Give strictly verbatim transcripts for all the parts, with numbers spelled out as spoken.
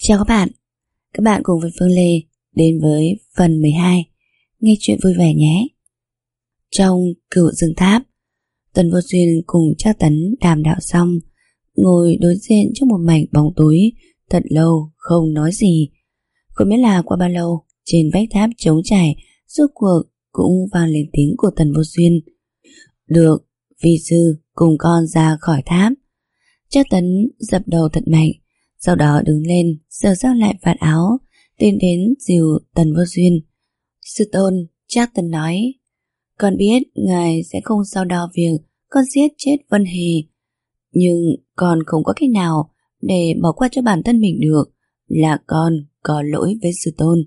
Chào các bạn, các bạn cùng với Phương Lê đến với phần mười hai, nghe chuyện vui vẻ nhé. Trong Cửu Dương Tháp, Tần Vô Duyên cùng Trác Tấn đàm đạo xong, ngồi đối diện trong một mảnh bóng tối thật lâu không nói gì. Không biết là qua bao lâu, trên vách tháp trống trải rốt cuộc cũng vang lên tiếng của Tần Vô Duyên. Được, vi sư cùng con ra khỏi tháp. Trác Tấn dập đầu thật mạnh, sau đó đứng lên, sờ soạn lại vạt áo, tiến đến dìu Tần Vô Duyên. Sư tôn, Trác Tấn nói, con biết ngài sẽ không sao đo việc con giết chết Vân Hề, nhưng con không có cách nào để bỏ qua cho bản thân mình được, là con có lỗi với sư tôn.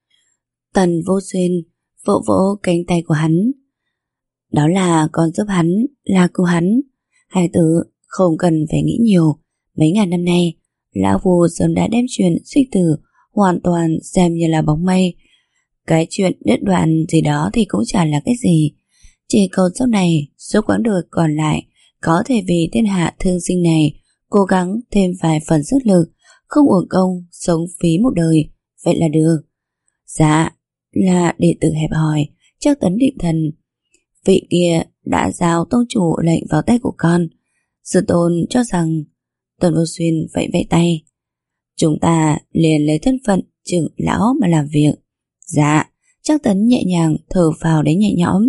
Tần Vô Duyên vỗ vỗ cánh tay của hắn. Đó là con giúp hắn, là cứu hắn. Hai tử không cần phải nghĩ nhiều. Mấy ngàn năm nay, lão Phu sớm đã đem chuyện sinh tử hoàn toàn xem như là bóng mây. Cái chuyện đứt đoạn gì đó thì cũng chả là cái gì. Chỉ cầu sau này, suốt quãng đời còn lại, có thể vì thiên hạ thương sinh này cố gắng thêm vài phần sức lực, không uổng công sống phí một đời, vậy là được. Dạ, là đệ tử hẹp hòi, Trác Tấn định thần. Vị kia đã giao tông chủ lệnh vào tay của con. Sư tôn cho rằng. Tần Vô Xuyên vẫy vẫy tay. Chúng ta liền lấy thân phận trưởng lão mà làm việc. Dạ, Trác Tấn nhẹ nhàng thở phào đến nhẹ nhõm.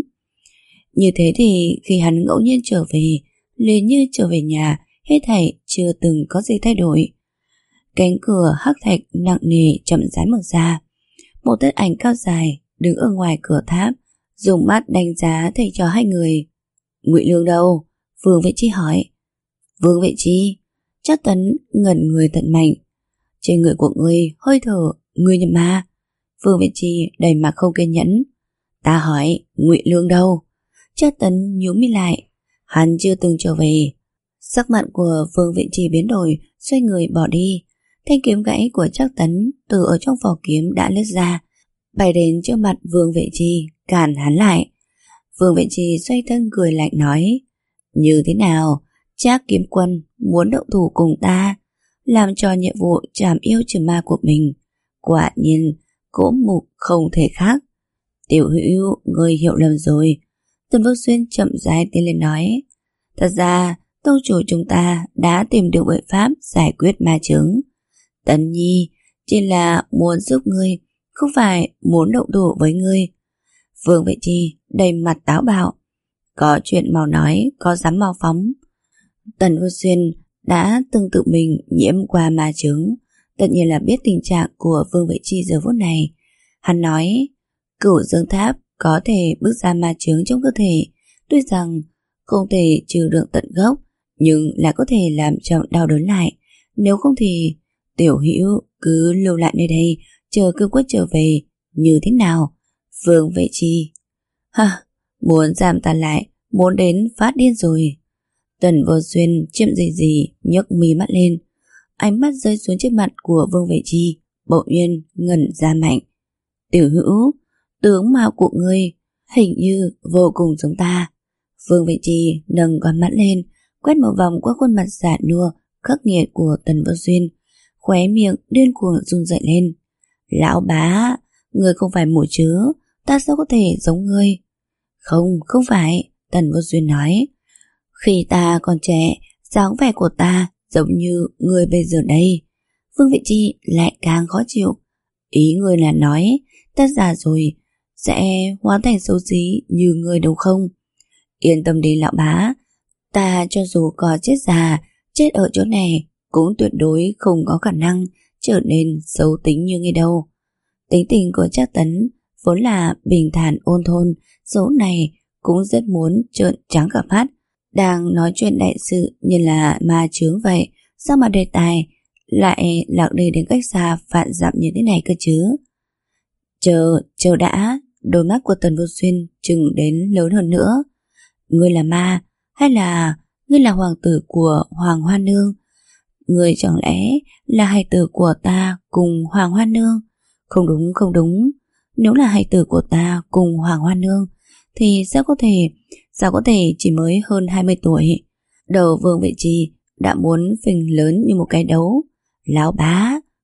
Như thế thì khi hắn ngẫu nhiên trở về, liền như trở về nhà, hết thảy chưa từng có gì thay đổi. Cánh cửa hắc thạch nặng nề chậm rãi mở ra. Một thân ảnh cao dài đứng ở ngoài cửa tháp, dùng mắt đánh giá thầy trò hai người. Ngụy Lương đâu? Vương Vệ Chi hỏi. Vương Vệ Chi? Trác Tấn ngẩn người thật mạnh. Trên người của ngươi hơi thở ngươi nhập ma. Vương Vệ Chi đầy mặt không kiên nhẫn. Ta hỏi Ngụy Lương đâu? Trác Tấn nhíu mi lại. Hắn chưa từng trở về. Sắc mặt của Vương Vệ Chi biến đổi, xoay người bỏ đi. Thanh kiếm gãy của Trác Tấn từ ở trong vỏ kiếm đã lướt ra, bay đến trước mặt Vương Vệ Chi, cản hắn lại. Vương Vệ Chi xoay thân cười lạnh nói. Như thế nào? Trác kiếm quân muốn động thủ cùng ta, làm cho nhiệm vụ trảm yêu trừ ma của mình. Quả nhiên cỗ mục không thể khác. Tiểu hữu, ngươi hiểu lầm rồi. Tần Vô Xuyên chậm rãi tiến lên nói. Thật ra tông chủ chúng ta đã tìm được biện pháp giải quyết ma chướng. Tần Nhi chỉ là muốn giúp ngươi, không phải muốn động thủ với ngươi. Vương Vệ Chi đầy mặt táo bạo. Có chuyện mau nói, có dám mau phóng. Tần Vô Xuyên đã từng tự mình nhiễm qua ma chướng, tất nhiên là biết tình trạng của Vương Vệ Chi giờ phút này. Hắn nói, Cửu Dương Tháp có thể bước ra ma chướng trong cơ thể, tuy rằng không thể trừ được tận gốc, nhưng là có thể làm chậm đau đớn lại. Nếu không thì tiểu hữu cứ lưu lại nơi đây, chờ cơ quất trở về, như thế nào? Vương Vệ Chi. Ha, muốn giảm ta lại, muốn đến phát điên rồi. Tần Vô Xuyên chậm gì gì nhấc mí mắt lên, ánh mắt rơi xuống trên mặt của Vương Vệ Chi, bỗng nhiên ngẩn ra mạnh. Tiểu hữu, tướng mạo của ngươi hình như vô cùng giống ta. Vương Vệ Chi nâng con mắt lên, quét một vòng qua khuôn mặt già nua khắc nghiệt của Tần Vô Xuyên, khóe miệng điên cuồng run rẩy lên. Lão bá, ngươi không phải mù chứa, ta sao có thể giống ngươi? Không, không phải, Tần Vô Xuyên nói. Khi ta còn trẻ, dáng vẻ của ta giống như người bây giờ đây. Vương Vệ Chi lại càng khó chịu. Ý người là nói, ta già rồi, sẽ hóa thành xấu xí như người đúng không? Yên tâm đi lão bá, ta cho dù có chết già, chết ở chỗ này, cũng tuyệt đối không có khả năng trở nên xấu tính như người đâu. Tính tình của Trác Tấn vốn là bình thản ôn thôn, dẫu này cũng rất muốn trợn trắng cả mắt. Đang nói chuyện đại sự như là ma chướng vậy, sao mà đề tài lại lạc đi đến cách xa vạn dặm như thế này cơ chứ? Chờ, chờ đã, đôi mắt của Tần Vô Xuyên chừng đến lớn hơn nữa. Ngươi là ma, hay là ngươi là hoàng tử của Hoàng Hoa Nương? Ngươi chẳng lẽ là hài tử của ta cùng Hoàng Hoa Nương? Không đúng, không đúng. Nếu là hài tử của ta cùng Hoàng Hoa Nương thì sao có thể, sao có thể chỉ mới hơn hai mươi tuổi. Đầu Vương Vệ Chi đã muốn phình lớn như một cái đấu. Lão bá,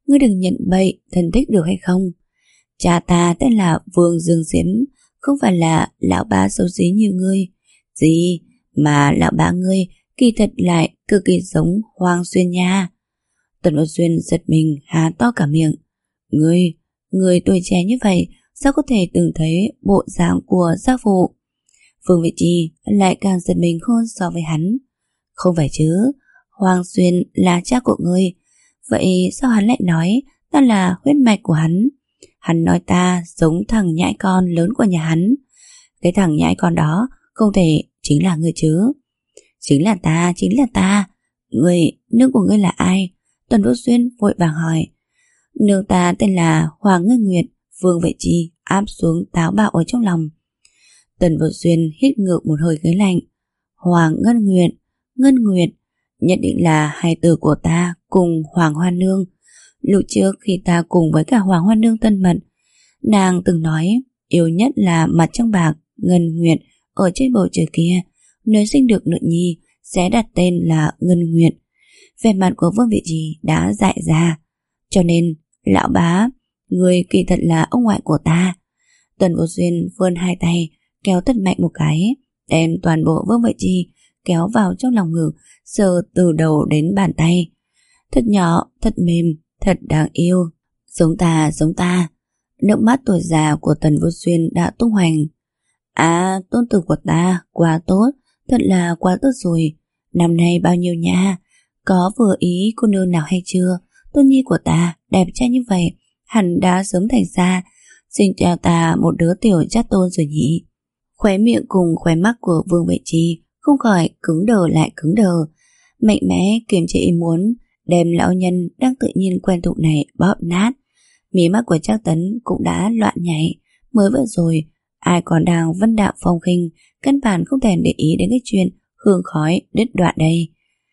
ngươi đừng nhận bậy thân thích được hay không? Cha ta tên là Vương Dương Diễm, không phải là lão bá xấu xí như ngươi. Gì mà lão bá ngươi kỳ thật lại cực kỳ giống Hoàng Xuyên nha. Tần Vô Xuyên giật mình há to cả miệng. Ngươi, ngươi tuổi trẻ như vậy, sao có thể từng thấy bộ dạng của gia phụ? Vương Vệ Chi lại càng giật mình hơn so với hắn. Không phải chứ, Hoàng Xuyên là cha của ngươi, vậy sao hắn lại nói ta là huyết mạch của hắn? Hắn nói ta giống thằng nhãi con lớn của nhà hắn. Cái thằng nhãi con đó không thể chính là ngươi chứ? Chính là ta, chính là ta. Ngươi, nương của ngươi là ai? Tần Vô Xuyên vội vàng hỏi. Nương ta tên là Hoàng Ngân Nguyệt. Vương Vệ Chi áp xuống táo bạo ở trong lòng. Tần Vô Xuyên hít ngược một hơi khí lạnh. Hoàng Ngân Nguyệt, Ngân Nguyệt, nhất định là hai từ của ta cùng Hoàng Hoa Nương. Lúc trước khi ta cùng với cả Hoàng Hoa Nương tân mật, nàng từng nói yêu nhất là mặt trăng bạc Ngân Nguyệt ở trên bầu trời kia. Nếu sinh được nữ nhi sẽ đặt tên là Ngân Nguyệt. Vẻ mặt của Vương Vị Trì đã dại ra. Cho nên lão bá, người kỳ thật là ông ngoại của ta. Tần Vô Xuyên vươn hai tay kéo thật mạnh một cái, đem toàn bộ Vương Vị Trì kéo vào trong lòng ngực, sờ từ đầu đến bàn tay. Thật nhỏ, thật mềm, thật đáng yêu. Giống ta, giống ta. Nước mắt tuổi già của Tần Vô Xuyên đã tung hoành. À, tôn tử của ta, quá tốt, thật là quá tốt rồi. Năm nay bao nhiêu nha? Có vừa ý cô nương nào hay chưa? Tôn nhi của ta, đẹp trai như vậy, hẳn đã sớm thành ra. Xin chào ta một đứa tiểu chát tôn rồi nhỉ? Khóe miệng cùng khóe mắt của Vương Vệ Chi không khỏi cứng đờ lại cứng đờ. Mạnh mẽ kiềm chế ý muốn đem lão nhân đang tự nhiên quen thuộc này bóp nát. Mí mắt của Trác Tấn cũng đã loạn nhảy. Mới vừa rồi ai còn đang vân đạo phong khinh, căn bản không thèm để ý đến cái chuyện hương khói đứt đoạn đây.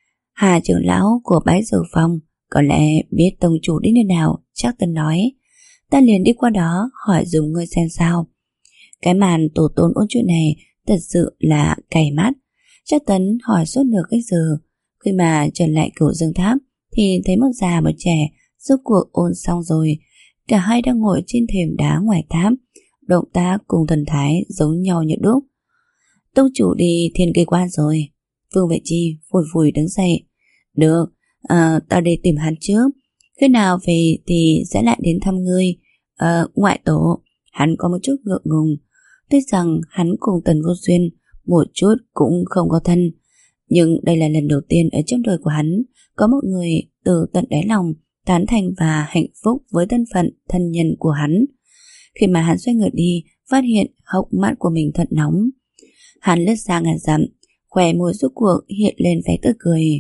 Hà trưởng lão của Bái Dược Phong có lẽ biết tông chủ đến nơi nào. Trác Tấn nói, ta liền đi qua đó hỏi dùng ngươi xem sao. Cái màn tổ tôn ôn chuyện này thật sự là cay mắt. Trác Tấn hỏi suốt nửa cách giờ. Khi mà trở lại Cửu Dương Tháp thì thấy một già một trẻ rốt cuộc ôn xong rồi. Cả hai đang ngồi trên thềm đá ngoài tháp, động tác cùng thần thái giống nhau như đúc. Tông chủ đi Thiên Kỳ Quan rồi. Vương Vệ Chi phủi phủi đứng dậy. Được, à, tao đi tìm hắn trước. Khi nào về thì sẽ lại đến thăm ngươi. À, ngoại tổ. Hắn có một chút ngượng ngùng. Tuy rằng hắn cùng Tần Vô Xuyên một chút cũng không có thân, nhưng đây là lần đầu tiên ở trong đời của hắn có một người từ tận đáy lòng tán thành và hạnh phúc với thân phận thân nhân của hắn. Khi mà hắn xoay người đi, phát hiện hốc mắt của mình thật nóng. Hắn lướt sang ngàn dặm, khóe môi rốt cuộc hiện lên vẻ tươi cười.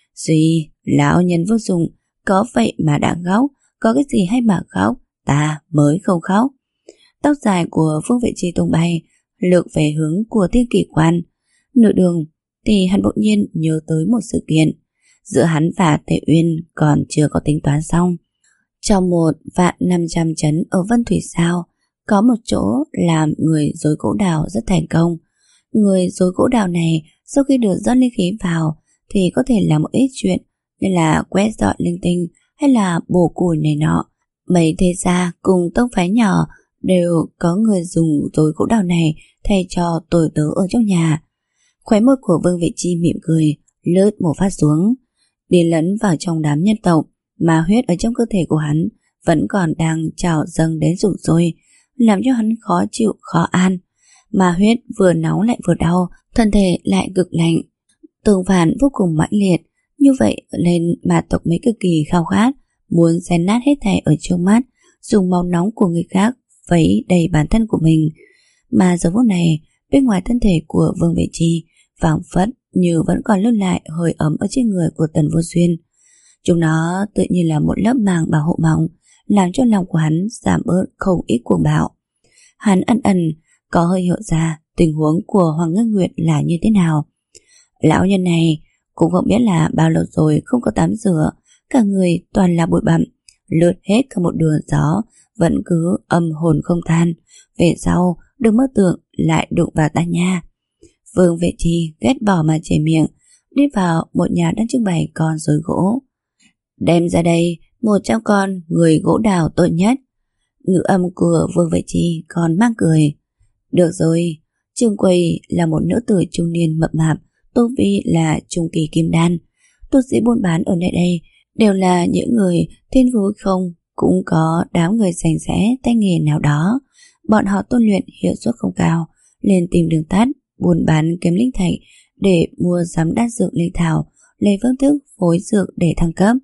Duy, lão nhân vô dụng, có vậy mà đã khóc, có cái gì hay mà khóc, ta mới không khóc. Tóc dài của Vương Vệ Chi tung bay, lược về hướng của Thiên Kỳ Quan. Nửa đường thì hắn bỗng nhiên nhớ tới một sự kiện. Giữa hắn và Tề Uyên còn chưa có tính toán xong. Trong một vạn năm trăm trấn ở Vân Thủy Sao, có một chỗ làm người dối gỗ đào rất thành công. Người dối gỗ đào này sau khi được rót linh khí vào thì có thể làm một ít chuyện, như là quét dọn linh tinh hay là bổ củi này nọ. Mấy thế gia cùng tông phái nhỏ đều có người dùng dối gỗ đào này thay cho tôi tớ ở trong nhà. Khóe môi của Vương Vệ Chi mỉm cười, lướt một phát xuống, đi lẫn vào trong đám nhân tộc, mà huyết ở trong cơ thể của hắn vẫn còn đang trào dâng đến rụng rôi, làm cho hắn khó chịu khó an. Mà huyết vừa nóng lại vừa đau, thân thể lại cực lạnh, tương phản vô cùng mãnh liệt. Như vậy lên mà tộc mấy cực kỳ khao khát, muốn xé nát hết thảy ở trước mắt, dùng máu nóng của người khác vấy đầy bản thân của mình. Mà giờ phút này, bên ngoài thân thể của Vương Vệ Chi phảng phất như vẫn còn lưu lại hơi ấm ở trên người của Tần Vô Xuyên. Chúng nó tự nhiên là một lớp màng bảo hộ mỏng, làm cho lòng của hắn giảm bớt không ít cuồng bạo. Hắn ẩn ẩn có hơi hiểu ra tình huống của Hoàng Ngân Nguyệt là như thế nào. Lão nhân này cũng không biết là bao lâu rồi không có tắm rửa, cả người toàn là bụi bặm, lướt hết cả một đường gió vẫn cứ âm hồn không tan. Về sau đừng mơ tưởng lại đụng vào ta nha. Vương Vệ Chi ghét bỏ mà chề miệng, đi vào một nhà đang trưng bày con rối gỗ. Đem ra đây, một trong con người gỗ đào tội nhất. Ngữ âm của Vương Vệ Chi còn mang cười. Được rồi, Trương Quầy là một nữ tử trung niên mập mạp, tu vi là trung kỳ kim đan. Tu sĩ buôn bán ở nơi đây đều là những người thiên phú không, cũng có đám người rành rẽ tay nghề nào đó. Bọn họ tu luyện hiệu suất không cao, nên tìm đường tắt buôn bán kiếm linh thạch để mua sắm đan dược linh thảo, lấy phương thức phối dược để thăng cấp.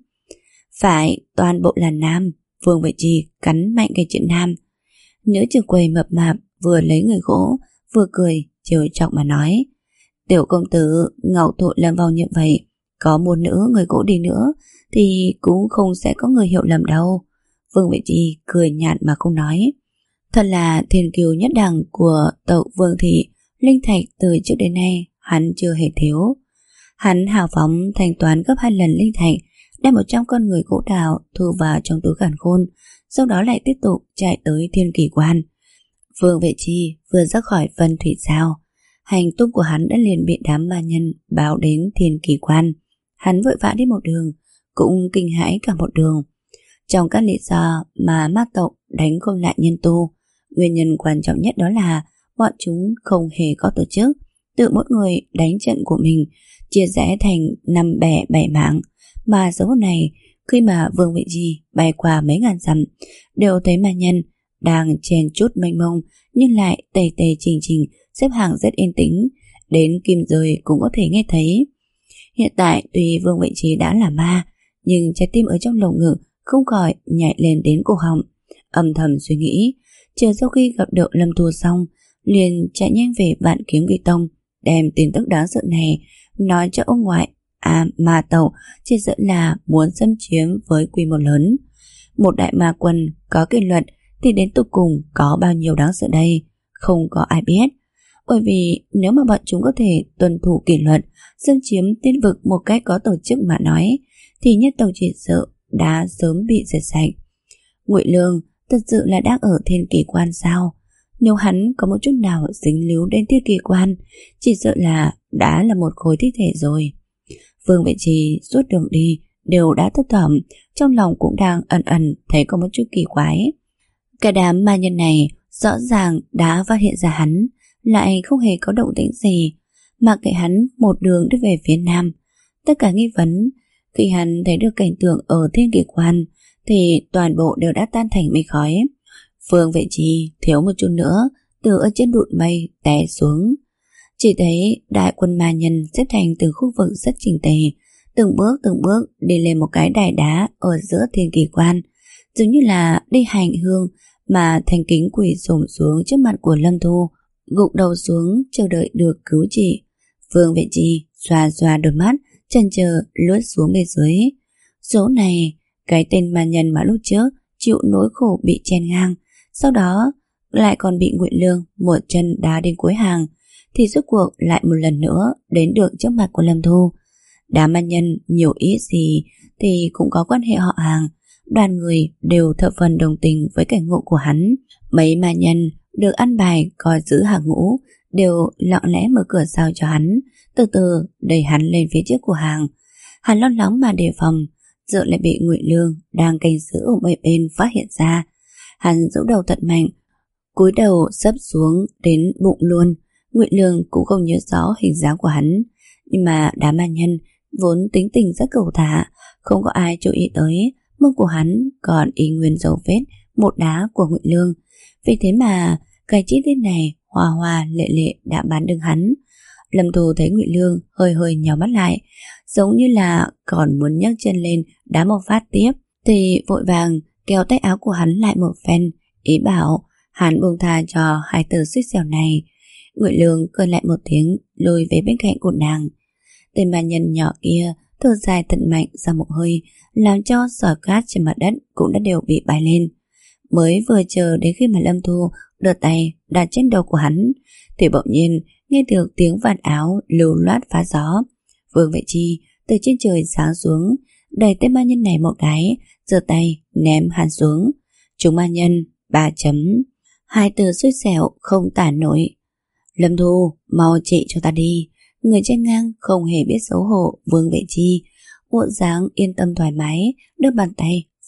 Phải, toàn bộ là nam. Vương Vệ Chi cắn mạnh cái chữ nam. Nữ Trương Quầy mập mạp vừa lấy người gỗ vừa cười trêu chọc mà nói: Tiểu công tử ngạo thụ lâm vào như vậy, có một nữ người gỗ đi nữa thì cũng không sẽ có người hiểu lầm đâu. Vương Vệ Chi cười nhạt mà không nói. Thật là thiên kiều nhất đẳng của tộc Vương thị, linh thạch từ trước đến nay hắn chưa hề thiếu. Hắn hào phóng thanh toán gấp hai lần linh thạch, đem một trăm con người gỗ đào thu vào trong túi càn khôn, sau đó lại tiếp tục chạy tới Thiên Kỳ Quan. Vương Vệ Chi vừa ra khỏi Vân Thủy Sao, hành tung của hắn đã liền bị đám ma nhân báo đến Thiên Kỳ Quan. Hắn vội vã đi một đường, cũng kinh hãi cả một đường. Trong các lý do mà ma tộc đánh không lại nhân tu, nguyên nhân quan trọng nhất đó là bọn chúng không hề có tổ chức, tự mỗi người đánh trận của mình, chia rẽ thành năm bè bảy mảng. Mà giờ phút này, khi mà Vương Vệ Chi bay qua mấy ngàn dặm, đều thấy ma nhân đang chèn chút mênh mông, nhưng lại tề tề trình trình, xếp hàng rất yên tĩnh, đến kim rơi cũng có thể nghe thấy. Hiện tại tuy Vương Vệ Chi đã là ma, nhưng trái tim ở trong lồng ngực không khỏi nhảy lên đến cổ họng. Âm thầm suy nghĩ, chờ sau khi gặp được Lâm Thu xong, liền chạy nhanh về Vạn Kiếm Kỳ Tông, đem tin tức đáng sợ này nói cho ông ngoại. À, ma tộc chỉ sợ là muốn xâm chiếm với quy mô lớn. Một đại ma quân có kỷ luật thì đến tục cùng có bao nhiêu đáng sợ đây, không có ai biết. Bởi vì nếu mà bọn chúng có thể tuân thủ kỷ luật, xâm chiếm tiên vực một cách có tổ chức mà nói, thì nhất tộc chỉ sợ đã sớm bị diệt sạch. Ngụy Lương thật sự là đang ở Thiên Kỳ Quan sao? Nếu hắn có một chút nào dính líu đến Thiên Kỳ Quan, chỉ sợ là đã là một khối thi thể rồi. Vương Vệ Chi suốt đường đi đều đã thấp thỏm, trong lòng cũng đang ẩn ẩn thấy có một chút kỳ quái. Cả đám ma nhân này rõ ràng đã phát hiện ra hắn, lại không hề có động tĩnh gì, mặc kệ hắn một đường đi về phía nam. Tất cả nghi vấn khi hắn thấy được cảnh tượng ở Thiên Kỳ Quan thì toàn bộ đều đã tan thành mây khói. Vương Vệ Chi thiếu một chút nữa từ ở trên đụn mây té xuống. Chỉ thấy đại quân ma nhân xếp thành từ khu vực rất chỉnh tề, từng bước từng bước đi lên một cái đài đá ở giữa Thiên Kỳ Quan, giống như là đi hành hương mà thành kính quỳ xổm xuống trước mặt của Lâm Thu, gục đầu xuống chờ đợi được cứu trị. Vương Vệ Chi xoa xoa đôi mắt, chần chờ lướt xuống bên dưới. Số này, cái tên ma nhân mà lúc trước chịu nỗi khổ bị chen ngang, sau đó lại còn bị Ngụy Lương một chân đá đến cuối hàng, thì rốt cuộc lại một lần nữa đến được trước mặt của Lâm Thu. Đám ma nhân nhiều ít gì thì cũng có quan hệ họ hàng, đoàn người đều thập phần đồng tình với cảnh ngộ của hắn. Mấy ma nhân được ăn bài coi giữ hàng ngũ đều lặng lẽ mở cửa sau cho hắn, từ từ đẩy hắn lên phía trước của hàng. Hắn lo lắng mà đề phòng, sợ lại bị Ngụy Lương đang canh giữ ở bên bên phát hiện ra. Hắn giẫu đầu thật mạnh, cúi đầu sấp xuống đến bụng luôn. Ngụy Lương cũng không nhớ rõ hình dáng của hắn, nhưng mà đám ma nhân vốn tính tình rất cẩu thả, không có ai chú ý tới mông của hắn còn y nguyên dấu vết một đá của Ngụy Lương. Vì thế mà cái chi tiết này hòa hòa lệ lệ đã bán đứng hắn. Lâm Thu thấy Ngụy Lương hơi hơi nhào mắt lại, giống như là còn muốn nhấc chân lên đá một phát tiếp, thì vội vàng kéo tay áo của hắn lại một phen, ý bảo hắn buông tha cho hai từ suýt xẻo này. Ngụy Lương cười lại một tiếng, lùi về bên cạnh của nàng. Tên ma nhân nhỏ kia thở dài thật mạnh ra một hơi, làm cho sỏi cát trên mặt đất cũng đã đều bị bay lên. Mới vừa chờ đến khi mà Lâm Thu đưa tay đặt trên đầu của hắn, thì bỗng nhiên nghe được tiếng vạt áo lưu loát phá gió. Vương Vệ Chi từ trên trời giáng xuống, đẩy tên ma nhân này một cái, giơ tay ném hắn xuống. Chúng ma nhân ba chấm, hai từ xui xẻo không tả nổi. Lâm Thu, mau trị cho ta đi. Người trên ngang không hề biết xấu hổ Vương Vệ Chi, bộ dáng yên tâm thoải mái, đưa bàn tay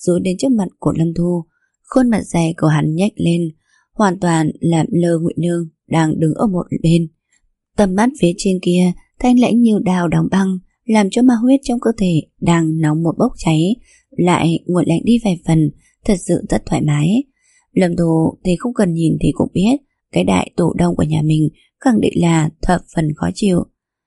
dúi đến trước mặt của Lâm Thu. Khuôn mặt dày của hắn nhếch lên, hoàn toàn làm lơ Ngụy Nương đang đứng ở một bên. Tầm mắt phía trên kia thanh lãnh như đào đóng băng, làm cho ma huyết trong cơ thể đang nóng một bốc cháy lại nguội lạnh đi vài phần, thật sự rất thoải mái. Lâm Thu thì không cần nhìn thì cũng biết cái đại tổ đông của nhà mình khẳng định là thập phần khó chịu.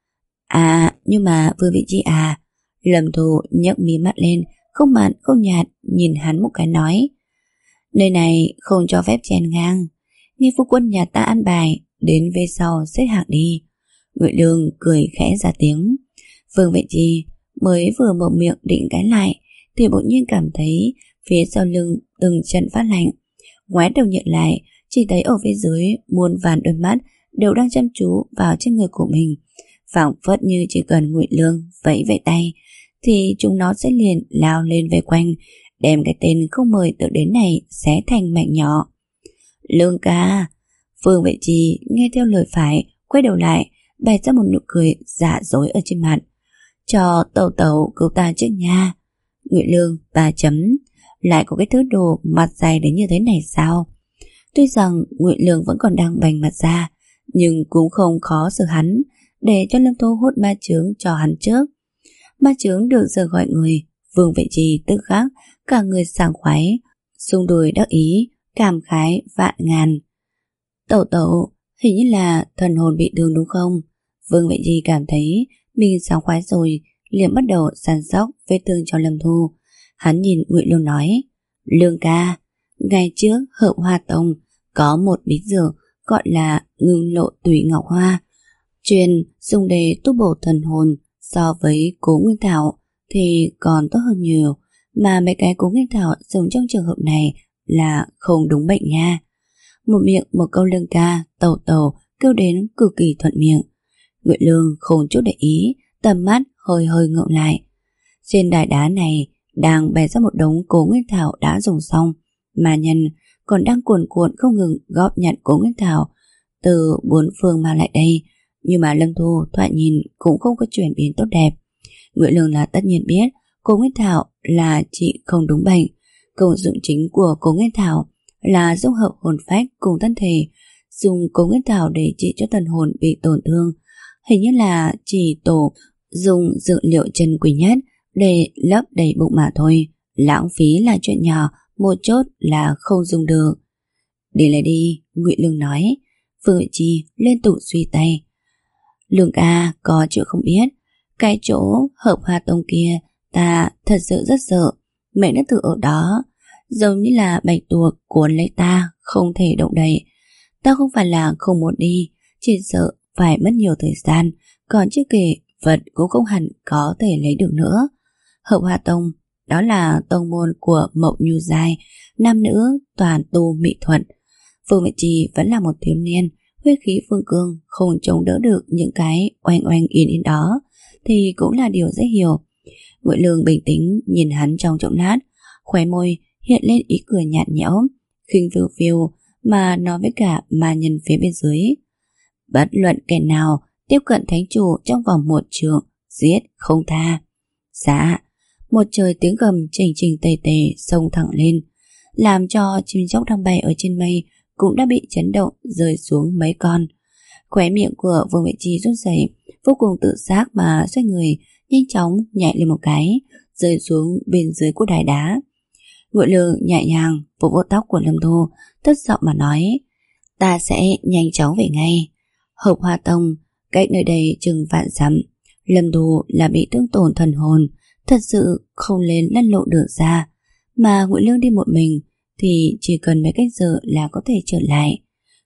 À, nhưng mà Vương Vị Chi à. Lâm Thu nhấc mí mắt lên, không mặn không nhạt nhìn hắn một cái nói: Nơi này không cho phép chen ngang, nghe phu quân nhà ta ăn bài, đến về sau xếp hạng đi. Ngụy Lương cười khẽ ra tiếng. Vương Vị Chi mới vừa mở miệng định cãi lại thì bỗng nhiên cảm thấy phía sau lưng từng trận phát lạnh. Ngoái đầu nhận lại, chỉ thấy ở phía dưới muôn vàn đôi mắt đều đang chăm chú vào trên người của mình, phảng phất như chỉ cần Ngụy Lương vẫy vẫy tay thì chúng nó sẽ liền lao lên vây quanh, đem cái tên không mời tự đến này xé thành mảnh nhỏ. Lương ca. Vương Vệ Trì nghe theo lời phải, quay đầu lại, bày ra một nụ cười giả dối ở trên mặt. Cho tẩu tẩu cứu ta trước nha. Ngụy Lương ba chấm. Lại có cái thứ đồ mặt dày đến như thế này sao? Tuy rằng Ngụy Lương vẫn còn đang bành mặt ra, nhưng cũng không khó xử hắn, để cho Lâm Thu hút ma chướng cho hắn trước. Ma chướng được giờ gọi người, Vương Vệ Trì tức khắc cả người sảng khoái, xung đùi đắc ý, cảm khái vạn ngàn. Tẩu tẩu, hình như là thần hồn bị thương đúng không? Vương Vệ Trì cảm thấy mình sảng khoái rồi, liền bắt đầu săn sóc vết thương cho Lâm Thu. Hắn nhìn Ngụy Lương nói: Lương ca, ngày trước Hợp Hoa Tông có một bí dược gọi là ngưng lộ tùy ngọc hoa, chuyên dùng để tu bổ thần hồn. So với Cố Nguyên Thảo thì còn tốt hơn nhiều, mà mấy cái Cố Nguyên Thảo dùng trong trường hợp này là không đúng bệnh nha. Một miệng một câu Lương ca, tẩu tẩu kêu đến cực kỳ thuận miệng. Ngụy Lương không chút để ý, tầm mắt hơi hơi ngượng lại. Trên đài đá này đang bày ra một đống Cố Nguyên Thảo đã dùng xong, mà nhân còn đang cuồn cuộn không ngừng góp nhặt Cố Nguyên Thảo từ bốn phương mang lại đây. Nhưng mà Lâm Thu thoạt nhìn cũng không có chuyển biến tốt đẹp. Ngụy Lương là tất nhiên biết Cố Nguyên Thảo là trị không đúng bệnh. Công dụng chính của Cố Nguyên Thảo là dung hợp hồn phách cùng thân thể, dùng Cố Nguyên Thảo để trị cho thần hồn bị tổn thương. Hình như là chỉ tổ dùng dược liệu chân quý nhất để lấp đầy bụng mà thôi. Lãng phí là chuyện nhỏ, một chốt là không dùng được. Đi lại đi, Ngụy Lương nói. Vương Chi liên tục suy tay. Lương ca có chuyện không biết, cái chỗ Hợp Hoa Tông kia ta thật sự rất sợ. Mẹ đã tự ở đó, giống như là bạch tuộc cuốn lấy ta, không thể động đậy. Ta không phải là không muốn đi, chỉ sợ phải mất nhiều thời gian, còn chưa kể vật cũng không hẳn có thể lấy được nữa. Hợp Hoa Tông, đó là tông môn của Mộng Nhu Giai, nam nữ toàn tu mỹ thuật. Vương Mỹ Trì vẫn là một thiếu niên, huyết khí phương cương, không chống đỡ được những cái oanh oanh yên yên đó thì cũng là điều dễ hiểu. Ngụy Lương bình tĩnh nhìn hắn trong chốc lát, khóe môi hiện lên ý cười nhạt nhẽo, khinh phiêu phiêu mà nói với cả ma nhân phía bên dưới: Bất luận kẻ nào tiếp cận thánh chủ trong vòng một trượng, giết không tha. Dạ. Một trời tiếng gầm trình trình tề tề xông thẳng lên, làm cho chim chóc đang bay ở trên mây cũng đã bị chấn động rơi xuống mấy con. Khóe miệng của Vương Vệ Chi run rẩy, vô cùng tự giác mà xoay người, nhanh chóng nhảy lên một cái, rơi xuống bên dưới của đài đá. Ngụy Lương nhẹ nhàng vỗ vỗ tóc của Lâm Thu, thất giọng mà nói: Ta sẽ nhanh chóng về ngay. Hợp Hoa Tông cách nơi đây chừng vạn dặm. Lâm Thu là bị thương tổn thần hồn, thật sự không lên lăn lộn được ra, mà Ngụy Lương đi một mình thì chỉ cần mấy cách giờ là có thể trở lại.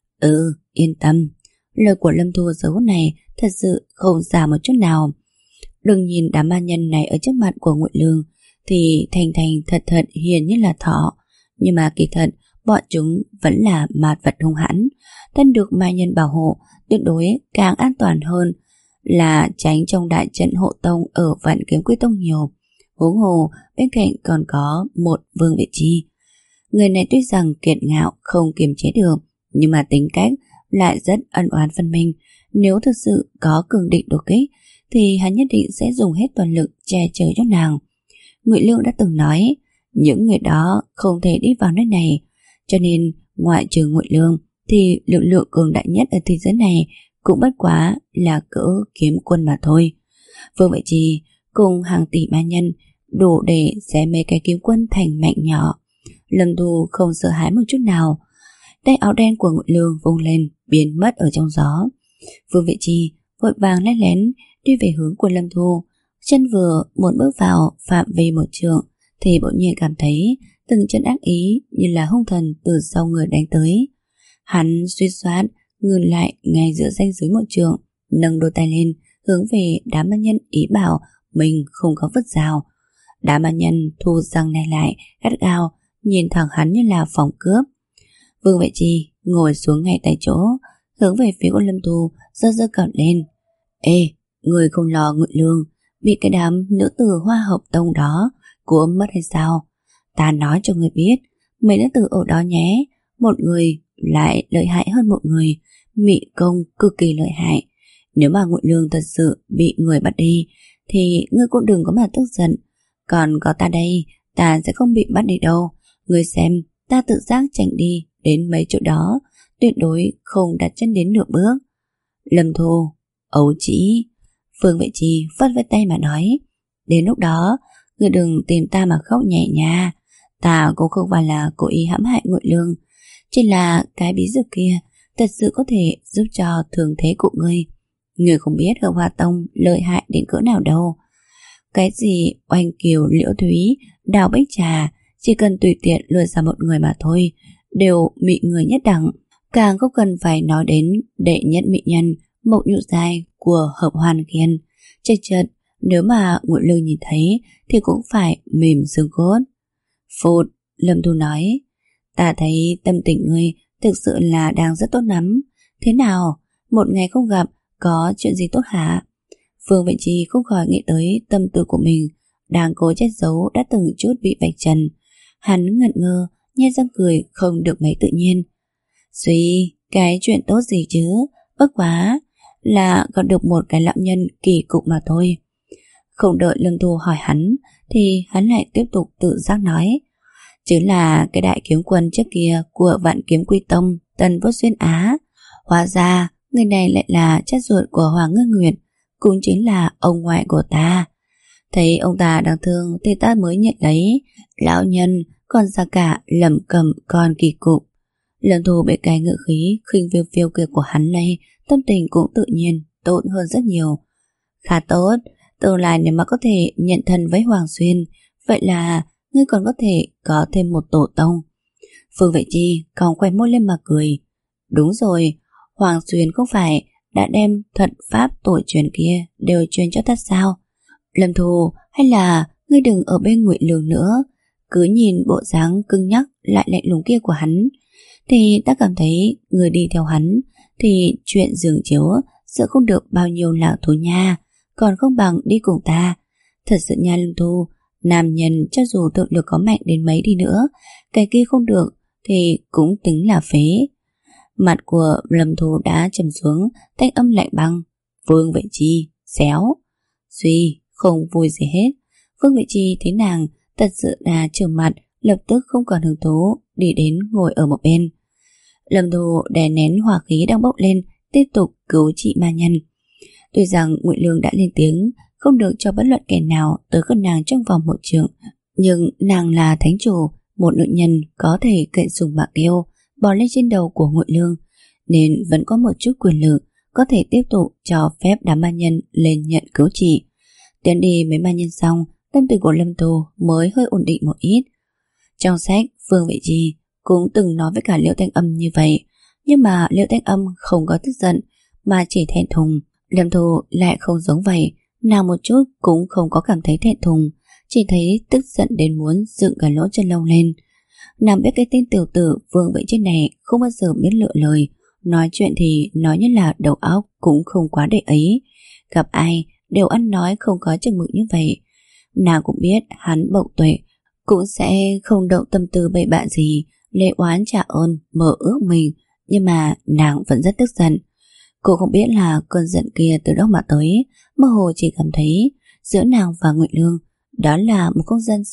Ừ, yên tâm. Lời của Lâm Thu giờ phút này thật sự không giả một chút nào. Đừng nhìn đám ma nhân này ở trước mặt của Ngụy Lương thì thành thành thật thật hiền như là thỏ, nhưng mà kỳ thật bọn chúng vẫn là mạt vật hung hãn. Thân được ma nhân bảo hộ tuyệt đối càng an toàn hơn là tránh trong đại trận hộ tông ở Vạn Kiếm Quy Tông nhiều. Huống hồ bên cạnh còn có một Vương Vệ Chi. Người này tuy rằng kiệt ngạo không kiềm chế được, nhưng mà tính cách lại rất ân oán phân minh. Nếu thực sự có cường địch đột kích thì hắn nhất định sẽ dùng hết toàn lực che chở cho nàng. Ngụy Lương đã từng nói, những người đó không thể đi vào nơi này, cho nên ngoại trừ Ngụy Lương thì lực lượng cường đại nhất ở thế giới này cũng bất quá là cỡ kiếm quân mà thôi. Vương Vệ Trì cùng hàng tỷ ma nhân đủ để xé mấy cái kiếm quân thành mảnh nhỏ. Lâm Thu không sợ hãi một chút nào. Tay áo đen của Ngụy Lương vung lên, biến mất ở trong gió. Vương Vệ Trì vội vàng lén lén đi về hướng của Lâm Thu. Chân vừa muốn bước vào phạm vi một trượng thì bỗng nhiên cảm thấy từng chân ác ý như là hung thần từ sau người đánh tới. Hắn suýt soát ngừng lại ngay giữa ranh giới một trượng, nâng đôi tay lên hướng về đám ma nhân ý bảo mình không có vứt rào. Đám ma nhân thu răng này lại gắt gao nhìn thẳng hắn như là phòng cướp. Vương Vệ Trì ngồi xuống ngay tại chỗ, hướng về phía của Lâm Thu giơ giơ cằm lên. Ê, người không lo Ngụy Lương bị cái đám nữ tử Hoa Hợp Tông đó của mất hay sao? Ta nói cho người biết, mấy nữ tử ở đó nhé, một người lại lợi hại hơn một người, mị công cực kỳ lợi hại. Nếu mà Ngụy Lương thật sự bị người bắt đi thì ngươi cũng đừng có mà tức giận. Còn có ta đây, ta sẽ không bị bắt đi đâu. Ngươi xem, ta tự giác chạy đi đến mấy chỗ đó, tuyệt đối không đặt chân đến nửa bước. Lâm Thu, ấu trĩ. Vương Vệ Trì phất với tay mà nói. Đến lúc đó, ngươi đừng tìm ta mà khóc nhẹ nha. Ta cũng không phải là cố ý hãm hại Ngụy Lương, chỉ là cái bí dược kia thật sự có thể giúp cho thường thế của ngươi. Ngươi không biết ở Hoa Tông lợi hại đến cỡ nào đâu. Cái gì Oanh Kiều, Liễu Thúy, Đào Bích Trà, chỉ cần tùy tiện lừa ra một người mà thôi, đều mị người nhất đẳng. Càng không cần phải nói đến đệ nhất mị nhân Mộng Nhũ Giai của Hợp Hoàn Kiên. Chật chật, nếu mà Ngụy Lương nhìn thấy thì cũng phải mềm xương cốt. Phụt, Lâm Thu nói. Ta thấy tâm tình ngươi thực sự là đang rất tốt lắm. Thế nào, một ngày không gặp có chuyện gì tốt hả? Vương Vệ Trì không khỏi nghĩ tới tâm tư của mình đang cố che giấu đã từng chút bị vạch trần. Hắn ngẩn ngơ, nhe răng cười không được mấy tự nhiên. Suy, cái chuyện tốt gì chứ, bất quá là còn được một cái lão nhân kỳ cục mà thôi. Không đợi Lâm Thu hỏi hắn thì hắn lại tiếp tục tự giác nói. Chứ là cái đại kiếm quân trước kia của Vạn Kiếm Quy Tông Tần Vô Xuyên Á. Hóa ra người này lại là cha ruột của Hoàng Ngân Nguyệt, cũng chính là ông ngoại của ta. Thấy ông ta đáng thương thì ta mới nhận lấy. Lão nhân còn ra cả lẩm cẩm còn kỳ cục. Lâm Thu bị cái ngữ khí khinh phiêu phiêu kia của hắn này, tâm tình cũng tự nhiên tốt hơn rất nhiều. Khá tốt, tương lai nếu mà có thể nhận thân với Hoàng Xuyên, vậy là ngươi còn có thể có thêm một tổ tông. Phương Vệ Chi còn quay môi lên mà cười. Đúng rồi, Hoàng Xuyên không phải đã đem thuật pháp tổ truyền kia đều truyền cho ta sao? Lâm Thu, hay là ngươi đừng ở bên Ngụy Lương nữa. Cứ nhìn bộ dáng cứng nhắc lại lạnh lùng kia của hắn thì ta cảm thấy người đi theo hắn thì chuyện giường chiếu sẽ không được bao nhiêu lạc thú nha, còn không bằng đi cùng ta. Thật sự nha Lâm Thu, nam nhân cho dù thực lực có mạnh đến mấy đi nữa, cái kia không được thì cũng tính là phế. Mặt của Lâm Thu đã trầm xuống, thanh âm lạnh băng. Vương Vệ Chi, xéo. Suy, không vui gì hết. Vương Vệ Chi thấy nàng thật sự là trầm mặt, lập tức không còn hứng thú, đi đến ngồi ở một bên. Lâm Thu đè nén hỏa khí đang bốc lên, tiếp tục cứu trị ma nhân. Tuy rằng Ngụy Lương đã lên tiếng không được cho bất luận kẻ nào tới gần nàng trong vòng một trượng, nhưng nàng là thánh chủ, một nữ nhân có thể cậy sùng bạc tiêu bò lên trên đầu của Ngụy Lương, nên vẫn có một chút quyền lực có thể tiếp tục cho phép đám ma nhân lên nhận cứu trị. Tiến đi mấy ma nhân xong, tâm tình của Lâm Thu mới hơi ổn định một ít. Trong sách, Vương Vệ Chi cũng từng nói với cả Liễu Thanh Âm như vậy, nhưng mà Liễu Thanh Âm không có tức giận mà chỉ thẹn thùng. Lâm Thu lại không giống vậy, nàng một chút cũng không có cảm thấy thẹn thùng, chỉ thấy tức giận đến muốn dựng cả lỗ chân lông lên. Nàng biết cái tên tiểu tử Vương Vệ Chi này không bao giờ biết lựa lời, nói chuyện thì nói như là đầu óc cũng không quá để ấy, gặp ai đều ăn nói không có chừng mực như vậy. Nàng cũng biết hắn bậu tuệ, cũng sẽ không động tâm tư bậy bạ gì, lê oán trả ơn mở ước mình, nhưng mà nàng vẫn rất tức giận. Cô không biết là cơn giận kia từ đâu mà tới, mơ hồ chỉ cảm thấy giữa nàng và Ngụy Lương đó là một không gian riêng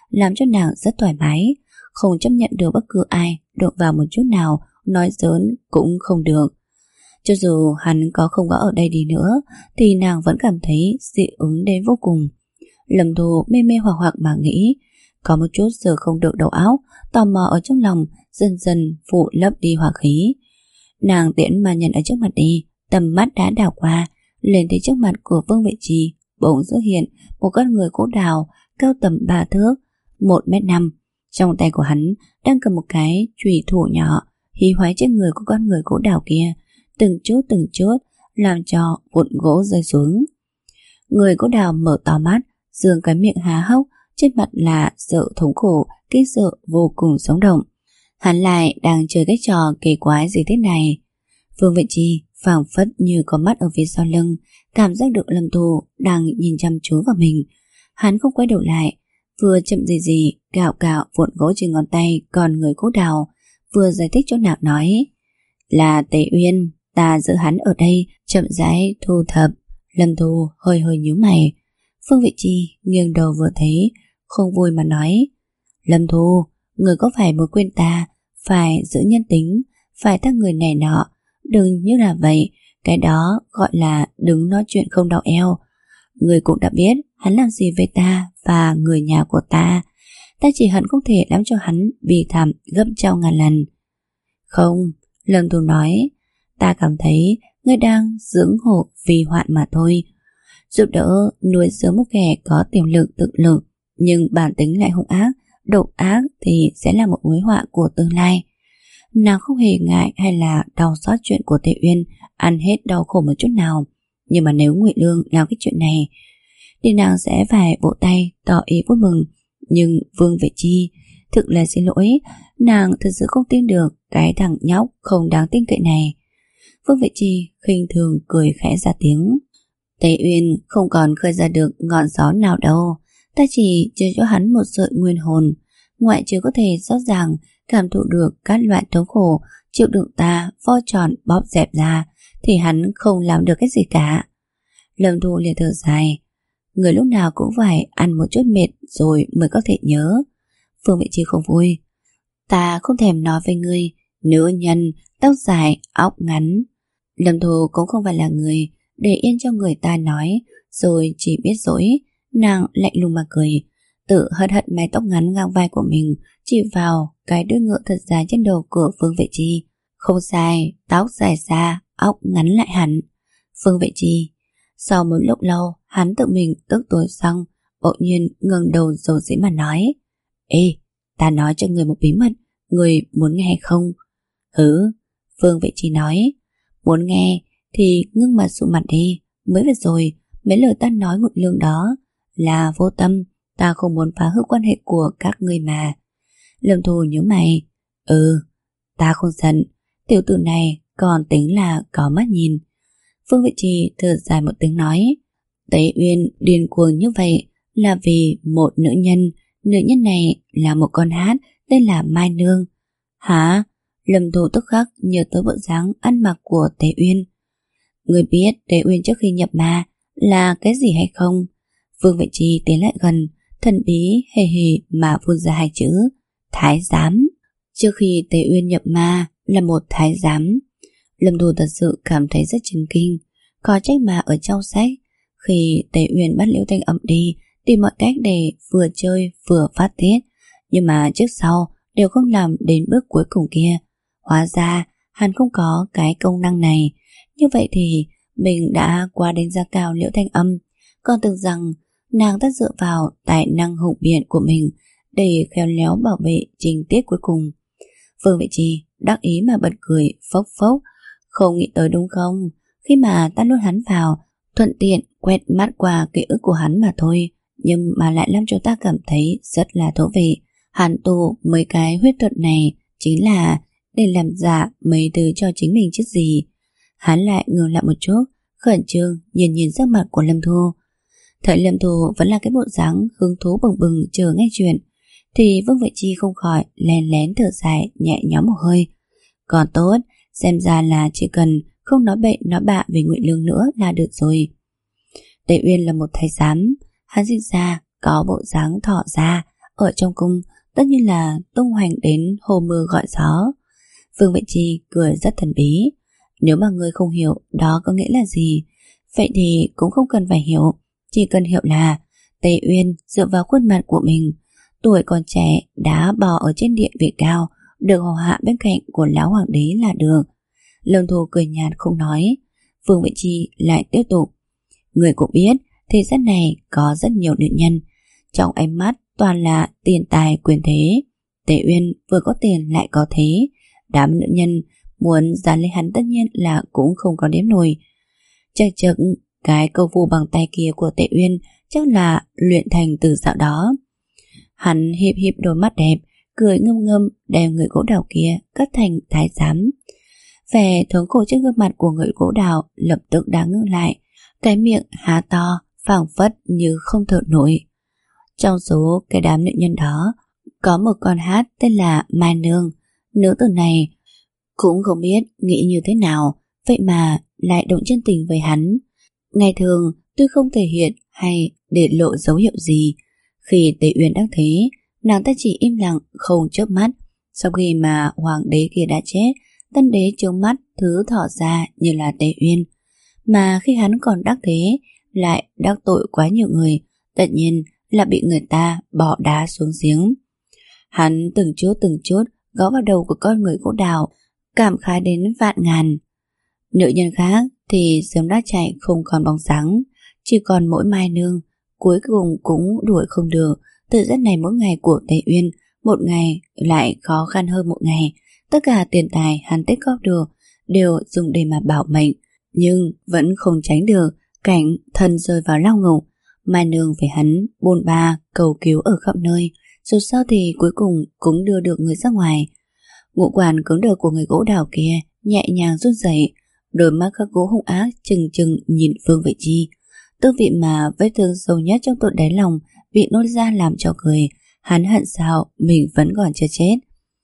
làm cho nàng rất thoải mái, không chấp nhận được bất cứ ai đụng vào một chút nào, nói giỡn cũng không được. Cho dù hắn có không có ở đây đi nữa thì nàng vẫn cảm thấy dị ứng đến vô cùng. Lâm Thu mê mê hoặc hoặc mà nghĩ, có một chút giờ không được đầu óc, tò mò ở trong lòng dần dần phụ lấp đi hỏa khí. Nàng tiễn mà nhận ở trước mặt đi, tầm mắt đã đảo qua, lên tới trước mặt của Vương Vệ Trì bỗng xuất hiện một con người gỗ đào cao tầm ba thước, một mét năm. Trong tay của hắn đang cầm một cái chùy thủ nhỏ, hí hoáy trên người của con người gỗ đào kia, từng chút từng chút làm cho vụn gỗ rơi xuống. Người gỗ đào mở to mắt, dương cái miệng há hốc, trên mặt là sự thống khổ, kinh sợ vô cùng sống động. Hắn lại đang chơi cái trò kỳ quái gì thế này? Vương Vệ Trì phảng phất như có mắt ở phía sau lưng, cảm giác được Lâm Thu đang nhìn chăm chú vào mình. Hắn không quay đầu lại, vừa chậm gì gì cạo cạo vụn gỗ trên ngón tay còn người gỗ đào, vừa giải thích cho nàng nói: là Tế Uyên, ta giữ hắn ở đây chậm rãi thu thập. Lâm Thu hơi hơi nhíu mày. Phương Vệ Trì nghiêng đầu vừa thấy, không vui mà nói: Lâm Thu, người có phải muốn quên ta phải giữ nhân tính, phải tác người này nọ, đừng như là vậy. Cái đó gọi là đứng nói chuyện không đau eo. Người cũng đã biết hắn làm gì với ta và người nhà của ta. Ta chỉ hận không thể làm cho hắn bị thảm gấp trăm ngàn lần. Không, Lâm Thu nói, ta cảm thấy ngươi đang dưỡng hộ vì hoạn mà thôi. Giúp đỡ nuôi dưỡng một kẻ có tiềm lực tự lực, nhưng bản tính lại hung ác, độc ác thì sẽ là một mối họa của tương lai. Nàng không hề ngại hay là đau xót chuyện của Tề Uyên ăn hết đau khổ một chút nào. Nhưng mà nếu Ngụy Lương làm cái chuyện này thì nàng sẽ phải vỗ tay tỏ ý vui mừng. Nhưng Vương Vệ Chi, thực là xin lỗi, nàng thật sự không tin được cái thằng nhóc không đáng tin cậy này. Vương Vệ Chi khinh thường cười khẽ ra tiếng. Tề Uyên không còn khơi ra được ngọn gió nào đâu, ta chỉ chơi cho hắn một sợi nguyên hồn, ngoại trừ có thể rõ ràng cảm thụ được các loại thống khổ chịu đựng ta vo tròn bóp dẹp ra thì hắn không làm được cái gì cả. Lâm Thu liền thở dài, người lúc nào cũng phải ăn một chút mệt rồi mới có thể nhớ. Phương Vệ Chi không vui, ta không thèm nói với ngươi, nữ nhân tóc dài óc ngắn. Lâm Thu cũng không phải là người để yên cho người ta nói rồi chỉ biết dỗi. Nàng lạnh lùng mà cười, tự hất hất mái tóc ngắn ngang vai của mình, chỉ vào cái đuôi ngựa thật dài trên đầu của Phương Vệ Chi. Không sai, tóc dài xa, óc ngắn lại hẳn. Phương Vệ Chi. Sau một lúc lâu, hắn tự mình tức tối xong, bỗng nhiên ngẩng đầu dầu dĩ mà nói: Ê, ta nói cho người một bí mật, người muốn nghe hay không? Hứ, Phương Vệ Chi nói. Muốn nghe thì ngưng mặt sụ mặt đi. Mới vừa rồi, mấy lời ta nói Ngụy Lương đó là vô tâm, ta không muốn phá hư quan hệ của các ngươi mà. Lâm Thu nhớ mày. Ừ, ta không giận, tiểu tử này còn tính là có mắt nhìn. Phương Vệ Trì thở dài một tiếng nói: Tế Uyên điên cuồng như vậy là vì một nữ nhân. Nữ nhân này là một con hát tên là Mai Nương. Hả? Lâm Thu tức khắc nhớ tới bộ dáng ăn mặc của Tế Uyên. Người biết Tế Uyên trước khi nhập ma là cái gì hay không? Phương Vệ Trì tiến lại gần, thần bí hề hề mà phun ra hai chữ: Thái giám. Trước khi Tế Uyên nhập ma là một thái giám. Lâm Thu thật sự cảm thấy rất chấn kinh. Có trách mà ở trong sách, khi Tế Uyên bắt Liễu Thanh Âm đi, tìm mọi cách để vừa chơi vừa phát tiết, nhưng mà trước sau đều không làm đến bước cuối cùng kia. Hóa ra hắn không có cái công năng này. Như vậy thì mình đã qua đánh giá cao Liễu Thanh Âm, còn tưởng rằng nàng ta dựa vào tài năng hùng biện của mình để khéo léo bảo vệ trình tiết cuối cùng. Phương Vệ Trì đắc ý mà bật cười phốc phốc. Không nghĩ tới đúng không? Khi mà ta nuốt hắn vào, thuận tiện quét mắt qua ký ức của hắn mà thôi, nhưng mà lại làm cho ta cảm thấy rất là thú vị. Hắn tu mấy cái huyết thuật này chính là để làm giả mấy thứ cho chính mình chứ gì. Hắn lại ngừng lại một chút, khẩn trương nhìn nhìn sắc mặt của Lâm Thu. Thấy Lâm Thu vẫn là cái bộ dáng hứng thú bừng bừng chờ nghe chuyện, thì Vương Vệ Chi không khỏi lén lén thở dài nhẹ nhõm một hơi. Còn tốt, xem ra là chỉ cần không nói bậy nói bạ về Ngụy Lương nữa là được rồi. Tề Uyên là một thái giám, hắn sinh ra có bộ dáng thọ ra, ở trong cung tất nhiên là tung hoành đến hồ mưa gọi gió. Vương Vệ Chi cười rất thần bí. Nếu mà người không hiểu đó có nghĩa là gì, vậy thì cũng không cần phải hiểu. Chỉ cần hiểu là Tề Uyên dựa vào khuôn mặt của mình, tuổi còn trẻ đã bò ở trên địa vị cao, được hầu hạ bên cạnh của lão hoàng đế là được. Lâm Thu cười nhạt không nói. Vương Vệ Chi lại tiếp tục. Người cũng biết thế gian này có rất nhiều nữ nhân, trong ánh mắt toàn là tiền tài quyền thế. Tề Uyên vừa có tiền lại có thế, đám nữ nhân muốn dán lấy hắn tất nhiên là cũng không có đếm nổi. Chắc chắn cái câu vu bằng tay kia của Tề Uyên chắc là luyện thành từ dạo đó. Hắn hiếp hiếp đôi mắt đẹp, cười ngâm ngâm đem người gỗ đào kia cất thành thái giám. Vẻ thống khổ trên gương mặt của người gỗ đào lập tức đã ngưng lại, cái miệng há to phảng phất như không thở nổi. Trong số cái đám nữ nhân đó có một con hát tên là Mai Nương. Nữ tử này cũng không biết nghĩ như thế nào, vậy mà lại động chân tình với hắn. Ngày thường tuy không thể hiện hay để lộ dấu hiệu gì, khi Tề Uyên đắc thế, nàng ta chỉ im lặng không chớp mắt. Sau khi mà hoàng đế kia đã chết, tân đế trông mắt thứ thỏ ra như là Tề Uyên. Mà khi hắn còn đắc thế, lại đắc tội quá nhiều người, tất nhiên là bị người ta bỏ đá xuống giếng. Hắn từng chút từng chút gõ vào đầu của con người gỗ đào, cảm khái đến vạn ngàn. Nữ nhân khác thì sớm đã chạy không còn bóng dáng, chỉ còn mỗi Mai Nương cuối cùng cũng đuổi không được. Tự rất này mỗi ngày của Tề Uyên một ngày lại khó khăn hơn một ngày. Tất cả tiền tài hắn tích góp được đều dùng để mà bảo mệnh, nhưng vẫn không tránh được cảnh thân rơi vào lao ngục. Mai Nương phải hắn bôn ba cầu cứu ở khắp nơi, dù sao thì cuối cùng cũng đưa được người ra ngoài. Ngũ quan cứng đờ của người gỗ đào kia nhẹ nhàng run rẩy, đôi mắt khắc gỗ hung ác chừng chừng nhìn Vương Vệ Chi. Tư vị mà vết thương sâu nhất trong tận đáy lòng bị nôn ra làm cho cười. Hắn hận sao mình vẫn còn chưa chết.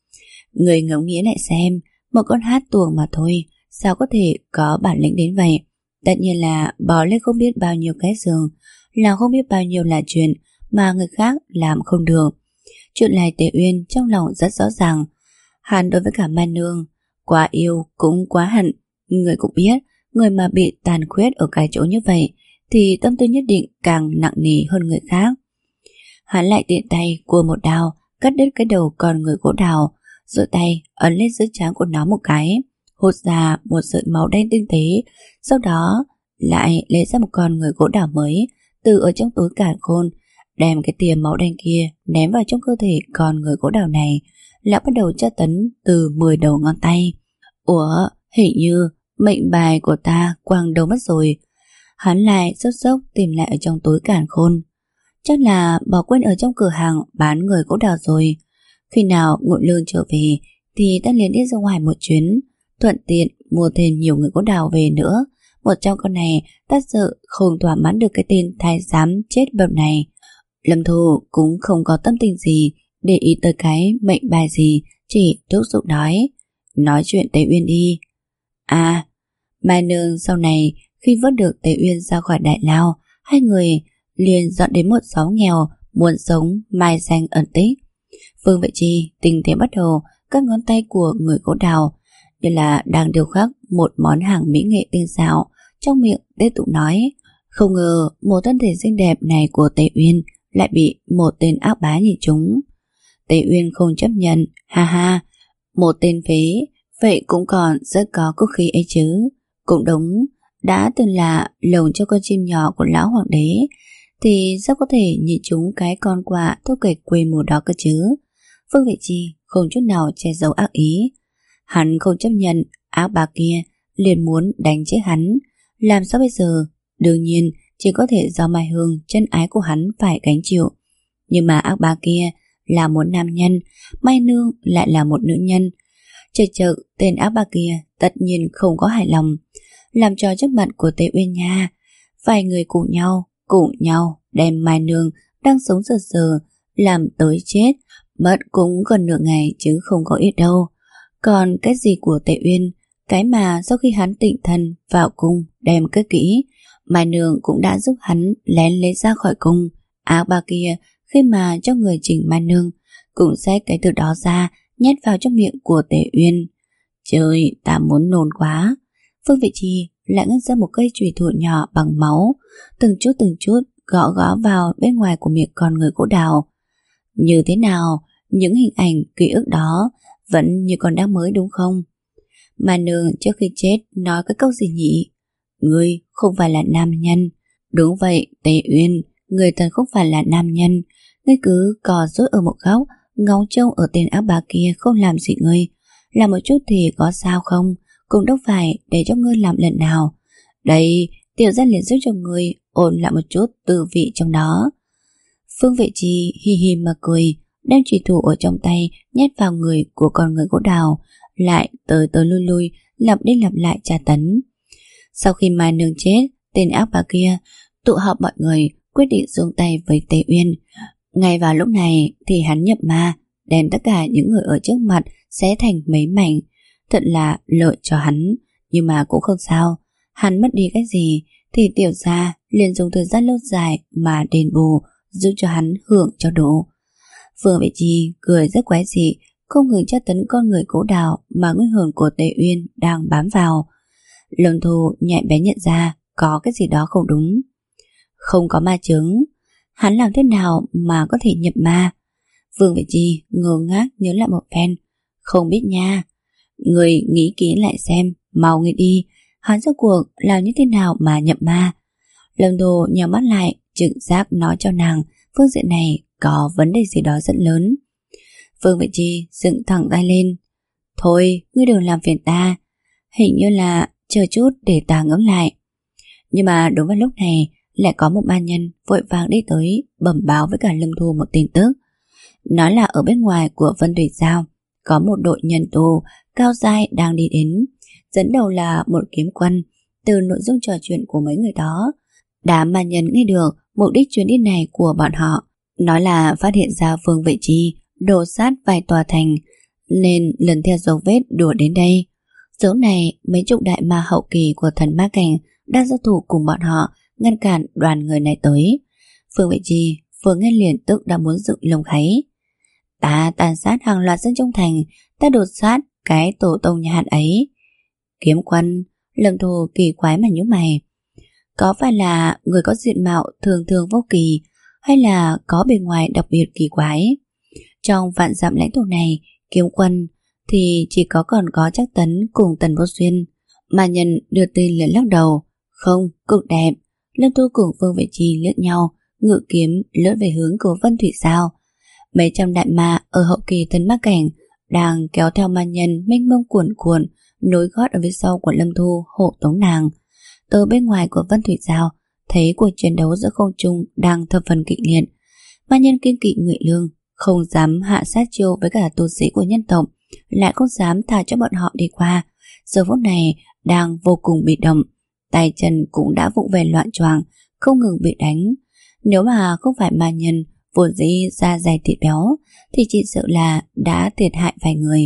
Người ngẫm nghĩ lại xem, một con hát tuồng mà thôi, sao có thể có bản lĩnh đến vậy? Tất nhiên là bò lên không biết bao nhiêu cái giường, làm không biết bao nhiêu là chuyện mà người khác làm không được. Chuyện này Tề Uyên trong lòng rất rõ ràng. Hắn đối với cả Mai Nương quá yêu cũng quá hận. Người cũng biết, người mà bị tàn khuyết ở cái chỗ như vậy thì tâm tư nhất định càng nặng nề hơn người khác. Hắn lại tiện tay cua một đao cắt đứt cái đầu con người gỗ đào, rồi tay ấn lên giữa trán của nó một cái, hút ra một sợi máu đen tinh tế. Sau đó lại lấy ra một con người gỗ đào mới từ ở trong túi càn khôn, đem cái tia máu đen kia ném vào trong cơ thể con người gỗ đào này. Lão bắt đầu tra tấn từ mười đầu ngón tay. Ủa, hình như mệnh bài của ta quăng đâu mất rồi. Hắn lại sốt sốc tìm lại ở trong túi càn khôn. Chắc là bỏ quên ở trong cửa hàng bán người gỗ đào rồi. Khi nào Ngụy Lương trở về thì ta liền đi ra ngoài một chuyến, thuận tiện mua thêm nhiều người gỗ đào về nữa. Một trong con này ta sợ không thỏa mãn được cái tên thái giám chết bầm này. Lâm Thu cũng không có tâm tình gì để ý tới cái mệnh bài gì, chỉ thúc giục nói: nói chuyện Tề Uyên đi. À, Mai Nương sau này khi vớt được Tề Uyên ra khỏi đại lao, hai người liền dọn đến một xóm nghèo, muốn sống mai danh ẩn tích. Vương Vệ Chi tinh tế bắt đầu các ngón tay của người gỗ đào như là đang điêu khắc một món hàng mỹ nghệ tinh xảo, trong miệng tiếp tục nói: không ngờ một thân thể xinh đẹp này của Tề Uyên lại bị một tên ác bá nhìn trúng. Tề Uyên không chấp nhận, ha ha, một tên phế vậy cũng còn rất có cốt khí ấy chứ. Cũng đúng, đã từng là lồng cho con chim nhỏ của lão hoàng đế thì sao có thể nhìn trúng cái con quạ thô kệch quê mùa đó cơ chứ. Vương Vệ Chi không chút nào che giấu ác ý. Hắn không chấp nhận, ác bà kia liền muốn đánh chết hắn. Làm sao bây giờ? Đương nhiên chỉ có thể do Mai Hương chân ái của hắn phải gánh chịu. Nhưng mà ác bà kia là một nam nhân, Mai Nương lại là một nữ nhân. Chợt chợt tên ác bà kia tất nhiên không có hài lòng, làm trò trước mặt của Tề Uyên nha. Vài người cùng nhau cùng nhau đem Mai Nương đang sống sờ sờ làm tới chết, mất cũng gần nửa ngày chứ không có ít đâu. Còn cái gì của Tề Uyên, cái mà sau khi hắn tịnh thân vào cung đem cất kỹ, Mai Nương cũng đã giúp hắn lén lấy ra khỏi cung. Ác bà kia khi mà cho người chỉnh ma nương, cũng xách cái từ đó ra nhét vào trong miệng của Tề Uyên. Trời, ta muốn nôn quá. Phương Vệ Chi lại ngắt ra một cây chùy thủ nhỏ bằng máu, từng chút từng chút gõ gõ vào bên ngoài của miệng con người gỗ đào. Như thế nào, những hình ảnh ký ức đó vẫn như còn đang mới đúng không? Mà nương trước khi chết nói cái câu gì nhỉ? Ngươi không phải là nam nhân. Đúng vậy, Tề Uyên, người thật không phải là nam nhân. Ngươi cứ cò rốt ở một góc, ngóng trông ở tên ác bá kia không làm gì ngươi. Làm một chút thì có sao không? Cũng đâu phải để cho ngươi làm lần nào. Đây, tiểu gia liền giúp cho ngươi ổn lại một chút tư vị trong đó. Phương Vệ Chi hi hi mà cười, đem chùy thủ ở trong tay nhét vào người của con người gỗ đào, lại tới tới lui lui lặp đi lặp lại tra tấn. Sau khi Mai Nương chết, tên ác bà kia tụ họp mọi người quyết định xuống tay với Tề Uyên. Ngay vào lúc này thì hắn nhập ma, đem tất cả những người ở trước mặt xé thành mấy mảnh. Thật là lợi cho hắn, nhưng mà cũng không sao. Hắn mất đi cái gì thì tiểu gia liền dùng thời gian lâu dài mà đền bù, giúp cho hắn hưởng cho đủ. Phương Vệ Chi cười rất quái dị, không ngừng tra tấn con người gỗ đào mà nguyên hồn của Tề Uyên đang bám vào. Lâm Thu nhạy bén nhận ra có cái gì đó không đúng. Không có ma chứng, hắn làm thế nào mà có thể nhập ma? Phương Vệ Chi ngơ ngác nhớ lại một phen. Không biết nha. Người nghĩ kỹ lại xem, mau nghĩ đi, hắn rốt cuộc làm như thế nào mà nhập ma? Lâm Thu nhắm mắt lại, trực giác nói cho nàng phương diện này có vấn đề gì đó rất lớn. Phương Vệ Chi dựng thẳng tay lên. Thôi, ngươi đừng làm phiền ta. Hình như là chờ chút để ta ngẫm lại. Nhưng mà đúng vào lúc này lại có một ma nhân vội vàng đi tới bẩm báo với cả Lâm Thu một tin tức. Nói là ở bên ngoài của Vân Thủy Giao có một đội nhân tù cao giai đang đi đến, dẫn đầu là một kiếm quân. Từ nội dung trò chuyện của mấy người đó, đám ma nhân nghe được mục đích chuyến đi này của bọn họ, nói là phát hiện ra Phương Vệ Chi đổ sát vài tòa thành, nên lần theo dấu vết đuổi đến đây. Dấu này mấy chục đại ma hậu kỳ của thần ma cảnh đang giao thủ cùng bọn họ, ngăn cản đoàn người này tới. Phương Vệ Chi vừa nghe liền tức đã muốn dựng lồng kháy. Ta tàn sát hàng loạt dân trong thành, ta đột sát cái tổ tông nhà hắn ấy. Kiếm quân, Lâm Thu kỳ quái mà nhíu mày. Có phải là người có diện mạo thường thường vô kỳ, hay là có bề ngoài đặc biệt kỳ quái? Trong vạn dặm lãnh thổ này, kiếm quân thì chỉ có còn có Trác Tấn cùng Tần Vô Xuyên. Mà nhân đưa tin liền lắc đầu. Không, cực đẹp. Lâm Thu cùng Phương Vệ Chi liếc nhau, ngự kiếm lướt về hướng của Vân Thủy Giao. Mấy trăm đại ma ở hậu kỳ thần ma cảnh đang kéo theo ma nhân mênh mông cuồn cuộn, nối gót ở phía sau của Lâm Thu hộ tống nàng. Từ bên ngoài của Vân Thủy Giao, thấy cuộc chiến đấu giữa không trung đang thập phần kịch liệt. Ma nhân kiên kỵ Ngụy Lương, không dám hạ sát chiêu với cả tu sĩ của nhân tộc, lại không dám thả cho bọn họ đi qua. Giờ phút này đang vô cùng bị động, tay chân cũng đã vụng về loạn choạng, không ngừng bị đánh. Nếu mà không phải ma nhân vốn dĩ da dày thịt béo thì chỉ sợ là đã thiệt hại vài người.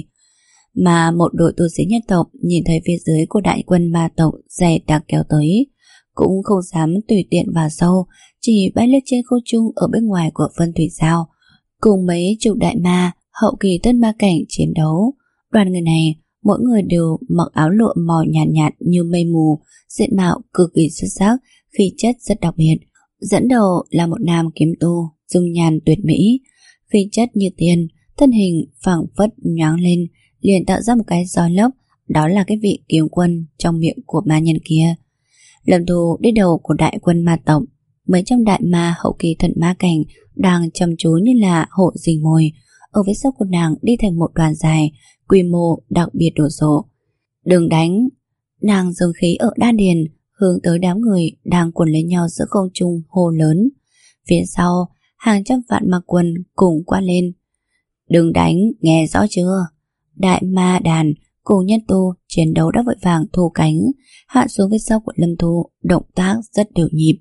Mà một đội tu sĩ nhân tộc nhìn thấy phía dưới của đại quân ma tộc dày đặc kéo tới, cũng không dám tùy tiện vào sâu, chỉ bay lên trên không trung ở bên ngoài của Vân Thủy Giao, cùng mấy chục đại ma hậu kỳ tân ma cảnh chiến đấu. Đoàn người này mỗi người đều mặc áo lụa màu nhạt nhạt như mây mù, diện mạo cực kỳ xuất sắc, khí chất rất đặc biệt. Dẫn đầu là một nam kiếm tu, dung nhan tuyệt mỹ, khí chất như tiên, thân hình phảng phất nhoáng lên, liền tạo ra một cái roi lốc. Đó là cái vị kiếm quân trong miệng của ma nhân kia. Lâm Thu đi đầu của đại quân ma tộc, mấy trăm đại ma hậu kỳ thần ma cảnh đang chăm chú như là hộ rình mồi. Ở phía sau của nàng đi thành một đoàn dài, quy mô đặc biệt đồ sộ. Đừng đánh! Nàng dâng khí ở đan điền, hướng tới đám người đang quần lấy nhau giữa không trung hô lớn. Phía sau, hàng trăm vạn ma quân cùng quát lên. Đừng đánh, nghe rõ chưa? Đại ma đàn cùng nhân tu chiến đấu đã vội vàng thu cánh, hạ xuống phía sau của Lâm Thu, động tác rất đều nhịp.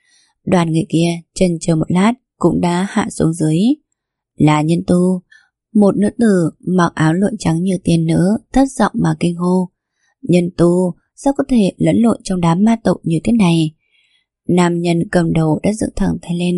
Đoàn người kia chần chờ một lát cũng đã hạ xuống dưới. Là nhân tu. Một nữ tử mặc áo lụa trắng như tiên nữ thất giọng mà kinh hô. Nhân tu, sao có thể lẫn lộn trong đám ma tộc như thế này? Nam nhân cầm đầu đã dựng thẳng tay lên,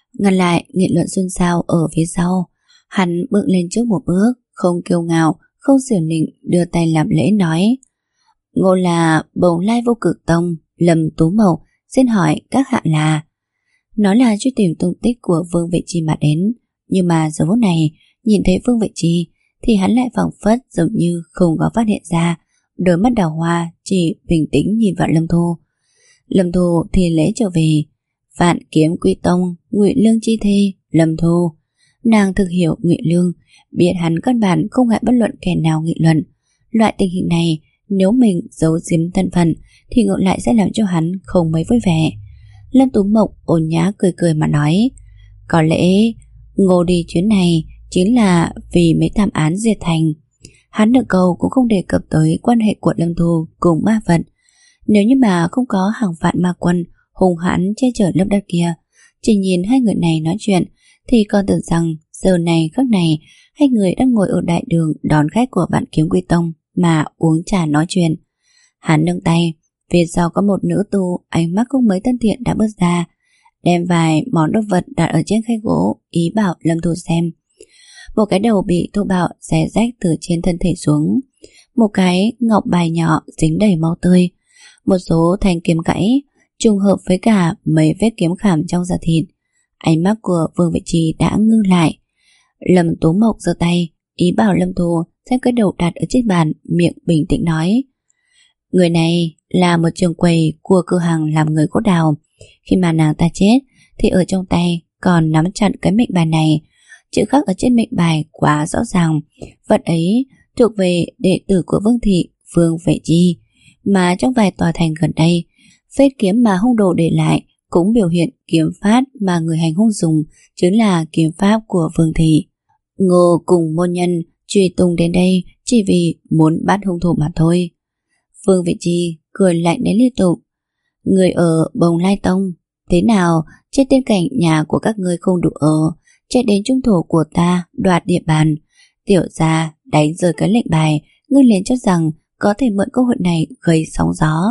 Ngăn lại nghị luận xôn xao ở phía sau. Hắn bước lên trước một bước, không kiêu ngạo, không xiểm nịnh, đưa tay làm lễ nói: Ngô là Bồng Lai Vô Cực Tông Lâm Tú Mộc, xin hỏi các hạ là... Nói là truy tìm tung tích của Vương Vệ Chi mà đến, nhưng mà giờ phút này nhìn thấy Vương Vệ Chi thì hắn lại phảng phất giống như không có phát hiện ra, đôi mắt đào hoa chỉ bình tĩnh nhìn vào Lâm Thu. Lâm Thu thì lễ trở về: Vạn Kiếm Quy Tông Ngụy Lương chi thê Lâm Thu. Nàng thực hiểu Ngụy Lương, biết hắn căn bản không ngại bất luận kẻ nào nghị luận. Loại tình hình này nếu mình giấu giếm thân phận thì ngược lại sẽ làm cho hắn không mấy vui vẻ. Lâm Tú Mộc ôn nhã cười cười mà nói: Có lẽ Ngô đi chuyến này chính là vì mấy thảm án diệt thành. Hắn được câu cũng không đề cập tới quan hệ của Lâm Thu cùng ma vật. Nếu như mà không có hàng vạn ma quân hùng hãn che chở lớp đất kia, chỉ nhìn hai người này nói chuyện thì còn tưởng rằng giờ này khắc này hai người đang ngồi ở đại đường đón khách của Vạn Kiếm Quy Tông mà uống trà nói chuyện. Hắn nâng tay, phía sau có một nữ tu ánh mắt không mấy thân thiện đã bước ra, đem vài món đồ vật đặt ở trên khay gỗ, ý bảo Lâm Thu xem. Một cái đầu bị thô bạo xé rách từ trên thân thể xuống, một cái ngọc bài nhỏ dính đầy máu tươi, một số thanh kiếm gãy trùng hợp với cả mấy vết kiếm khảm trong da thịt. Ánh mắt của Vương Vệ Chi đã ngưng lại. Lâm Tú Mộc giơ tay ý bảo Lâm Thu xem cái đầu đặt ở trên bàn, miệng bình tĩnh nói: Người này là một trường quầy của cửa hàng làm người cốt đào. Khi mà nàng ta chết thì ở trong tay còn nắm chặt cái mệnh bài này. Chữ khắc ở trên mệnh bài quá rõ ràng, vật ấy thuộc về đệ tử của Vương thị Vương Vệ Chi. Mà trong vài tòa thành gần đây, phết kiếm mà hung đồ để lại cũng biểu hiện kiếm pháp mà người hành hung dùng chính là kiếm pháp của Vương thị. Ngô cùng môn nhân truy tung đến đây chỉ vì muốn bắt hung thủ mà thôi. Vương Vệ Chi cười lạnh đến liên tục: Người ở Bồng Lai Tông, thế nào trên tên cảnh nhà của các ngươi không đủ ở, chạy đến trung thổ của ta đoạt địa bàn. Tiểu gia đánh rơi cái lệnh bài, ngươi liền cho rằng có thể mượn cơ hội này gây sóng gió.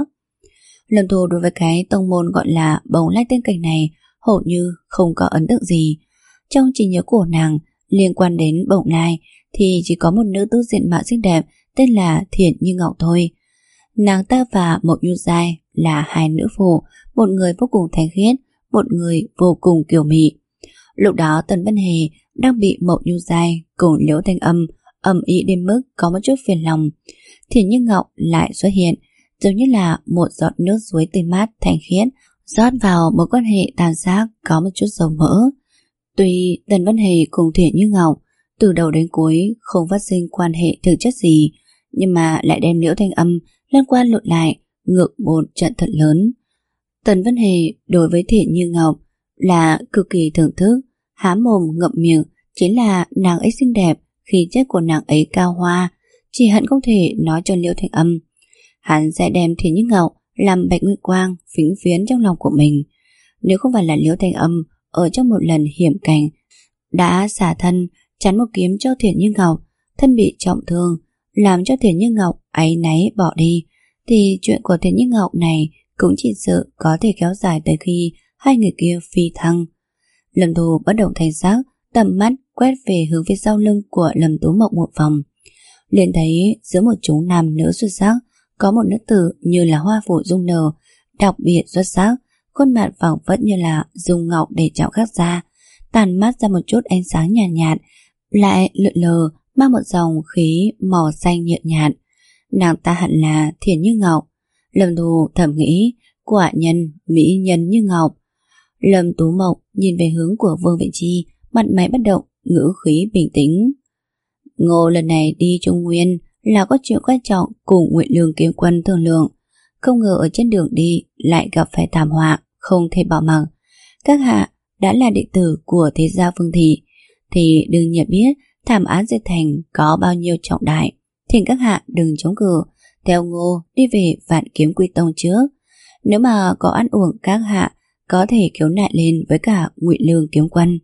Lâm Thu đối với cái tông môn gọi là Bồng Lai tên cảnh này hầu như không có ấn tượng gì. Trong trí nhớ của nàng liên quan đến Bồng Lai thì chỉ có một nữ tu diện mạo xinh đẹp tên là Thiện Như Ngọc thôi. Nàng ta và Mộng Nhu Giai là hai nữ phụ, một người vô cùng thanh khiết, một người vô cùng kiều mị. Lúc đó Tần Vân Hề đang bị Mộng Nhu Giai cùng Liễu Thanh Âm ầm ĩ đến mức có một chút phiền lòng. Thiện Như Ngọc lại xuất hiện, giống như là một giọt nước suối tươi mát thanh khiết rót vào một quan hệ tàn giác có một chút dầu mỡ. Tuy Tần Vân Hề cùng Thiện Như Ngọc từ đầu đến cuối không phát sinh quan hệ thực chất gì, nhưng mà lại đem Liễu Thanh Âm liên quan lộn lại ngược một trận thật lớn. Tần Vân Hề đối với Thiện Như Ngọc là cực kỳ thưởng thức, há mồm ngậm miệng chính là nàng ấy xinh đẹp, khí chất của nàng ấy cao hoa, chỉ hận không thể nói cho Liễu Thanh Âm. Hắn sẽ đem Thiện Như Ngọc làm bạch nguyệt quang phính phiến trong lòng của mình. Nếu không phải là Liễu Thanh Âm ở trong một lần hiểm cảnh đã xả thân chắn một kiếm cho Thiện Như Ngọc, thân bị trọng thương, làm cho Thiện Như Ngọc áy náy bỏ đi, thì chuyện của Thiện Như Ngọc này cũng chỉ sợ có thể kéo dài tới khi hai người kia phi thăng. Lâm Thu bất động thanh sắc, tầm mắt quét về hướng phía sau lưng của Lâm Tú Mộc một vòng, liền thấy giữa một chúng nam nữ xuất sắc có một nữ tử như là hoa phủ dung nở, đặc biệt xuất sắc, khuôn mặt phẳng phất như là dùng ngọc để chảo khắc ra, tàn mắt ra một chút ánh sáng nhàn nhạt, nhạt, lại lượn lờ mang một dòng khí màu xanh nhợt nhạt. Nàng ta hẳn là Thiện Như Ngọc. Lâm Thu thầm nghĩ, quả nhân mỹ nhân như ngọc. Lâm Tú Mộc nhìn về hướng của Vương Vệ Chi, mặt mày bất động, ngữ khí bình tĩnh. Ngô lần này đi Trung Nguyên là có chuyện quan trọng cùng Ngụy Lương kiếm quân thương lượng, không ngờ ở trên đường đi lại gặp phải thảm họa không thể bỏ mặc. Các hạ đã là đệ tử của thế gia Vương thị thì đương nhiên biết thảm án diệt thành có bao nhiêu trọng đại. Thỉnh các hạ đừng chống cự, theo Ngô đi về Vạn Kiếm Quy Tông trước. Nếu mà có ăn uống, các hạ có thể khiếu nại lên với cả Ngụy Lương kiếm quân.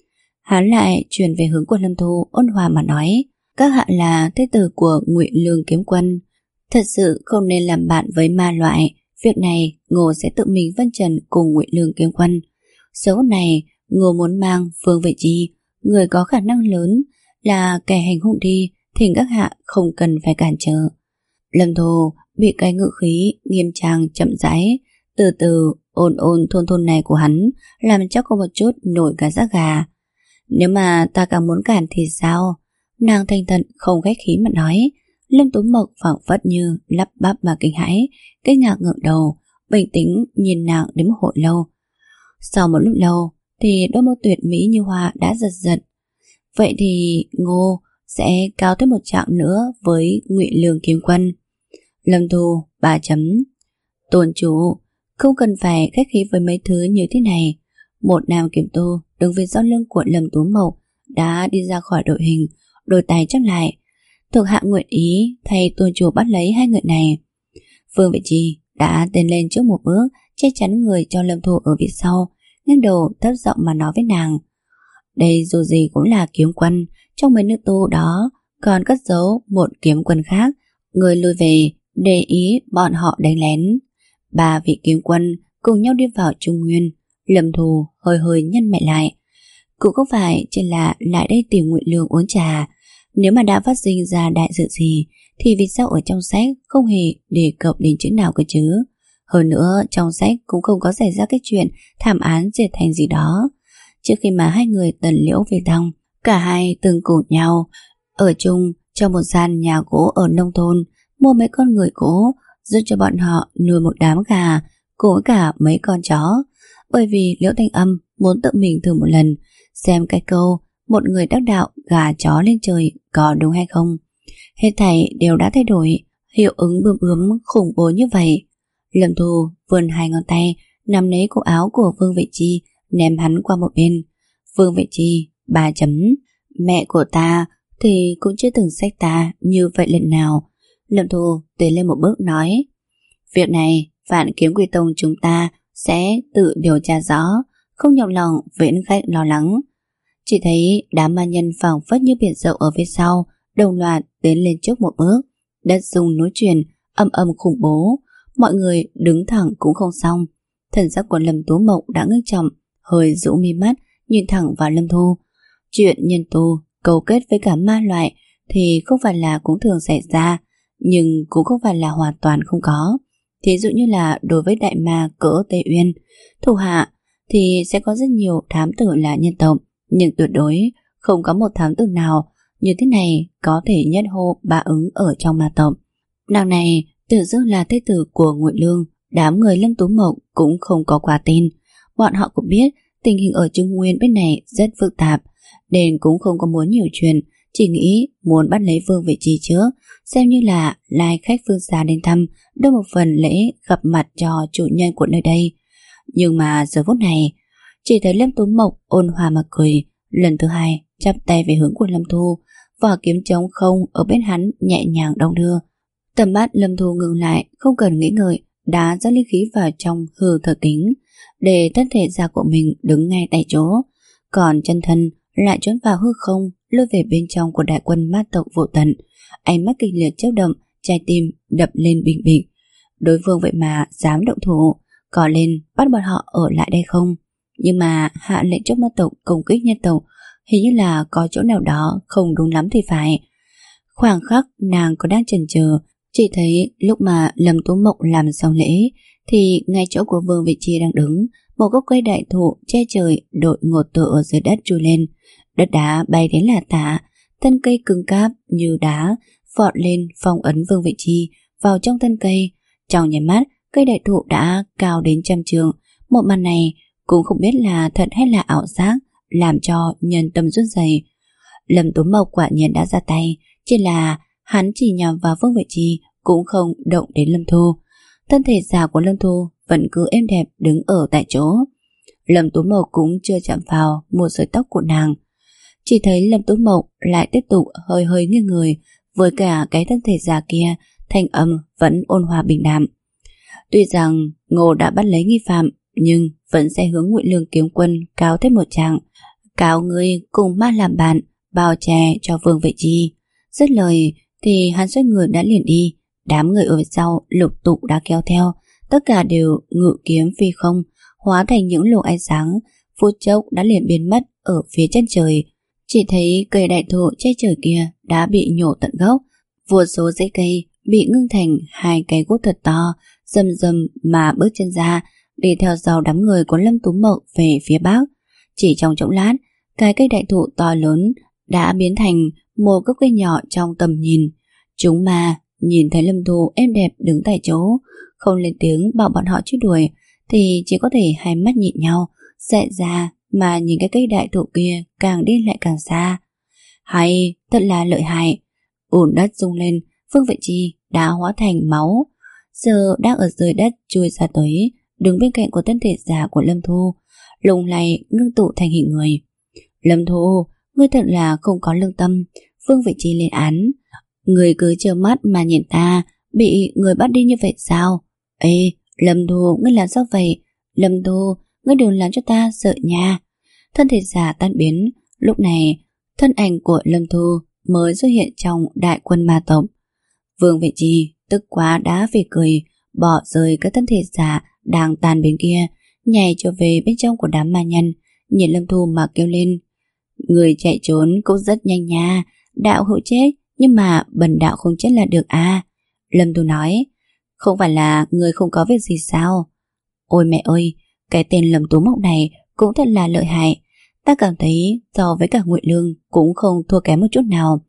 Hắn lại chuyển về hướng của Lâm Thu, ôn hòa mà nói: các hạ là thế tử của Ngụy Lương kiếm quân, thật sự không nên làm bạn với ma loại. Việc này Ngô sẽ tự mình phân trần cùng Ngụy Lương kiếm quân. Số này Ngô muốn mang Vương Vệ Chi, người có khả năng lớn, là kẻ hành hung đi, thì các hạ không cần phải cản trở. Lâm Thù bị cái ngữ khí nghiêm trang chậm rãi, từ từ ôn ôn thôn thôn này của hắn làm cho có một chút nổi cả da gà. Nếu mà ta càng muốn cản thì sao? Nàng thanh thận không khách khí mà nói. Lâm Tú Mộc phảng phất như lắp bắp mà kinh hãi, kinh ngạc ngẩng đầu, bình tĩnh nhìn nàng đến một hồi lâu. Sau một lúc lâu thì đôi môi tuyệt mỹ như hoa đã giật giật. Vậy thì Ngô sẽ cao thêm một chặng nữa với Ngụy Lương kiếm quân. Lâm Thu ba chấm. Tôn chủ, không cần phải khách khí với mấy thứ như thế này. Một nam kiếm tu đứng phía sau lưng của Lâm Tú Mộc đã đi ra khỏi đội hình, đôi tay chắp lại. Thuộc hạ nguyện ý thay tôn chủ bắt lấy hai người này. Vương Vệ Chi đã tiến lên trước một bước, che chắn người cho Lâm Thu ở phía sau, nghiêng đầu thấp giọng mà nói với nàng. Đây dù gì cũng là kiếm quân, trong mấy nữ tu đó còn cất giấu một kiếm quân khác. Người lùi về, để ý bọn họ đánh lén. Ba vị kiếm quân cùng nhau đi vào Trung Nguyên. Lâm Thu hơi hơi nhăn mày lại. Cũng không phải chỉ là lại đây tìm Ngụy Lương uống trà. Nếu mà đã phát sinh ra đại sự gì thì vì sao ở trong sách không hề đề cập đến chữ nào cơ chứ? Hơn nữa trong sách cũng không có xảy ra cái chuyện thảm án diệt thành gì đó. Trước khi mà hai người Tần Liễu về Tăng, cả hai từng cùng nhau ở chung trong một gian nhà gỗ ở nông thôn, mua mấy con người gỗ giúp cho bọn họ nuôi một đám gà cùng với cả mấy con chó. Bởi vì Liễu Thanh Âm muốn tự mình thử một lần xem cái câu một người đắc đạo gà chó lên trời có đúng hay không. Hết thảy đều đã thay đổi, hiệu ứng bướm bướm khủng bố như vậy. Lâm Thu vươn hai ngón tay nắm lấy cổ áo của Vương Vệ Chi, ném hắn qua một bên. Vương Vệ Chi ba chấm. Mẹ của ta thì cũng chưa từng xách ta như vậy lần nào. Lâm Thu tiến lên một bước nói. Việc này Vạn Kiếm Quy Tông chúng ta sẽ tự điều tra rõ, không nhọc lòng viễn khách lo lắng. Chỉ thấy đám ma nhân phảng phất như biển rộng ở phía sau đồng loạt tiến lên trước một bước. Đất rung núi chuyển, âm âm khủng bố. Mọi người đứng thẳng cũng không xong. Thần sắc của Lâm Tú Mộc đã ngưng trọng, hơi rũ mi mắt nhìn thẳng vào Lâm Thu. Chuyện nhân tu cấu kết với cả ma loại thì không phải là cũng thường xảy ra, nhưng cũng không phải là hoàn toàn không có. Thí dụ như là đối với đại ma cỡ Tây Uyên, thủ hạ thì sẽ có rất nhiều thám tử là nhân tộc, nhưng tuyệt đối không có một thám tử nào như thế này có thể nhất hô bá ứng ở trong ma tộc. Nàng này tự dưng là thế tử của Ngụy Lương, đám người Lâm Tú Mộc cũng không có quá tin. Bọn họ cũng biết tình hình ở Trung Nguyên bên này rất phức tạp, nên cũng không có muốn nhiều chuyện, chỉ nghĩ muốn bắt lấy Vương Vệ Chi trước, xem như là lai khách phương xa đến thăm, đưa một phần lễ gặp mặt cho chủ nhân của nơi đây. Nhưng mà giờ phút này, chỉ thấy Lâm Tú Mộc ôn hòa mà cười, lần thứ hai chắp tay về hướng của Lâm Thu, vỏ kiếm trống không ở bên hắn nhẹ nhàng đong đưa. Tầm mắt Lâm Thu ngừng lại, không cần nghĩ ngợi, đá ra linh khí vào trong hư thờ kính, để thân thể da của mình đứng ngay tại chỗ, còn chân thân lại trốn vào hư không, lôi về bên trong của đại quân ma tộc Vô Tận. Ánh mắt kịch liệt chớp động, trái tim đập lên bình bịch. Đối phương vậy mà dám động thủ, có lên bắt bọn họ ở lại đây không? Nhưng mà hạ lệnh cho ma tộc công kích nhân tộc, hình như là có chỗ nào đó không đúng lắm thì phải. Khoảng khắc nàng có đang chần chờ, chỉ thấy lúc mà Lâm Tú Mộc làm xong lễ thì ngay chỗ của Vương Vệ Chi đang đứng, một gốc cây đại thụ che trời đội ngột tựa ở dưới đất trôi lên. Đất đá bay đến là tả, thân cây cứng cáp như đá vọt lên phong ấn Vương Vệ Chi vào trong thân cây. Trong nháy mắt, cây đại thụ đã cao đến trăm trượng. Một màn này cũng không biết là thật hay là ảo giác, làm cho nhân tâm run rẩy. Lâm Tú Mộc quả nhiên đã ra tay, chỉ là hắn chỉ nhằm vào Vương Vệ Chi, cũng không động đến Lâm Thu. Thân thể già của Lâm Thu vẫn cứ êm đẹp đứng ở tại chỗ. Lâm Tú Mộc cũng chưa chạm vào một sợi tóc của nàng. Chỉ thấy Lâm Tú Mộc lại tiếp tục hơi hơi nghiêng người, với cả cái thân thể già kia, thanh âm vẫn ôn hòa bình đạm. Tuy rằng Ngô đã bắt lấy nghi phạm, nhưng vẫn sẽ hướng Ngụy Lương kiếm quân cáo thêm một tràng, cáo ngươi cùng ma làm bạn, bao che cho Vương Vệ Chi. Dứt lời thì hắn xoay người đã liền đi. Đám người ở sau lục tục đã kéo theo, tất cả đều ngự kiếm phi không, hóa thành những luồng ánh sáng phút chốc đã liền biến mất ở phía chân trời. Chỉ thấy cây đại thụ che trời kia đã bị nhổ tận gốc, vô số rễ cây bị ngưng thành hai cái gốc thật to, rầm rầm mà bước chân ra, đi theo sau đám người của Lâm Tú Mộng về phía bắc. Chỉ trong chốc lát, cái cây đại thụ to lớn đã biến thành một gốc cây nhỏ trong tầm nhìn. Chúng mà nhìn thấy Lâm Thu êm đẹp đứng tại chỗ, không lên tiếng bảo bọn họ truy đuổi, thì chỉ có thể hai mắt nhịn nhau, dại ra mà nhìn cái cây đại thụ kia càng đi lại càng xa. Hay, thật là lợi hại. Ủn đất rung lên, Phương Vệ Chi đã hóa thành máu, giờ đang ở dưới đất chui ra tới, đứng bên cạnh của thân thể già của Lâm Thu, lùng lay ngưng tụ thành hình người. Lâm Thu, ngươi thật là không có lương tâm. Phương Vệ Chi lên án. Người cứ trơ mắt mà nhìn ta bị người bắt đi như vậy sao? Ê, Lâm Thu, ngươi làm sao vậy? Lâm Thu, ngươi đừng làm cho ta sợ nha. Thân thể già tan biến. Lúc này, thân ảnh của Lâm Thu mới xuất hiện trong đại quân ma tộc. Vương Vệ Chi tức quá đã phì cười, bỏ rơi cái thân thể già đang tan biến kia, nhảy trở về bên trong của đám ma nhân, nhìn Lâm Thu mà kêu lên. Người chạy trốn cũng rất nhanh nha, đạo hữu chết, nhưng mà bần đạo không chết là được à? Lâm Thu nói. Không phải là người không có việc gì sao? Ôi mẹ ơi, cái tên Lâm Tú Mộng này cũng thật là lợi hại. Ta cảm thấy so với cả Ngụy Lương cũng không thua kém một chút nào.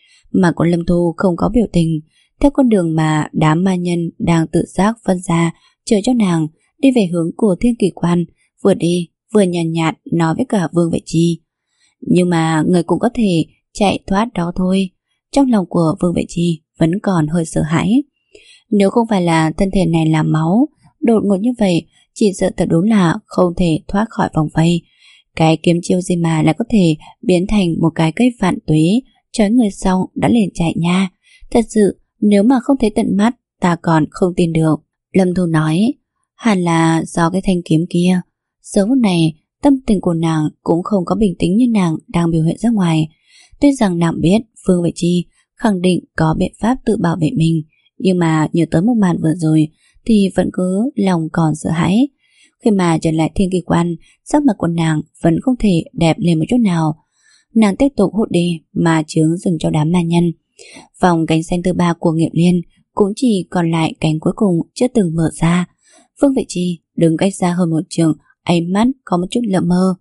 Mà con Lâm Thu không có biểu tình, theo con đường mà đám ma nhân đang tự giác phân ra chờ cho nàng đi về hướng của Thiên Kỳ Quan, vừa đi vừa nhàn nhạt, nhạt nói với cả Vương Vệ Chi. Nhưng mà người cũng có thể chạy thoát đó thôi. Trong lòng của Vương Vệ Chi vẫn còn hơi sợ hãi. Nếu không phải là thân thể này là máu, đột ngột như vậy, chỉ sợ thật đúng là không thể thoát khỏi vòng vây. Cái kiếm chiêu gì mà lại có thể biến thành một cái cây vạn tuế, trói người xong đã liền chạy nha. Thật sự, nếu mà không thấy tận mắt, ta còn không tin được. Lâm Thu nói, hẳn là do cái thanh kiếm kia. Giờ phút này, tâm tình của nàng cũng không có bình tĩnh như nàng đang biểu hiện ra ngoài. Tuy rằng nàng biết Phương Vệ Chi khẳng định có biện pháp tự bảo vệ mình, nhưng mà nhớ tới một màn vừa rồi thì vẫn cứ lòng còn sợ hãi. Khi mà trở lại Thiên Kỳ Quan, sắc mặt của nàng vẫn không thể đẹp lên một chút nào. Nàng tiếp tục hút đi mà chướng dừng cho đám ma nhân. Vòng cánh xanh thứ ba của Nghiệp Liên cũng chỉ còn lại cánh cuối cùng chưa từng mở ra. Phương Vệ Chi đứng cách xa hơn một trường, ánh mắt có một chút lợm mơ.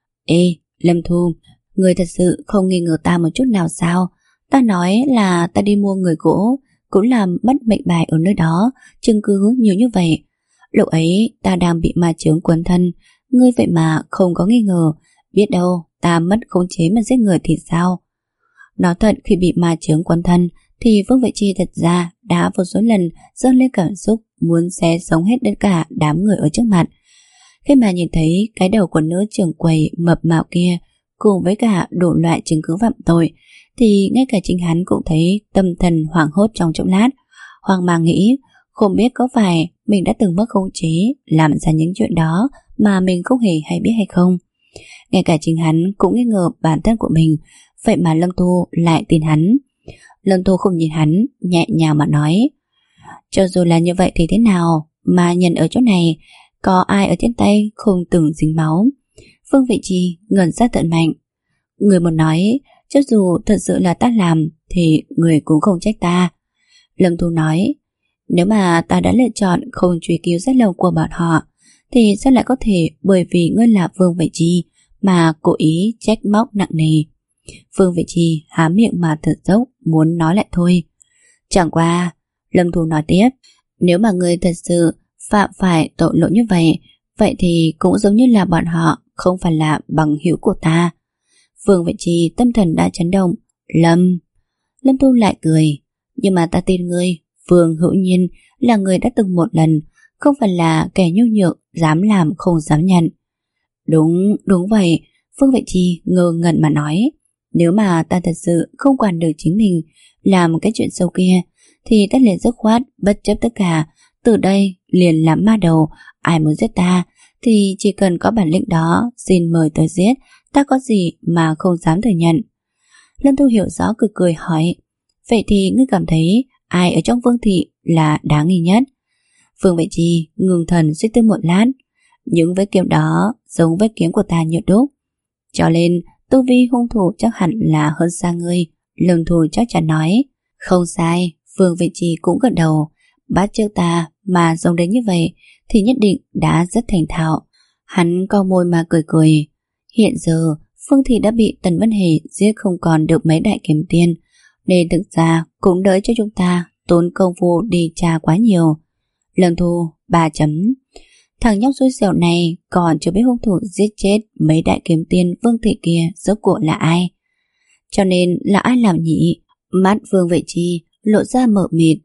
Ê, Lâm Thu, người thật sự không nghi ngờ ta một chút nào sao? Ta nói là ta đi mua người gỗ, cũng làm mất mệnh bài ở nơi đó, chứng cứ nhiều như vậy. Lúc ấy ta đang bị ma chướng quấn thân, ngươi vậy mà không có nghi ngờ, biết đâu ta mất khống chế mà giết người thì sao? Nói thật, khi bị ma chướng quấn thân thì Vương Vệ Chi thật ra đã vô số lần dâng lên cảm xúc muốn xé sống hết tất cả đám người ở trước mặt. Khi mà nhìn thấy cái đầu của nữ trưởng quầy mập mạo kia cùng với cả đủ loại chứng cứ phạm tội, thì ngay cả chính hắn cũng thấy tâm thần hoảng hốt trong chốc lát, hoang mang nghĩ không biết có phải mình đã từng mất khống chế làm ra những chuyện đó mà mình không hề hay biết hay không. Ngay cả chính hắn cũng nghi ngờ bản thân của mình, vậy mà Lâm Thu lại tin hắn. Lâm Thu không nhìn hắn, nhẹ nhàng mà nói, cho dù là như vậy thì thế nào, mà nhân ở chỗ này có ai ở trên tay không từng dính máu? Phương Vệ Chi ngẩn ra tận mạnh. Người muốn nói, cho dù thật sự là ta làm thì người cũng không trách ta. Lâm Thu nói, nếu mà ta đã lựa chọn không truy cứu rất lâu của bọn họ, thì sao lại có thể bởi vì ngươi là Phương Vệ Chi mà cố ý trách móc nặng nề? Phương Vệ Chi há miệng mà thật dốc muốn nói lại thôi. Chẳng qua, Lâm Thu nói tiếp, nếu mà ngươi thật sự phạm phải tội lỗi như vậy, vậy thì cũng giống như là bọn họ không phải là bằng hữu của ta. Phương Vệ Chi tâm thần đã chấn động. Lâm Lâm Thu lại cười, nhưng mà ta tin ngươi, Phương Hữu Nhiên là người đã từng một lần, không phải là kẻ nhu nhược dám làm không dám nhận. Đúng, đúng vậy. Phương Vệ Chi ngơ ngẩn mà nói, nếu mà ta thật sự không quản được chính mình làm cái chuyện sâu kia, thì ta liền dứt khoát bất chấp tất cả, từ đây liền làm ma đầu. Ai muốn giết ta thì chỉ cần có bản lĩnh đó, xin mời tới giết, ta có gì mà không dám thừa nhận. Lâm Thu hiểu rõ, cười cười hỏi, vậy thì ngươi cảm thấy ai ở trong Vương thị là đáng nghi nhất? Phương Vệ Chi ngừng thần suy tư một lát. những vết kiếm đó giống vết kiếm của ta như đúc. Cho nên tu vi hung thủ chắc hẳn là hơn xa ngươi. Lâm Thu chắc chắn nói. Không sai. Vương Vị Trì cũng gật đầu. Bắt chước ta mà giống đến như vậy thì nhất định đã rất thành thạo. Hắn cau môi mà cười cười. Hiện giờ Phương Thị đã bị Tần Vân Hề giết không còn được mấy đại kiếm tiên, nên thực ra cũng đỡ cho chúng ta tốn công phu đi tra quá nhiều. Lâm Thu ba chấm. Thằng nhóc xui xẻo này còn chưa biết hung thủ giết chết mấy đại kiếm tiên Vương Thị kia rốt cuộc là ai. Cho nên là ai làm nhỉ? Mắt Vương Vệ Chi lộ ra mờ mịt.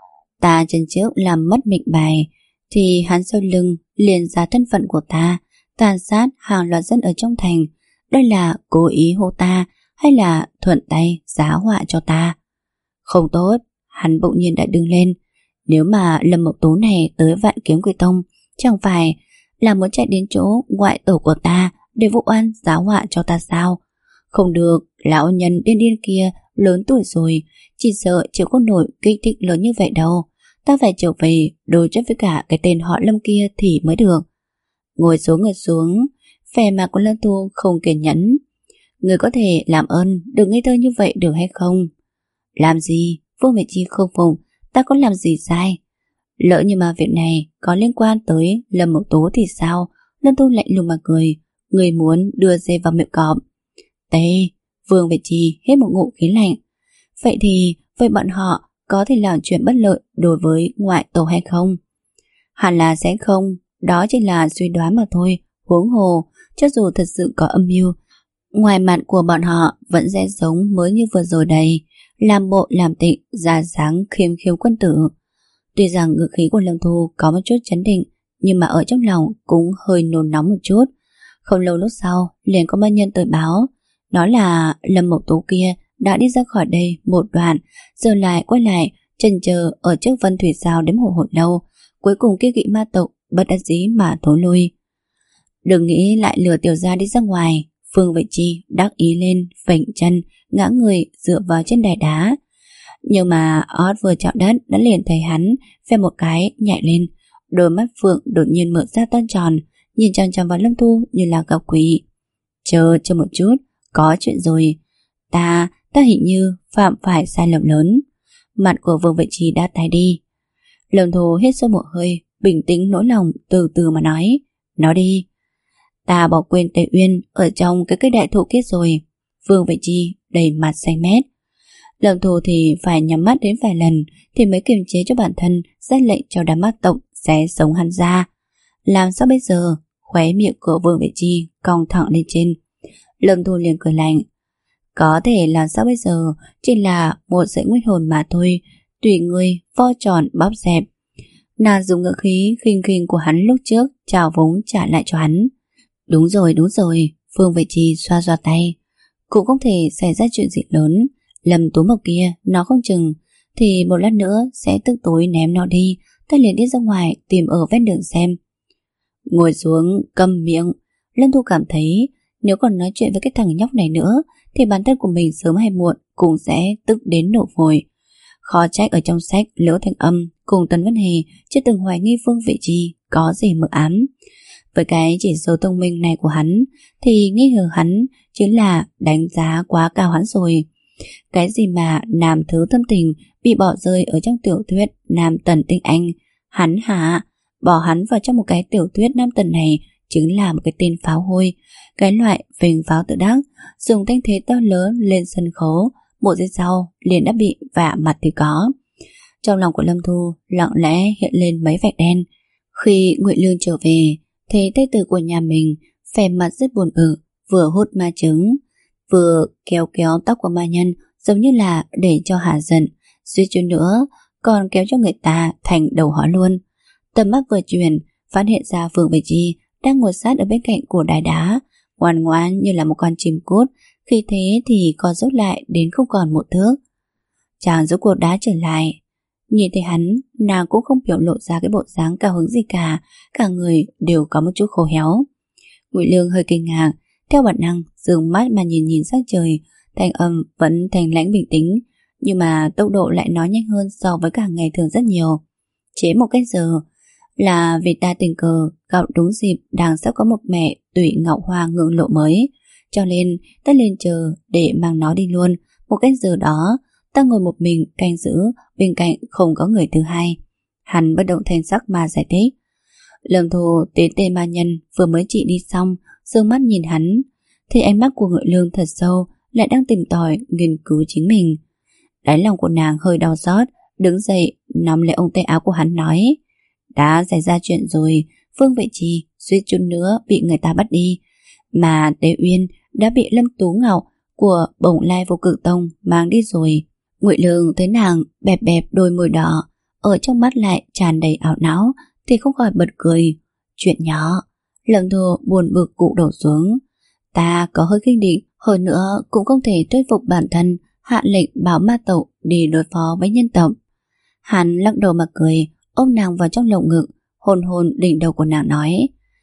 Ta chân trước làm mất mệnh bài thì hắn sau lưng liền ra thân phận của ta, tàn sát hàng loạt dân ở trong thành. Đây là cố ý hô ta hay là thuận tay giá họa cho ta? Không tốt. Hắn bỗng nhiên đã đứng lên. Nếu mà Lâm Mộc Tú này tới Vạn Kiếm Quỷ Tông, chẳng phải là muốn chạy đến chỗ ngoại tổ của ta để vụ oan giá họa cho ta sao? Không được, lão nhân điên điên kia lớn tuổi rồi, chỉ sợ chịu không nổi kích thích lớn như vậy đâu. Ta phải trở về đối chất với cả cái tên họ Lâm kia thì mới được. Ngồi xuống ngồi xuống. Vẻ mặt của Lâm Thu không kiên nhẫn. Người có thể làm ơn đừng ngây thơ như vậy được hay không? Làm gì? Vương Vệ Chi không phục. Ta có làm gì sai? Lỡ như mà việc này có liên quan tới Lâm Mộc Tố thì sao? Lâm Thu lạnh lùng mà cười. Người muốn đưa dê vào miệng cọp. Tê. Vương Vệ Chi hít một ngụm khí lạnh. Vậy thì vậy bọn họ có thể làm chuyện bất lợi đối với ngoại tổ hay không? Hẳn là sẽ không. Đó chỉ là suy đoán mà thôi. Huống hồ, cho dù thật sự có âm mưu, ngoài mặt của bọn họ vẫn sẽ giống mới như vừa rồi đây, làm bộ làm tịnh, ra dáng khiêm khiêm quân tử. Tuy rằng ngữ khí của Lâm Thu có một chút chấn định, nhưng mà ở trong lòng cũng hơi nôn nóng một chút. Không lâu lúc sau, liền có ba nhân tới báo, nói là Lâm Mộc Tú kia đã đi ra khỏi đây một đoạn, giờ lại quay lại chần chờ ở trước Vân Thủy Giao đến một hồi lâu, cuối cùng kia kỵ ma tộc bất đắc dĩ mà thối lui. Đừng nghĩ lại lừa tiểu gia đi ra ngoài. Phương Vệ Chi đắc ý lên, vểnh chân, ngã người dựa vào trên đài đá. Nhưng mà ót vừa chạm đất đã liền thấy hắn phê một cái nhảy lên. Đôi mắt Phượng đột nhiên mở ra to tròn, nhìn chằm chằm vào Lâm Thu như là gặp quỷ. Chờ chờ một chút, có chuyện rồi. Ta, ta hình như phạm phải sai lầm lớn. Mặt của Vương Vệ Chi đã tái đi. Lâm Thu hít sâu một hơi, bình tĩnh nỗi lòng, từ từ mà nói. Nói đi. Ta bỏ quên Tề Uyên ở trong cái cây đại thụ kia rồi. Vương Vệ Chi đầy mặt xanh mét. Lâm Thu thì phải nhắm mắt đến vài lần thì mới kiềm chế cho bản thân, ra lệnh cho đám mắt tộc xé sống hắn ra. Làm sao bây giờ? Khóe miệng của Vương Vệ Chi cong thẳng lên trên. Lâm Thu liền cười lạnh. Có thể làm sao bây giờ? Chỉ là một sợi nguyên hồn mà thôi, tùy ngươi vo tròn bóp dẹp. Nàng dùng ngữ khí khinh khinh của hắn lúc trước chào vống trả lại cho hắn. Đúng rồi, đúng rồi. Phương Vệ Chi xoa xoa tay. Cũng không thể xảy ra chuyện gì lớn. Lâm Tú Mộc kia nó không chừng thì một lát nữa sẽ tức tối ném nó đi. Ta liền đi ra ngoài tìm ở ven đường xem. Ngồi xuống, câm miệng. Lâm Thu cảm thấy nếu còn nói chuyện với cái thằng nhóc này nữa thì bản thân của mình sớm hay muộn cũng sẽ tức đến nổ phổi. Khó trách ở trong sách Liễu Thanh Âm cùng Tần Vân Hề chưa từng hoài nghi Phương Vệ Chi có gì mờ ám. Với cái chỉ số thông minh này của hắn thì nghi ngờ hắn chính là đánh giá quá cao hắn rồi. Cái gì mà nam thứ thâm tình bị bỏ rơi ở trong tiểu thuyết Nam Tần Tinh Anh, hắn hả? Bỏ hắn vào trong một cái tiểu thuyết Nam Tần này chính là một cái tên pháo hôi, cái loại phình pháo tự đắc, dùng thanh thế to lớn lên sân khấu, một giây sau liền đã bị vả mặt thì có. Trong lòng của Lâm Thu lặng lẽ hiện lên mấy vạch đen. Khi Ngụy Lương trở về, thấy thê tử của nhà mình vẻ mặt rất buồn bực, vừa hút ma trứng, vừa kéo kéo tóc của ma nhân giống như là để cho hạ giận, suýt chút nữa còn kéo cho người ta thành đầu họ luôn. Tầm mắt vừa chuyển, phát hiện ra Phương Vệ Chi đang ngồi sát ở bên cạnh của đài đá, ngoan ngoãn như là một con chim cút, khi thế thì co rút lại đến không còn một thước. Chàng rốt cuộc đã trở lại. Nhìn thấy hắn, nàng cũng không biểu lộ ra cái bộ dáng cao hứng gì cả, cả người đều có một chút khô héo. Ngụy Lương hơi kinh ngạc, theo bản năng dường mắt mà nhìn nhìn sắc trời, thanh âm vẫn thành lãnh bình tĩnh, nhưng mà tốc độ lại nói nhanh hơn so với cả ngày thường rất nhiều. Chế một cách giờ, là vì ta tình cờ gặp đúng dịp đang sắp có một mẹ tủy ngọc hoa ngưỡng lộ mới, cho nên ta liền chờ để mang nó đi luôn. Một canh giờ đó, ta ngồi một mình canh giữ, bên cạnh không có người thứ hai. Hắn bất động thanh sắc mà giải thích. Lâm Thu tế tê ma nhân vừa mới trị đi xong, sương mắt nhìn hắn, thì ánh mắt của Ngụy Lương thật sâu, lại đang tìm tòi nghiên cứu chính mình. Đáy lòng của nàng hơi đau xót, đứng dậy nắm lấy ống tay áo của hắn nói: đã xảy ra chuyện rồi, Phương Vệ Trì suýt chút nữa bị người ta bắt đi, mà Tế Uyên đã bị Lâm Tú Ngạo của Bổng Lai Vô Cực Tông mang đi rồi. Ngụy Lương thấy nàng bẹp bẹp đôi môi đỏ, ở trong mắt lại tràn đầy ảo não, thì không khỏi bật cười. Chuyện nhỏ. Lâm Thu buồn bực cụ đổ xuống. Ta có hơi khinh địch, hơn nữa cũng không thể thuyết phục bản thân hạ lệnh bảo ma tộc đi đối phó với nhân tộc. Hắn lắc đầu mà cười, ôm nàng vào trong lồng ngực, hôn hôn đỉnh đầu của nàng nói: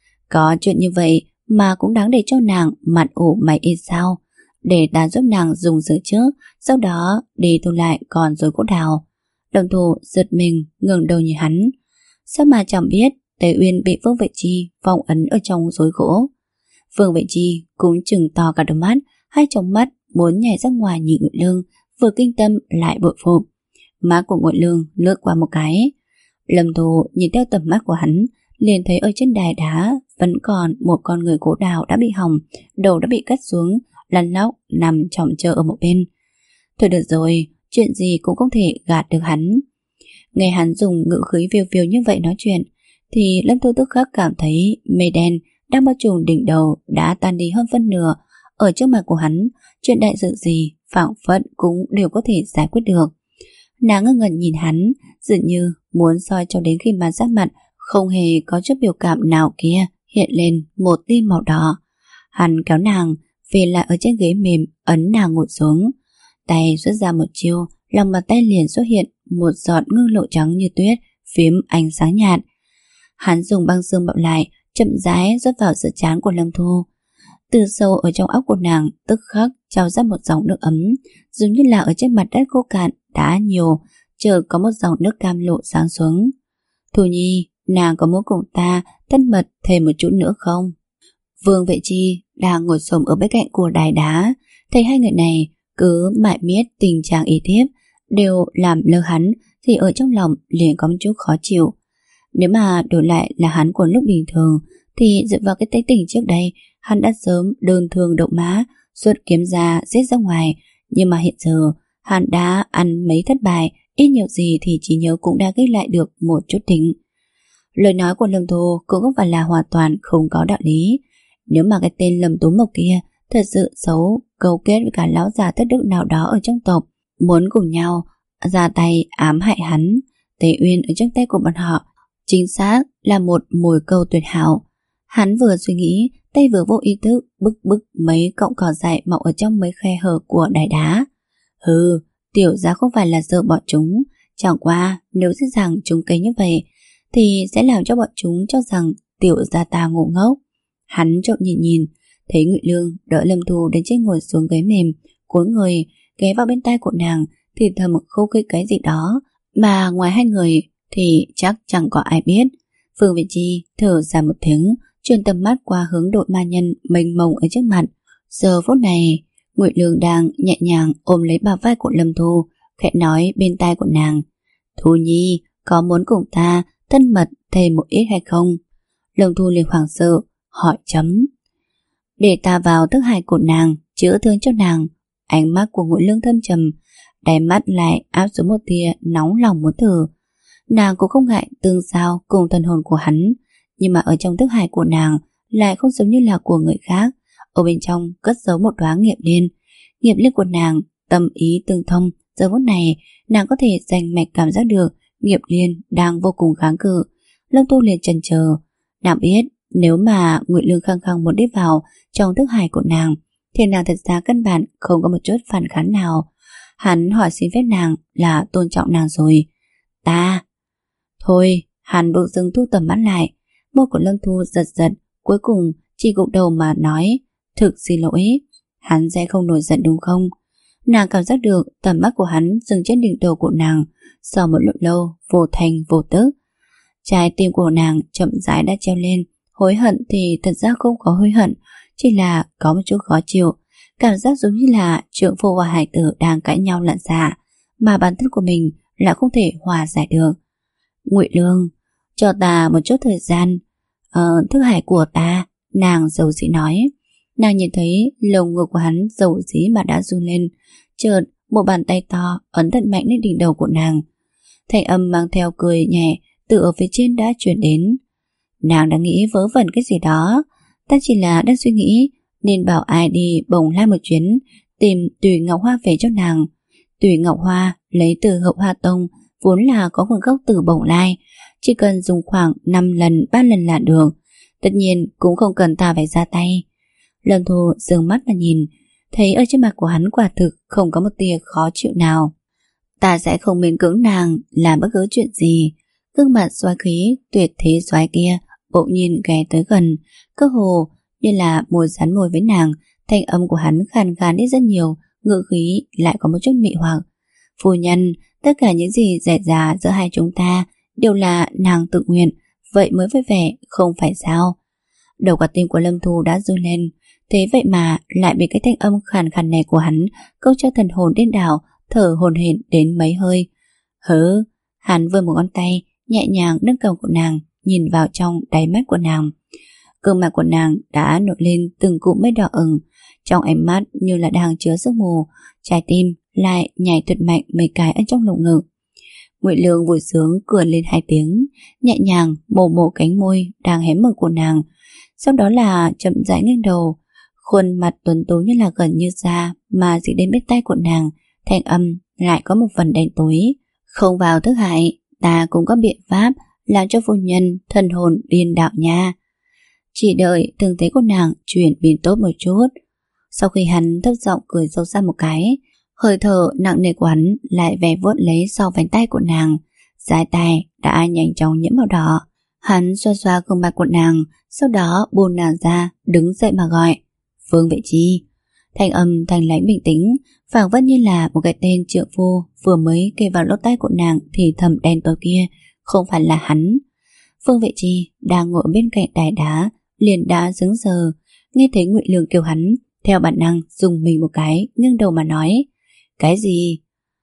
có chuyện như vậy mà cũng đáng để cho nàng mặt ủ mày ít sao? Để ta giúp nàng dùng giữ trước, sau đó đi thu lại còn rối gỗ đào. Lâm Thu giật mình ngẩng đầu nhìn hắn. Sao mà chẳng biết Tế Uyên bị Phương Vệ Chi phong ấn ở trong rối gỗ. Phương Vệ Chi cũng trừng to cả đôi mắt, hai tròng mắt muốn nhảy ra ngoài nhìn Ngụy Lương, vừa kinh tâm lại bội phục. Má của Ngụy Lương lướt qua một cái. Lâm Thu nhìn theo tầm mắt của hắn, liền thấy ở trên đài đá vẫn còn một con người gỗ đào đã bị hỏng, đầu đã bị cắt xuống, lăn lóc nằm chỏng chơ ở một bên. Thôi được rồi, chuyện gì cũng không thể gạt được hắn. Nghe hắn dùng ngữ khí phiêu phiêu như vậy nói chuyện, thì Lâm Thu tức khắc cảm thấy mây đen đang bao trùm đỉnh đầu đã tan đi hơn phân nửa. Ở trước mặt của hắn, chuyện đại sự gì phảng phất cũng đều có thể giải quyết được. Nàng ngơ ngẩn nhìn hắn, dường như muốn soi cho đến khi mà sát mặt không hề có chút biểu cảm nào kia hiện lên một tia màu đỏ. Hắn kéo nàng về lại ở trên ghế mềm, ấn nàng ngồi xuống, tay xuất ra một chiêu, lòng bàn tay liền xuất hiện một giọt ngưng lộ trắng như tuyết, phiếm ánh sáng nhạt. Hắn dùng băng xương bọc lại, chậm rãi rót vào giữa trán của Lâm Thu. Từ sâu ở trong óc của nàng tức khắc trào ra một dòng nước ấm, giống như là ở trên mặt đất khô cạn đã nhiều, chợt có một dòng nước cam lộ sáng xuống. Thu Nhi, nàng có muốn cùng ta thân mật thêm một chút nữa không? Vương Vệ Chi đang ngồi xổm ở bên cạnh của đài đá, thấy hai người này cứ mãi miết tình trạng ý thiếp, đều làm lơ hắn, thì ở trong lòng liền có một chút khó chịu. Nếu mà đổi lại là hắn của lúc bình thường, thì dựa vào cái tính tình trước đây, hắn đã sớm đơn thương động má, xuất kiếm ra giết ra ngoài. Nhưng mà hiện giờ hắn đã ăn mấy thất bại, ít nhiều gì thì trí nhớ cũng đã ghi lại được một chút tính. Lời nói của Lâm Thu cũng không phải là hoàn toàn không có đạo lý. Nếu mà cái tên Lâm Tú Mộc kia thật sự xấu, cấu kết với cả lão già thất đức nào đó ở trong tộc, muốn cùng nhau ra tay ám hại hắn, Tế Uyên ở trong tay của bọn họ chính xác là một mồi câu tuyệt hảo. Hắn vừa suy nghĩ, tay vừa vô ý thức bức bức mấy cọng cỏ dại mọc ở trong mấy khe hở của đài đá. Hừ, tiểu gia không phải là sợ bọn chúng, chẳng qua nếu dễ dàng chúng cây như vậy thì sẽ làm cho bọn chúng cho rằng tiểu gia ta ngu ngốc. Hắn trộm nhìn nhìn, thấy Ngụy Lương đỡ Lâm Thu đến trên ngồi xuống ghế mềm, cúi người ghé vào bên tai của nàng, thì thầm khô khích cái gì đó, mà ngoài hai người thì chắc chẳng có ai biết. Phương Vệ Chi thở dài một tiếng, chuyển tầm mắt qua hướng đội ma nhân mênh mông ở trước mặt. Giờ phút này, Ngụy Lương đang nhẹ nhàng ôm lấy bả vai của Lâm Thu, khẽ nói bên tai của nàng: Thu Nhi, có muốn cùng ta thân mật thêm một ít hay không? Lâm Thu liền hoảng sợ hỏi chấm. Để ta vào thức hải của nàng, chữa thương cho nàng. Ánh mắt của Ngụy Lương thâm trầm, đáy mắt lại áp xuống một tia nóng lòng muốn thử. Nàng cũng không ngại tương giao cùng thần hồn của hắn, nhưng mà ở trong thức hải của nàng lại không giống như là của người khác. Ở bên trong cất giấu một đóa nghiệp liên. Nghiệp liên của nàng tâm ý tương thông. Giờ phút này nàng có thể rành mạch cảm giác được nghiệp liên đang vô cùng kháng cự. Lâm Thu liền chần chờ. Nàng biết nếu mà Ngụy Lương khăng khăng muốn đi vào trong thức hải của nàng, thì nàng thật ra căn bản không có một chút phản kháng nào. Hắn hỏi xin phép nàng là tôn trọng nàng rồi. Ta Thôi, hắn bỗng dưng thu tầm mắt lại. Môi của Lâm Thu giật giật, cuối cùng chỉ gục đầu mà nói: Thực xin lỗi. Hắn sẽ không nổi giận đúng không? Nàng cảm giác được tầm mắt của hắn dừng trên đỉnh đầu của nàng. Sau một lúc lâu vô thành vô tức, Trái tim của nàng chậm rãi đã treo lên. Hối hận thì thật ra không có hối hận, chỉ là có một chút khó chịu. Cảm giác giống như là trượng phu và hải tử đang cãi nhau lận xả, mà bản thân của mình lại không thể hòa giải được. Ngụy Lương, cho ta một chút thời gian. Ờ, Thức Hải của ta, nàng dầu dĩ nói. Nàng nhìn thấy lồng ngực của hắn dầu dĩ mà đã run lên. Chợt một bàn tay to ấn thật mạnh lên đỉnh đầu của nàng. Thanh âm mang theo cười nhẹ từ ở phía trên đã truyền đến. Nàng đã nghĩ vớ vẩn cái gì đó. Ta chỉ là đang suy nghĩ nên bảo ai đi Bồng Lai một chuyến, tìm Tùy Ngọc Hoa về cho nàng. Tùy Ngọc Hoa lấy từ Hậu Hoa Tông, vốn là có nguồn gốc từ Bồng Lai, chỉ cần dùng khoảng năm lần ba lần là được. Tất nhiên cũng không cần ta phải ra tay. Lâm Thu dừng mắt mà nhìn, thấy ở trên mặt của hắn quả thực không có một tia khó chịu nào. Ta sẽ không miễn cưỡng nàng làm bất cứ chuyện gì. Gương mặt xoáy khí tuyệt thế xoáy kia bỗng nhiên ghé tới gần, cơ hồ như là môi dán môi với nàng. Thanh âm của hắn khàn khàn đi rất nhiều, ngữ khí lại có một chút mị hoặc. Phu nhân, tất cả những gì xảy ra giữa hai chúng ta đều là nàng tự nguyện, vậy mới vui vẻ, không phải sao? Đầu quả tim của Lâm Thu đã run lên, thế vậy mà lại bị cái thanh âm khàn khàn này của hắn câu cho thần hồn điên đảo, thở hổn hển đến mấy hơi. Hứ, hắn vươn một ngón tay nhẹ nhàng nâng cầm của nàng, nhìn vào trong đáy mắt của nàng. Gương mặt của nàng đã nổi lên từng cụm mây đỏ ửng, trong ánh mắt như là đang chứa sương mù, trái tim lại nhảy tuyệt mạnh mấy cái ở trong lồng ngực. Ngụy Lương vui sướng cười lên hai tiếng, nhẹ nhàng mổ mổ cánh môi đang hé mở của nàng, sau đó là chậm rãi nghiêng đầu, khuôn mặt tuấn tú như là gần như da mà dịu đến bên tai của nàng. Thanh âm lại có một phần đen tối. Không vào thức hải, ta cũng có biện pháp làm cho phu nhân thần hồn điên đạo nha. Chỉ đợi thương thế của nàng chuyển biến tốt một chút. Sau khi hắn thấp giọng cười sâu xa một cái, hơi thở nặng nề của hắn lại vè vuốt lấy sau vành tay của nàng. Dài tay đã nhanh chóng nhiễm màu đỏ. Hắn xoa xoa gương mặt của nàng, sau đó buông nàng ra, đứng dậy mà gọi. Phương Vệ Chi. Thanh âm thanh lãnh bình tĩnh, phảng phất như là một cái tên trượng phu vừa mới kề vào lỗ tai của nàng thì thầm đen tối kia không phải là hắn. Phương Vệ Chi đang ngồi bên cạnh đài đá, liền đã sững sờ, nghe thấy Ngụy Lương kêu hắn, theo bản năng dùng mình một cái, nghiêng đầu mà nói. Cái gì?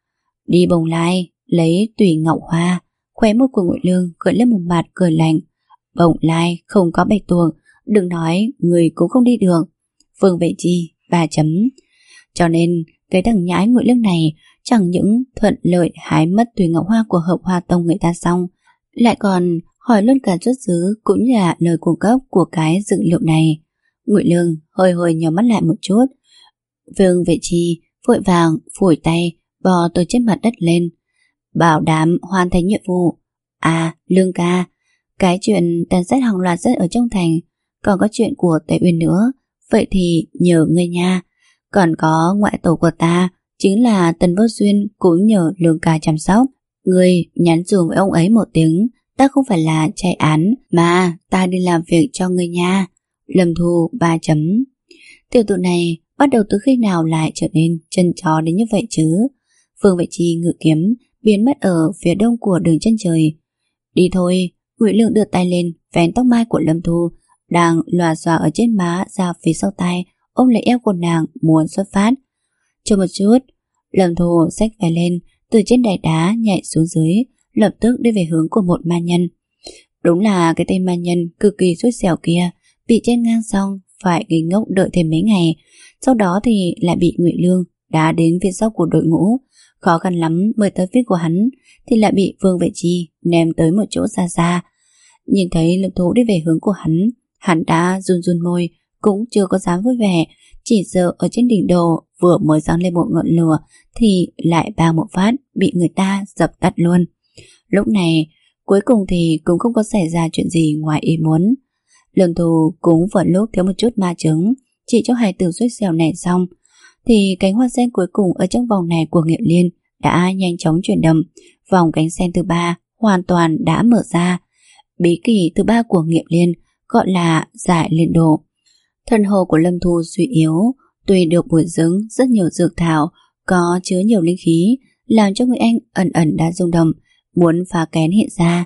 Đi Bồng Lai, lấy Tùy Ngọc Hoa. Khóe môi của Ngụy Lương gợi lên một mặt cười lạnh. Bồng Lai không có bạch tuộc, đừng nói người cũng không đi được. Phương Vệ Chi ba chấm. Cho nên cái thằng nhãi Ngụy Lương này chẳng những thuận lợi hái mất Tùy Ngọc Hoa của Hợp Hoa Tông người ta xong, lại còn hỏi luôn cả xuất xứ cũng như là lời cung cấp của cái dữ liệu này. Ngụy Lương hơi hơi nhíu mắt lại một chút. Phương Vệ Chi vội vàng phủi tay bò từ trên mặt đất lên, bảo đảm hoàn thành nhiệm vụ. À, Lương ca, cái chuyện tàn sát hàng loạt rất ở trong thành, còn có chuyện của Tề Uyên nữa, vậy thì nhờ ngươi nha. Còn có ngoại tổ của ta, chính là Tần Vô Duyên, cũng nhờ Lương ca chăm sóc. Ngươi nhắn dùm với ông ấy một tiếng, ta không phải là chạy án, mà ta đi làm việc cho ngươi nha. Lâm Thu ba chấm. Tiểu tụ này bắt đầu từ khi nào lại trở nên chân chó đến như vậy chứ? Phương Vệ Chi ngự kiếm biến mất ở phía đông của đường chân trời. Đi thôi. Ngụy Lương đưa tay lên vén tóc mai của Lâm Thu đang lòa xòa ở trên má ra phía sau tay, ôm lấy eo của nàng muốn xuất phát. Chờ một chút. Lâm Thu xách vai lên, từ trên đài đá nhảy xuống dưới, lập tức đi về hướng của một ma nhân. Đúng là cái tên ma nhân cực kỳ xui xẻo kia, bị chen ngang xong phải ngây ngốc đợi thêm mấy ngày, sau đó thì lại bị Ngụy Lương đá đến phía sau của đội ngũ. Khó khăn lắm mới tới phía của hắn thì lại bị Phương Vệ Chi ném tới một chỗ xa xa. Nhìn thấy Lâm Thu đi về hướng của hắn, hắn đã run run môi, cũng chưa có dám vui vẻ, chỉ sợ ở trên đỉnh đầu vừa mới giăng lên một ngọn lửa thì lại bang một phát bị người ta dập tắt luôn. Lúc này cuối cùng thì cũng không có xảy ra chuyện gì ngoài ý muốn. Lâm Thu cũng vừa lúc thiếu một chút ma chứng chỉ cho hài tử xui xẻo này xong, thì cánh hoa sen cuối cùng ở trong vòng này của Nghiệp Liên đã nhanh chóng chuyển động. Vòng cánh sen thứ ba hoàn toàn đã mở ra. Bí kỳ thứ ba của Nghiệp Liên gọi là giải liên độ. Thân hồ của Lâm Thu suy yếu, tuy được bồi dưỡng rất nhiều dược thảo có chứa nhiều linh khí, làm cho người anh ẩn ẩn đã rung động, muốn phá kén hiện ra,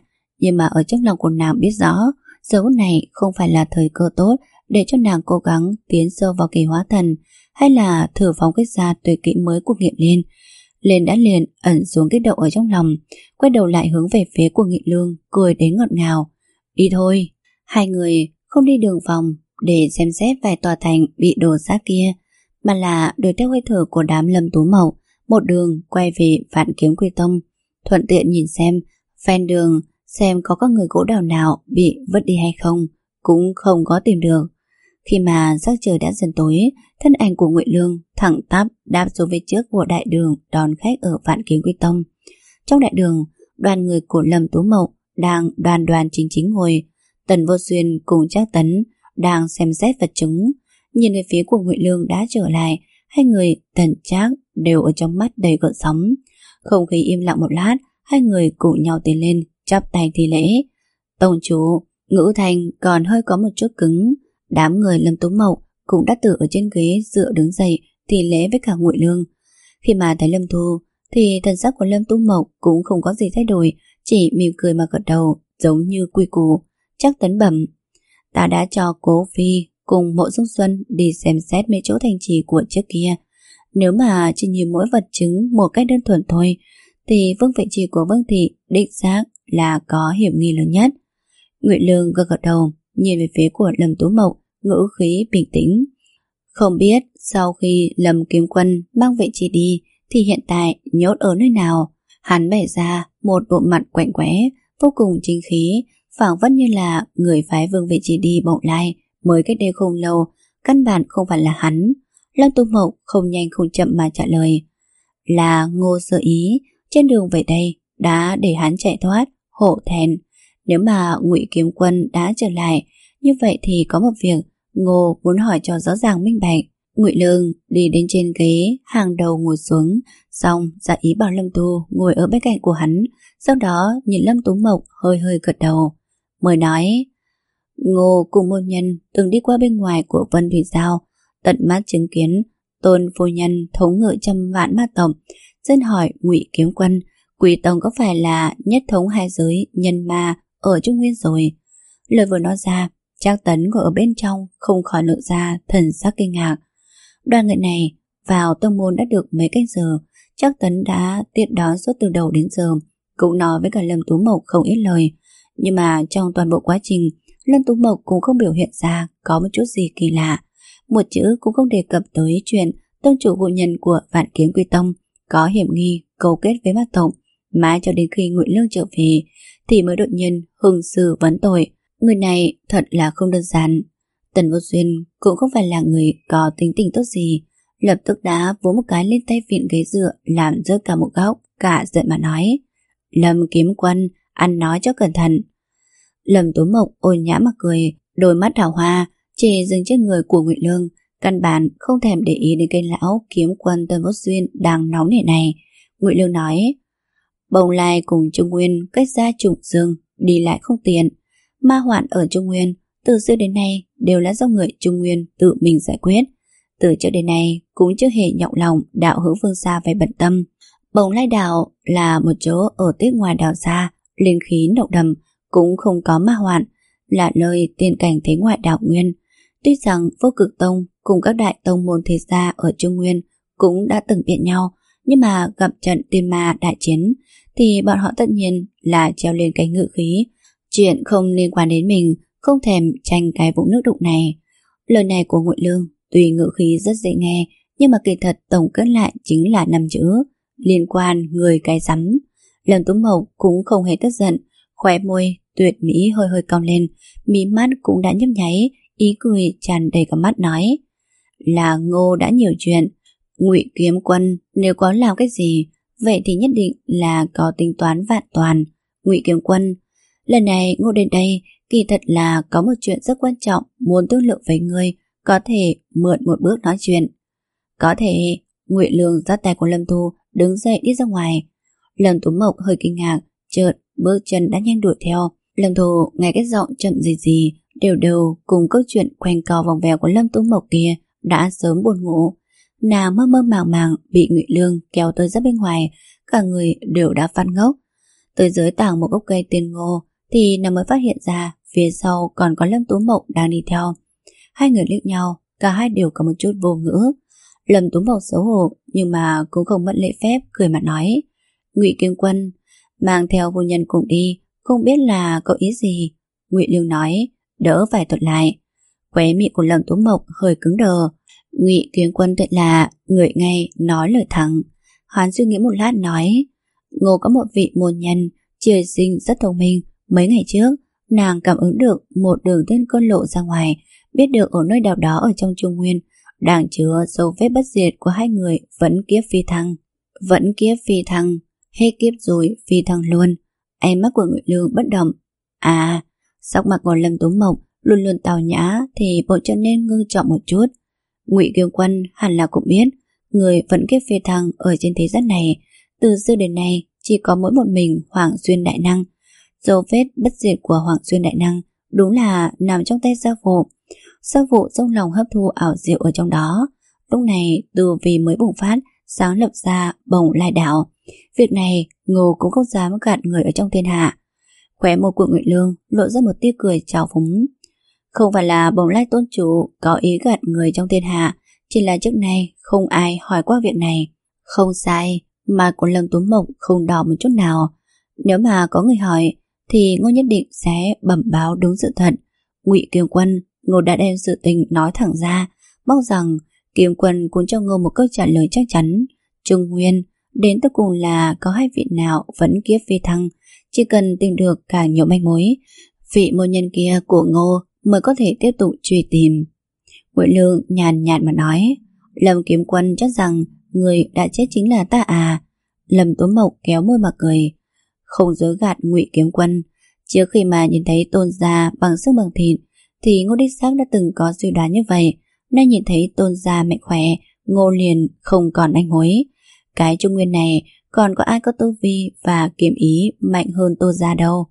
Nhưng mà ở trong lòng của nàng biết rõ giờ phút này không phải là thời cơ tốt để cho nàng cố gắng tiến sâu vào kỳ hóa thần, hay là thử phóng thích ra tuyệt kỹ mới của Nghiệm Liên. Lên đã liền ẩn xuống kích động ở trong lòng, quay đầu lại hướng về phía của Nghị Lương, cười đến ngọt ngào. Đi thôi. Hai người không đi đường vòng để xem xét vài tòa thành bị đổ xác kia, mà là đuổi theo hơi thở của đám Lâm Tú Mậu, một đường quay về Vạn Kiếm Quy Tông, thuận tiện nhìn xem ven đường xem có các người gỗ đào nào bị vứt đi hay không, cũng không có tìm được. Khi mà sắc trời đã dần tối, thân ảnh của Ngụy Lương thẳng tắp đáp xuống phía trước của đại đường đón khách ở Vạn Kiếm Quy Tông. Trong đại đường, đoàn người của Lâm Tú Mậu đang đoàn đoàn chính chính ngồi, Tần Vô Xuyên cùng Trác Tấn đang xem xét vật chứng. Nhìn về phía của Ngụy Lương đã trở lại, hai người Tần Trác đều ở trong mắt đầy gợn sóng. Không khí im lặng một lát, hai người cùng nhau tiến lên chắp tay thi lễ. Tông chủ, ngữ thanh còn hơi có một chút cứng. Đám người Lâm Tú Mậu cũng đã tự ở trên ghế dựa đứng dậy thi lễ với cả Ngụy Lương. Khi mà thấy Lâm Thu thì thần sắc của Lâm Tú Mậu cũng không có gì thay đổi, chỉ mỉm cười mà gật đầu giống như quy củ. Trác Tấn bẩm: Ta đã cho Cố Phi cùng Mộ Dung Xuân đi xem xét mấy chỗ thành trì của trước kia. Nếu mà chỉ nhìn mỗi vật chứng một cách đơn thuần thôi thì vương vị trì của Vương Thị đích xác là có hiểm nghi lớn nhất. Ngụy Lương gật gật đầu, nhìn về phía của Lâm Tú Mậu, ngữ khí bình tĩnh. Không biết sau khi Lâm Kiếm Quân mang vị trì đi thì hiện tại nhốt ở nơi nào. Hắn bày ra một bộ mặt quạnh quẽ vô cùng chính khí, phảng phất như là người phái vương vị trì đi Bộng Lai mới cách đây không lâu, căn bản không phải là hắn. Lâm Tú Mậu không nhanh không chậm mà trả lời: Là Ngô Sơ Ý, trên đường về đây đã để hắn chạy thoát, hộ thẹn. Nếu mà Ngụy Kiếm Quân đã trở lại, như vậy thì có một việc Ngô muốn hỏi cho rõ ràng minh bạch. Ngụy Lương đi đến trên ghế hàng đầu ngồi xuống, xong ra ý bảo Lâm Tu ngồi ở bên cạnh của hắn, sau đó nhìn Lâm Tú Mậu hơi hơi gật đầu, mới nói: Ngô cùng môn nhân từng đi qua bên ngoài của Vân Thủy Giao, tận mắt chứng kiến Tôn phu nhân thống ngự trăm vạn ma tộc. Dân hỏi Ngụy Kiếm Quân, Quỷ Tông có phải là nhất thống hai giới nhân ma ở Trung Nguyên rồi? Lời vừa nói ra, Trác Tấn ngồi ở bên trong không khỏi lộ ra thần sắc kinh ngạc. Đoàn người này vào tông môn đã được mấy canh giờ, Trác Tấn đã tiếp đón suốt từ đầu đến giờ, cũng nói với cả Lâm Tú Mộc không ít lời, nhưng mà trong toàn bộ quá trình Lâm Tú Mộc cũng không biểu hiện ra có một chút gì kỳ lạ, một chữ cũng không đề cập tới chuyện tông chủ vụ nhân của Vạn Kiếm Quy Tông có hiểm nghi cấu kết với ma tộc. Mãi cho đến khi Ngụy Lương trở về thì mới đột nhiên hưng sư vấn tội. Người này thật là không đơn giản. Tần Vô Xuyên cũng không phải là người có tính tình tốt gì, lập tức đã vỗ một cái lên tay vịn ghế dựa làm rớt cả một góc, cả giận mà nói: Lâm Kiếm Quân, ăn nói cho cẩn thận. Lâm Tú Mộc ôn nhã mà cười, đôi mắt đào hoa chỉ dừng trên người của Ngụy Lương, căn bản không thèm để ý đến cây lão Kiếm Quân Tần Vô Xuyên đang nóng nảy này. Ngụy Lương nói: Bồng Lai cùng Trung Nguyên cách ra trùng dương, đi lại không tiện. Ma hoạn ở Trung Nguyên từ xưa đến nay đều là do người Trung Nguyên tự mình giải quyết. Từ trước đến nay cũng chưa hề nhọc lòng đạo hữu phương xa phải bận tâm. Bồng Lai đảo là một chỗ ở tiết ngoài đảo xa, linh khí nồng đậm, cũng không có ma hoạn, là nơi tiên cảnh thế ngoại đảo Nguyên. Tuy rằng Vô Cực Tông cùng các đại tông môn thế gia ở Trung Nguyên cũng đã từng biện nhau, nhưng mà gặp trận tiên ma đại chiến thì bọn họ tất nhiên là treo lên cái ngự khí, chuyện không liên quan đến mình, không thèm tranh cái vũng nước đục này. Lời này của Ngụy Lương tuy ngữ khí rất dễ nghe, nhưng mà kỳ thật tổng kết lại chính là năm chữ: liên quan người cái rắm. Lâm Tú Mộc cũng không hề tức giận, khóe môi tuyệt mỹ hơi hơi cong lên, mí mắt cũng đã nhấp nháy, ý cười tràn đầy cả mắt nói: Là Ngô đã nhiều chuyện. Ngụy Kiếm Quân nếu có làm cái gì, vậy thì nhất định là có tính toán vạn toàn. Ngụy Kiếm Quân, lần này Ngô đến đây kỳ thật là có một chuyện rất quan trọng muốn thương lượng với ngươi, có thể mượn một bước nói chuyện. Có thể. Ngụy Lương dắt tay của Lâm Thu đứng dậy đi ra ngoài. Lâm Tú Mộc hơi kinh ngạc, chợt bước chân đã nhanh đuổi theo. Lâm Thu nghe cái giọng chậm gì gì đều đều cùng câu chuyện quanh co vòng vèo của Lâm Tú Mộc kia đã sớm buồn ngủ. Nàng mơ mơ màng màng bị Ngụy Lương kéo tới ra bên ngoài, cả người đều đã phát ngốc. Tới dưới tảng một gốc cây tiên ngô thì nàng mới phát hiện ra phía sau còn có Lâm Tú Mộng đang đi theo. Hai người liếc nhau, cả hai đều có một chút vô ngữ. Lâm Tú Mộng xấu hổ nhưng mà cũng không mất lễ phép, cười mà nói: Ngụy Kiếm Quân, mang theo phu nhân cùng đi, không biết là có ý gì? Ngụy Lương nói, đỡ phải thuật lại. Khóe miệng của Lâm Tú Mộng hơi cứng đờ. Ngụy Kiếm Quân thật là người ngay nói lời thẳng. Hắn suy nghĩ một lát nói: Ngô có một vị môn nhân trời sinh rất thông minh. Mấy ngày trước nàng cảm ứng được một đường tên cơn lộ ra ngoài, biết được ở nơi nào đó ở trong Trung Nguyên đang chứa dấu vết bất diệt của hai người vẫn kiếp phi thăng. Vẫn kiếp phi thăng, hết kiếp rồi phi thăng luôn. Ánh mắt của Ngụy Lương bất động. À, sắc mặt của Lâm Tú Mộng luôn luôn tào nhã thì bộ trở nên ngưng trọng một chút. Ngụy Kiếm Quân hẳn là cũng biết người vẫn kiếp phi thăng ở trên thế gian này từ xưa đến nay chỉ có mỗi một mình Hoàng Xuyên Đại Năng. Dấu vết bất diệt của Hoàng Xuyên Đại Năng đúng là nằm trong tay gia phụ. Gia phụ trong lòng hấp thu ảo diệu ở trong đó. Lúc này từ vì mới bùng phát sáng lập ra Bồng Lai Đảo. Việc này Ngô cũng không dám gạt người ở trong thiên hạ. Khóe môi của Ngụy Lương lộ ra một tia cười trào phúng. Không phải là Bồng Lai tôn chủ có ý gạt người trong thiên hạ, chỉ là trước nay không ai hỏi qua việc này. Không sai, mà của Lâm Tú Mộng không đỏ một chút nào. Nếu mà có người hỏi thì Ngô nhất định sẽ bẩm báo đúng sự thật. Ngụy Kiếm Quân, Ngô đã đem sự tình nói thẳng ra, mong rằng Kiếm Quân cũng cho Ngô một câu trả lời chắc chắn. Trung Nguyên đến tới cùng là có hai vị nào vẫn kiếp phi thăng, chỉ cần tìm được càng nhiều manh mối, vị môn nhân kia của Ngô mới có thể tiếp tục truy tìm. Ngụy Lương nhàn nhạt mà nói: Lâm Kiếm Quân chắc rằng người đã chết chính là ta à? Lâm Tú Mộng kéo môi mà cười. Không dối gạt Ngụy Kiếm Quân, trước khi mà nhìn thấy Tôn gia bằng sức bằng thịt thì Ngô đích xác đã từng có suy đoán như vậy. Nay nhìn thấy Tôn gia mạnh khỏe, Ngô liền không còn anh hối. Cái Trung Nguyên này còn có ai có tu vi và kiếm ý mạnh hơn Tôn gia đâu.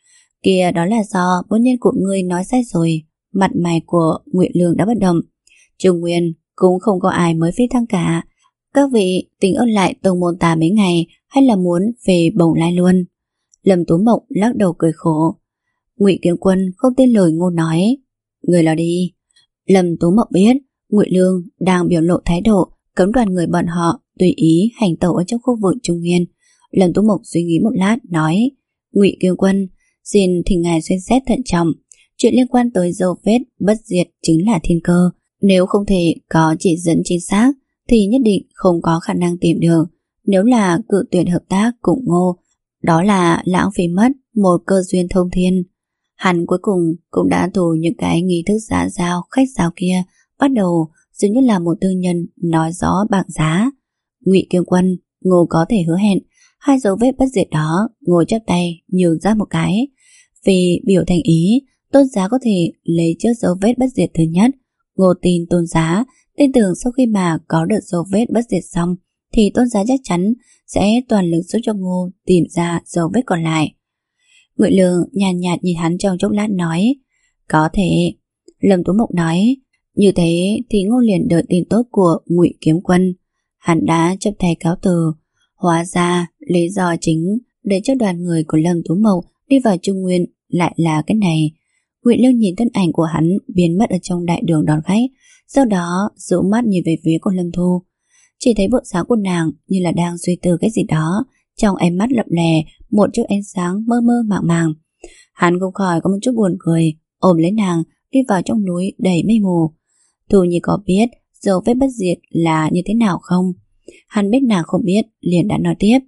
Kìa, đó là do môn nhân của ngươi nói sai rồi. Mặt mày của Ngụy Lương đã bất động. Trung Nguyên cũng không có ai mới phi thăng cả. Các vị tính ở lại tông môn ta mấy ngày hay là muốn về Bồng Lai luôn? Lâm Tú Mộng lắc đầu cười khổ. Ngụy Kiếm Quân không tin lời Ngô nói. Người lo đi. Lâm Tú Mộng biết Ngụy Lương đang biểu lộ thái độ cấm đoàn người bọn họ tùy ý hành tẩu ở trong khu vực Trung Nguyên. Lâm Tú Mộng suy nghĩ một lát nói: Ngụy Kiếm Quân, xin thỉnh ngài xem xét thận trọng. Chuyện liên quan tới dấu vết bất diệt chính là thiên cơ. Nếu không thể có chỉ dẫn chính xác thì nhất định không có khả năng tìm được. Nếu là cự tuyệt hợp tác cùng Ngô, đó là lãng phí mất một cơ duyên thông thiên. Hắn cuối cùng cũng đã thủ những cái nghi thức xã giao khách sáo kia, bắt đầu dường như là một tư nhân nói rõ bảng giá. Ngụy Kiếm Quân, Ngô có thể hứa hẹn hai dấu vết bất diệt đó. Ngô chắp tay nhường ra một cái. Vì biểu thành ý, Tôn giá có thể lấy trước dấu vết bất diệt thứ nhất. Ngô tin Tôn giá, tin tưởng sau khi mà có được dấu vết bất diệt xong thì Tôn giá chắc chắn sẽ toàn lực giúp cho Ngô tìm ra dấu vết còn lại. Ngụy Lương nhàn nhạt nhìn hắn trong chốc lát nói: Có thể. Lâm Tú Mộng nói: Như thế thì Ngô liền đợi tin tốt của Ngụy Kiếm Quân. Hắn đã chấp tay cáo từ. Hóa ra lý do chính để cho đoàn người của Lâm Tú Mộng đi vào Trung Nguyên lại là cái này. Ngụy Lương nhìn thân ảnh của hắn biến mất ở trong đại đường đón khách, sau đó dụ mắt nhìn về phía của Lâm Thu. Chỉ thấy bộ dáng của nàng như là đang suy tư cái gì đó, trong ánh mắt lập lè một chút ánh sáng mơ mơ màng màng. Hắn không khỏi có một chút buồn cười, ôm lấy nàng đi vào trong núi đầy mây mù. Thu Nhi có biết dấu vết bất diệt là như thế nào không? Hắn biết nàng không biết, liền đã nói tiếp: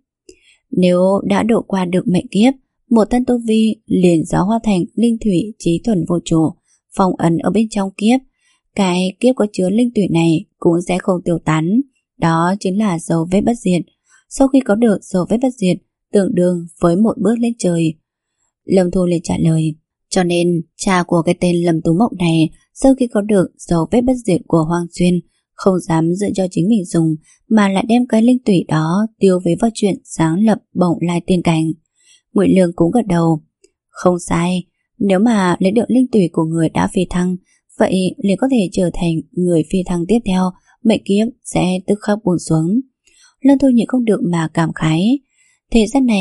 Nếu đã độ qua được mệnh kiếp, một tân tu vi liền gió hóa thành linh thủy trí thuần vô chủ, phong ấn ở bên trong kiếp. Cái kiếp có chứa linh thủy này cũng sẽ không tiêu tán. Đó chính là dấu vết bất diệt. Sau khi có được dấu vết bất diệt, tương đương với một bước lên trời. Lâm Thu liền trả lời: Cho nên cha của cái tên Lâm Tú Mộng này sau khi có được dấu vết bất diệt của Hoàng Xuyên, không dám giữ cho chính mình dùng, mà lại đem cái linh thủy đó tiêu phí vào chuyện sáng lập Bồng Lai tiên cảnh. Ngụy Lương cũng gật đầu. Không sai, nếu mà lấy được linh thủy của người đã phi thăng, vậy liền có thể trở thành người phi thăng tiếp theo, mệnh kiếp sẽ tức khắc buông xuống. Lâm Thu nhịn không được mà cảm khái. Thế gian này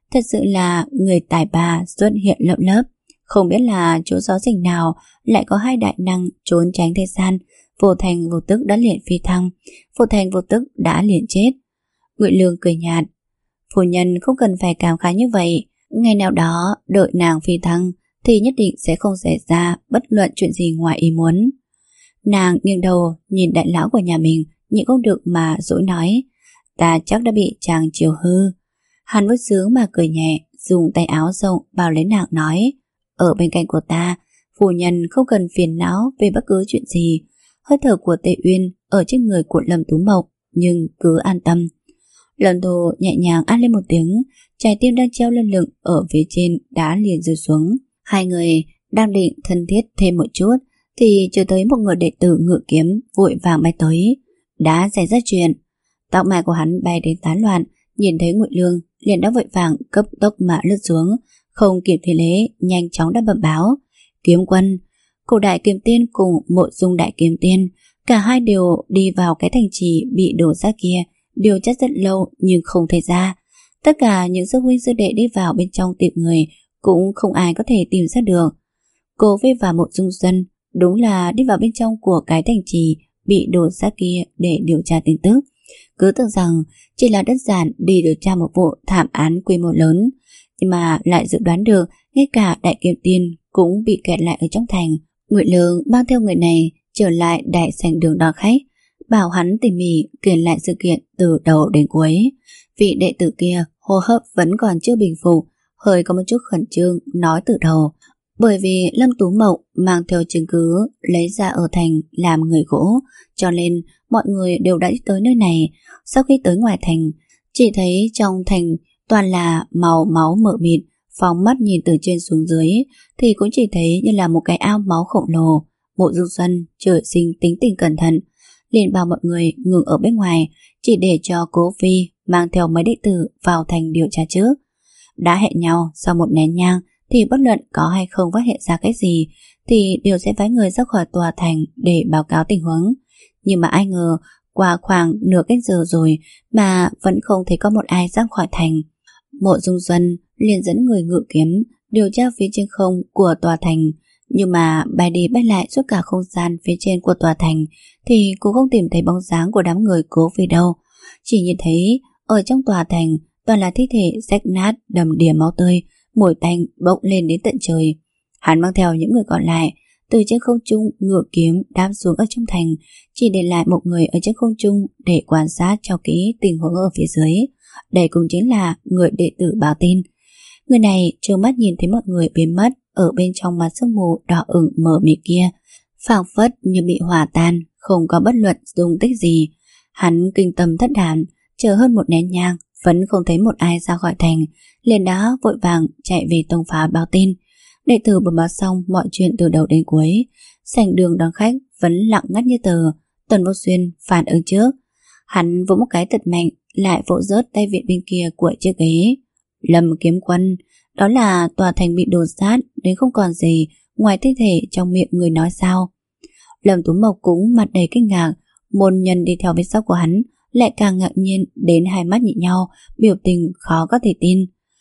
thật sự là người tài ba xuất hiện lợm lớp. Không biết là chỗ gió rình nào lại có hai đại năng trốn tránh thế gian, vô thành vô tức đã liền phi thăng, vô thành vô tức đã liền chết. Ngụy Lương cười nhạt, phu nhân không cần phải cảm khái như vậy, ngày nào đó đợi nàng phi thăng thì nhất định sẽ không xảy ra bất luận chuyện gì ngoài ý muốn. Nàng nghiêng đầu nhìn đại lão của nhà mình, nhịn không được mà dỗi nói, ta chắc đã bị chàng chiều hư. Hắn vui sướng mà cười nhẹ, dùng tay áo rộng bao lấy nàng nói, ở bên cạnh của ta, phu nhân không cần phiền não về bất cứ chuyện gì. Hơi thở của Tề Uyên ở trên người của Lâm Tú Mộc, nhưng cứ an tâm. Lâm Tô nhẹ nhàng ăn lên một tiếng, trái tim đang treo lơ lửng ở phía trên đã liền rơi xuống. Hai người đang định thân thiết thêm một chút thì chờ tới một người đệ tử ngự kiếm vội vàng bay tới. Đã xảy ra chuyện. Tóc mai của hắn bay đến tán loạn, nhìn thấy Ngụy Lương liền đã vội vàng cấp tốc mà lướt xuống, không kịp thi lễ nhanh chóng đã bẩm báo, kiếm quân, cổ đại kiếm tiên cùng mộ dung đại kiếm tiên, cả hai đều đi vào cái thành trì bị đổ ra kia, điều tra rất lâu nhưng không thấy ra. Tất cả những sư huynh sư đệ đi vào bên trong tìm người cũng không ai có thể tìm ra được. Cô Vy và Mộ Dung Dân đúng là đi vào bên trong của cái thành trì bị đổ ra kia để điều tra tin tức. Cứ tưởng rằng chỉ là đơn giản đi điều tra một vụ thảm án quy mô lớn, nhưng mà lại dự đoán được ngay cả đại kiếm tiên cũng bị kẹt lại ở trong thành. Ngụy Lương mang theo người này trở lại đại sảnh đường đón khách, bảo hắn tỉ mỉ kể lại sự kiện từ đầu đến cuối. Vị đệ tử kia hô hấp vẫn còn chưa bình phục, hơi có một chút khẩn trương nói từ đầu, bởi vì Lâm Tú Mộc mang theo chứng cứ lấy ra ở thành làm người gỗ, cho nên mọi người đều đã đi tới nơi này. Sau khi tới ngoài thành, chỉ thấy trong thành toàn là màu máu mờ mịt, phóng mắt nhìn từ trên xuống dưới thì cũng chỉ thấy như là một cái ao máu khổng lồ. Mộ Dung Xuân trời sinh tính tình cẩn thận, liền bảo mọi người ngừng ở bên ngoài, chỉ để cho Cố Phi mang theo mấy đệ tử vào thành điều tra trước. Đã hẹn nhau sau một nén nhang thì bất luận có hay không phát hiện ra cái gì thì đều sẽ phái người ra khỏi tòa thành để báo cáo tình huống. Nhưng mà ai ngờ qua khoảng nửa canh giờ rồi mà vẫn không thấy có một ai ra khỏi thành. Mộ Dung Xuân liền dẫn người ngự kiếm điều tra phía trên không của tòa thành, nhưng mà bay đi bay lại suốt cả không gian phía trên của tòa thành thì cũng không tìm thấy bóng dáng của đám người Cố Phi đâu. Chỉ nhìn thấy ở trong tòa thành toàn là thi thể rách nát đầm đìa máu tươi, mùi tanh bốc lên đến tận trời. Hắn mang theo những người còn lại từ trên không trung ngự kiếm đáp xuống ở trong thành, chỉ để lại một người ở trên không trung để quan sát cho kỹ tình huống ở phía dưới. Đây cũng chính là người đệ tử báo tin. Người này trơ mắt nhìn thấy mọi người biến mất ở bên trong mặt sương mù đỏ ửng mờ mịt kia, phảng phất như bị hòa tan, không có bất luận dung tích gì. Hắn kinh tâm thất đảm, chờ hơn một nén nhang vẫn không thấy một ai ra khỏi thành, liền đã vội vàng chạy về tông phá báo tin. Đệ tử bẩm báo xong mọi chuyện từ đầu đến cuối, sảnh đường đón khách vẫn lặng ngắt như tờ. Tần Vô Xuyên phản ứng trước, hắn vỗ một cái thật mạnh, lại vỗ rớt tay vịn bên kia của chiếc ghế. Lâm kiếm quân, đó là tòa thành bị đổ sát đến không còn gì ngoài thi thể trong miệng người nói sao? Lâm Tú Mộc cũng mặt đầy kinh ngạc, môn nhân đi theo phía sau của hắn lại càng ngạc nhiên đến hai mắt nhìn nhau, biểu tình khó có thể tin.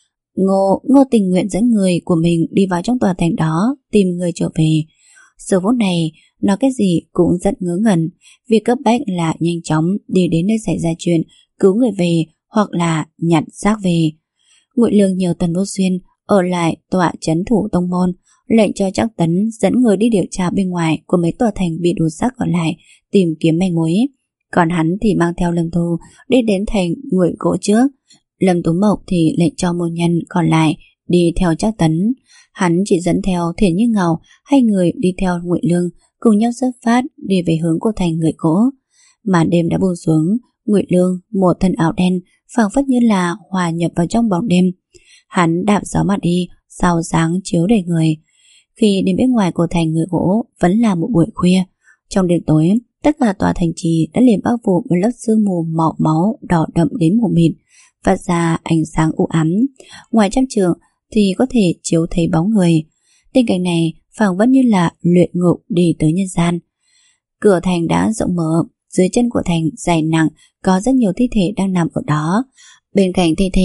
Ngô, Ngô tình nguyện dẫn người của mình đi vào trong tòa thành đó tìm người trở về. Giờ phút này nói cái gì cũng rất ngớ ngẩn. Việc cấp bách là nhanh chóng đi đến nơi xảy ra chuyện, cứu người về hoặc là nhặt xác về. Ngụy Lương nhờ Tần Vô Xuyên ở lại tọa trấn thủ tông môn, lệnh cho Trác Tấn dẫn người đi điều tra bên ngoài của mấy tòa thành bị đổ xác còn lại, tìm kiếm manh mối. Còn hắn thì mang theo Lâm Thu đi đến thành Ngụy Gỗ trước. Lâm Tú Mộc thì lệnh cho môn nhân còn lại đi theo Trác Tấn. Hắn chỉ dẫn theo Thiển Như Ngọc, hai người đi theo Ngụy Lương cùng nhau xuất phát đi về hướng của thành Người Gỗ. Màn đêm đã buông xuống, Ngụy Lương một thân áo đen phảng phất như là hòa nhập vào trong bóng đêm. Hắn đạp gió mà đi, sao sáng chiếu đầy người. Khi đến bên ngoài của thành Người Gỗ vẫn là một buổi khuya. Trong đêm tối, tất cả tòa thành trì đã liền bao phủ một lớp sương mù màu máu đỏ đậm đến mù mịt, phát ra ánh sáng u ám. Ngoài trăm trượng thì có thể chiếu thấy bóng người. Tình cảnh này phảng phất như là luyện ngục đi tới nhân gian. Cửa thành đã rộng mở, dưới chân của thành dày nặng có rất nhiều thi thể đang nằm ở đó. Bên cạnh thi thể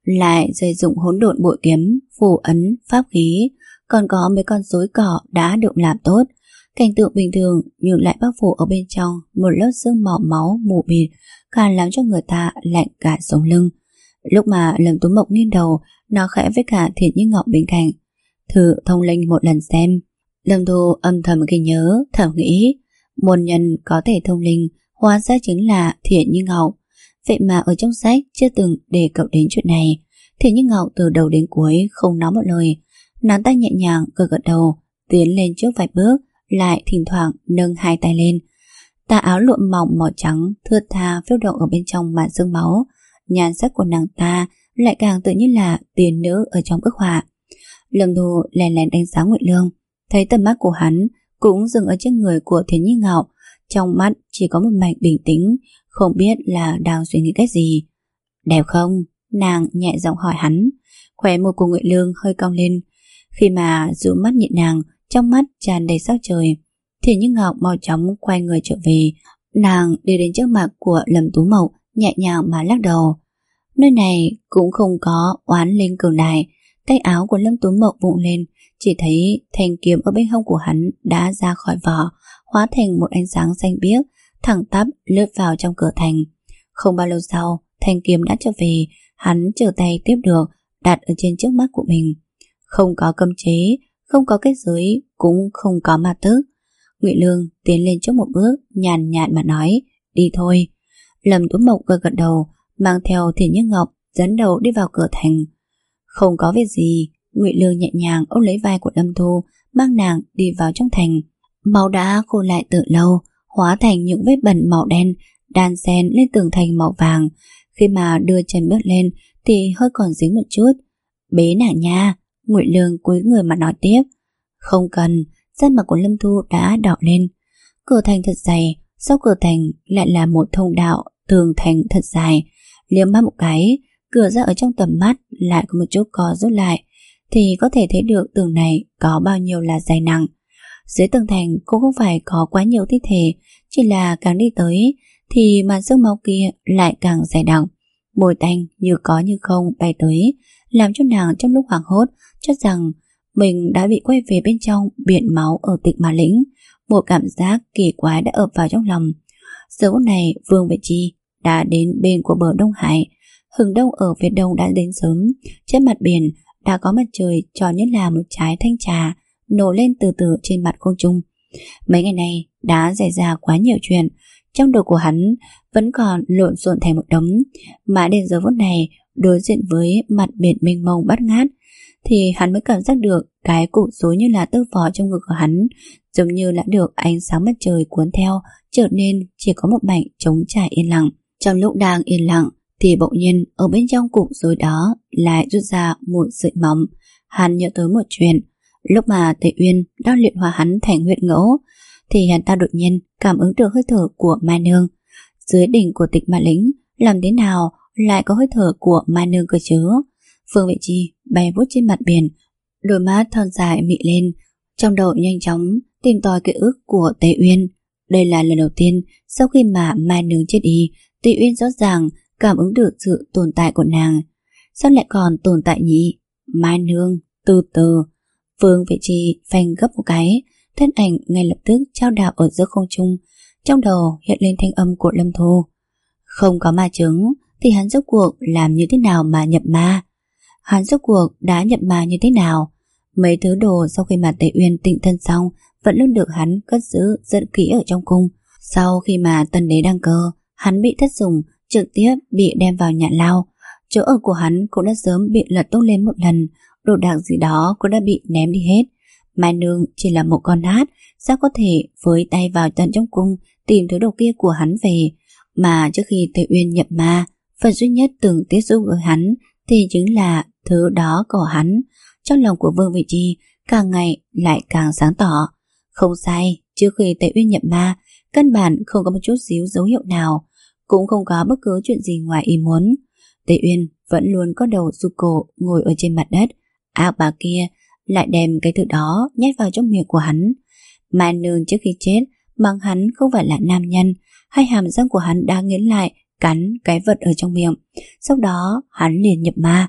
lại dây dụng hỗn độn bội kiếm, phù ấn, pháp khí, còn có mấy con rối cỏ đã được làm tốt. Cảnh tượng bình thường nhưng lại bao phủ ở bên trong một lớp sương màu máu mù mịt, càng làm cho người ta lạnh cả sống lưng. Lúc mà Lâm Tú Mộc nghiêng đầu, nó khẽ với cả Thiện Như Ngọc bên cạnh. Thử thông linh một lần xem. Lâm Thu âm thầm ghi nhớ, thầm nghĩ, môn nhân có thể thông linh hóa ra chính là Thiện Như Ngọc. Vậy mà ở trong sách chưa từng đề cập đến chuyện này. Thiện Như Ngọc từ đầu đến cuối không nói một lời. Nàng ta nhẹ nhàng gật gật đầu, tiến lên trước vài bước, lại thỉnh thoảng nâng hai tay lên. Tà áo lụa mỏng màu trắng thướt tha phiêu động ở bên trong màn sương máu. Nhan sắc của nàng ta lại càng tự nhiên là tiên nữ ở trong bức họa. Lâm Thu lén lén đánh giá Ngụy Lương, thấy tầm mắt của hắn cũng dừng ở trên người của Thiến Như Ngọc, trong mắt chỉ có một mảnh bình tĩnh, không biết là đang suy nghĩ cái gì. Đẹp không? Nàng nhẹ giọng hỏi hắn. Khóe môi của Ngụy Lương hơi cong lên, khi mà dụ mắt nhìn nàng, trong mắt tràn đầy sắc trời. Thiến Như Ngọc mau chóng quay người trở về. Nàng đi đến trước mặt của Lâm Tú Mộc, nhẹ nhàng mà lắc đầu. Nơi này cũng không có oán linh cường đại. Tay áo của Lâm Tú Mộc vụng lên, chỉ thấy thanh kiếm ở bên hông của hắn đã ra khỏi vỏ, hóa thành một ánh sáng xanh biếc, thẳng tắp lướt vào trong cửa thành. Không bao lâu sau, thanh kiếm đã trở về, hắn trở tay tiếp được, đặt ở trên trước mắt của mình. Không có cấm chế, không có kết giới, cũng không có ma tức. Ngụy Lương tiến lên trước một bước, nhàn nhạt mà nói, đi thôi. Lâm Tú Mộc gật gật đầu, mang theo Thiến Như Ngọc dẫn đầu đi vào cửa thành. Không có việc gì, Ngụy Lương nhẹ nhàng ôm lấy vai của Lâm Thu, mang nàng đi vào trong thành. Máu đã khô lại từ lâu, hóa thành những vết bẩn màu đen, đan xen lên tường thành màu vàng. Khi mà đưa chân bước lên thì hơi còn dính một chút. Bế nàng nha, Ngụy Lương cúi người mà nói tiếp. Không cần, da mặt của Lâm Thu đã đỏ lên. Cửa thành thật dày, sau cửa thành lại là một thông đạo tường thành thật dài. Liếc mắt một cái, cửa ra ở trong tầm mắt lại có một chút co rút lại, thì có thể thấy được tường này có bao nhiêu là dày nặng. Dưới tường thành cũng không phải có quá nhiều thi thể, chỉ là càng đi tới thì màn sương máu kia lại càng dày đặc. Mùi tanh như có như không bay tới, làm cho nàng trong lúc hoảng hốt cho rằng mình đã bị quay về bên trong biển máu ở Tịnh Ma Lĩnh. Một cảm giác kỳ quái đã ập vào trong lòng. Giờ phút này Vương Vệ Chi đã đến bên của bờ Đông Hải. Hừng đông ở phía đông đã đến sớm. Trên mặt biển đã có mặt trời tròn như là một trái thanh trà nổ lên từ từ trên mặt không trung. Mấy ngày nay đã xảy ra quá nhiều chuyện, trong đầu của hắn vẫn còn lộn xộn thành một đống. Mà đến giờ phút này, đối diện với mặt biển mênh mông bát ngát, thì hắn mới cảm giác được cái cục rối như là tơ vò trong ngực của hắn, giống như đã được ánh sáng mặt trời cuốn theo, trở nên chỉ có một mảnh trống trải yên lặng. Trong lúc đang yên lặng thì bỗng nhiên ở bên trong cục rối đó lại rút ra một sợi mỏng. Hắn nhớ tới một chuyện. Lúc mà Tề Uyên đang luyện hóa hắn thành huyết ngẫu, thì hắn ta đột nhiên cảm ứng được hơi thở của Mai Nương. Dưới đỉnh của Tịnh Ma Lĩnh, làm thế nào lại có hơi thở của Mai Nương cơ chứ? Phương Vệ Chi bay vút trên mặt biển, đôi mắt thon dài mị lên, trong đầu nhanh chóng tìm tòi ký ức của Tề Uyên. Đây là lần đầu tiên sau khi mà Mai Nương chết đi, Tề Uyên rõ ràng cảm ứng được sự tồn tại của nàng. Sao lại còn tồn tại nhỉ? Mai Nương, từ từ. Phương Vệ Chi phanh gấp một cái, thân ảnh ngay lập tức trao đảo ở giữa không trung. Trong đầu hiện lên thanh âm của Lâm Thu. Không có ma chứng thì hắn rốt cuộc làm như thế nào mà nhập ma? Hắn rốt cuộc đã nhập ma như thế nào? Mấy thứ đồ sau khi mà Tề Uyên tịnh thân xong vẫn luôn được hắn cất giữ rất kỹ ở trong cung. Sau khi mà Tân Đế đăng cơ, hắn bị thất sủng, trực tiếp bị đem vào nhà lao. Chỗ ở của hắn cũng đã sớm bị lật tung lên một lần, đồ đạc gì đó cũng đã bị ném đi hết. Mai Nương chỉ là một con hát, sao có thể với tay vào tận trong cung tìm thứ đồ kia của hắn về? Mà trước khi Tề Uyên nhập ma, phần duy nhất từng tiếp xúc với hắn thì chính là thứ đó của hắn. Trong lòng của Vương Vị Chi càng ngày lại càng sáng tỏ. Không sai, trước khi Tề Uyên nhập ma, căn bản không có một chút xíu dấu hiệu nào, cũng không có bất cứ chuyện gì ngoài ý muốn. Tề Uyên vẫn luôn có đầu rụt cổ ngồi ở trên mặt đất. Ác bà kia lại đem cái thứ đó nhét vào trong miệng của hắn. Mai Nương trước khi chết mắng hắn không phải là nam nhân, hay hàm răng của hắn đã nghiến lại cắn cái vật ở trong miệng. Sau đó hắn liền nhập ma.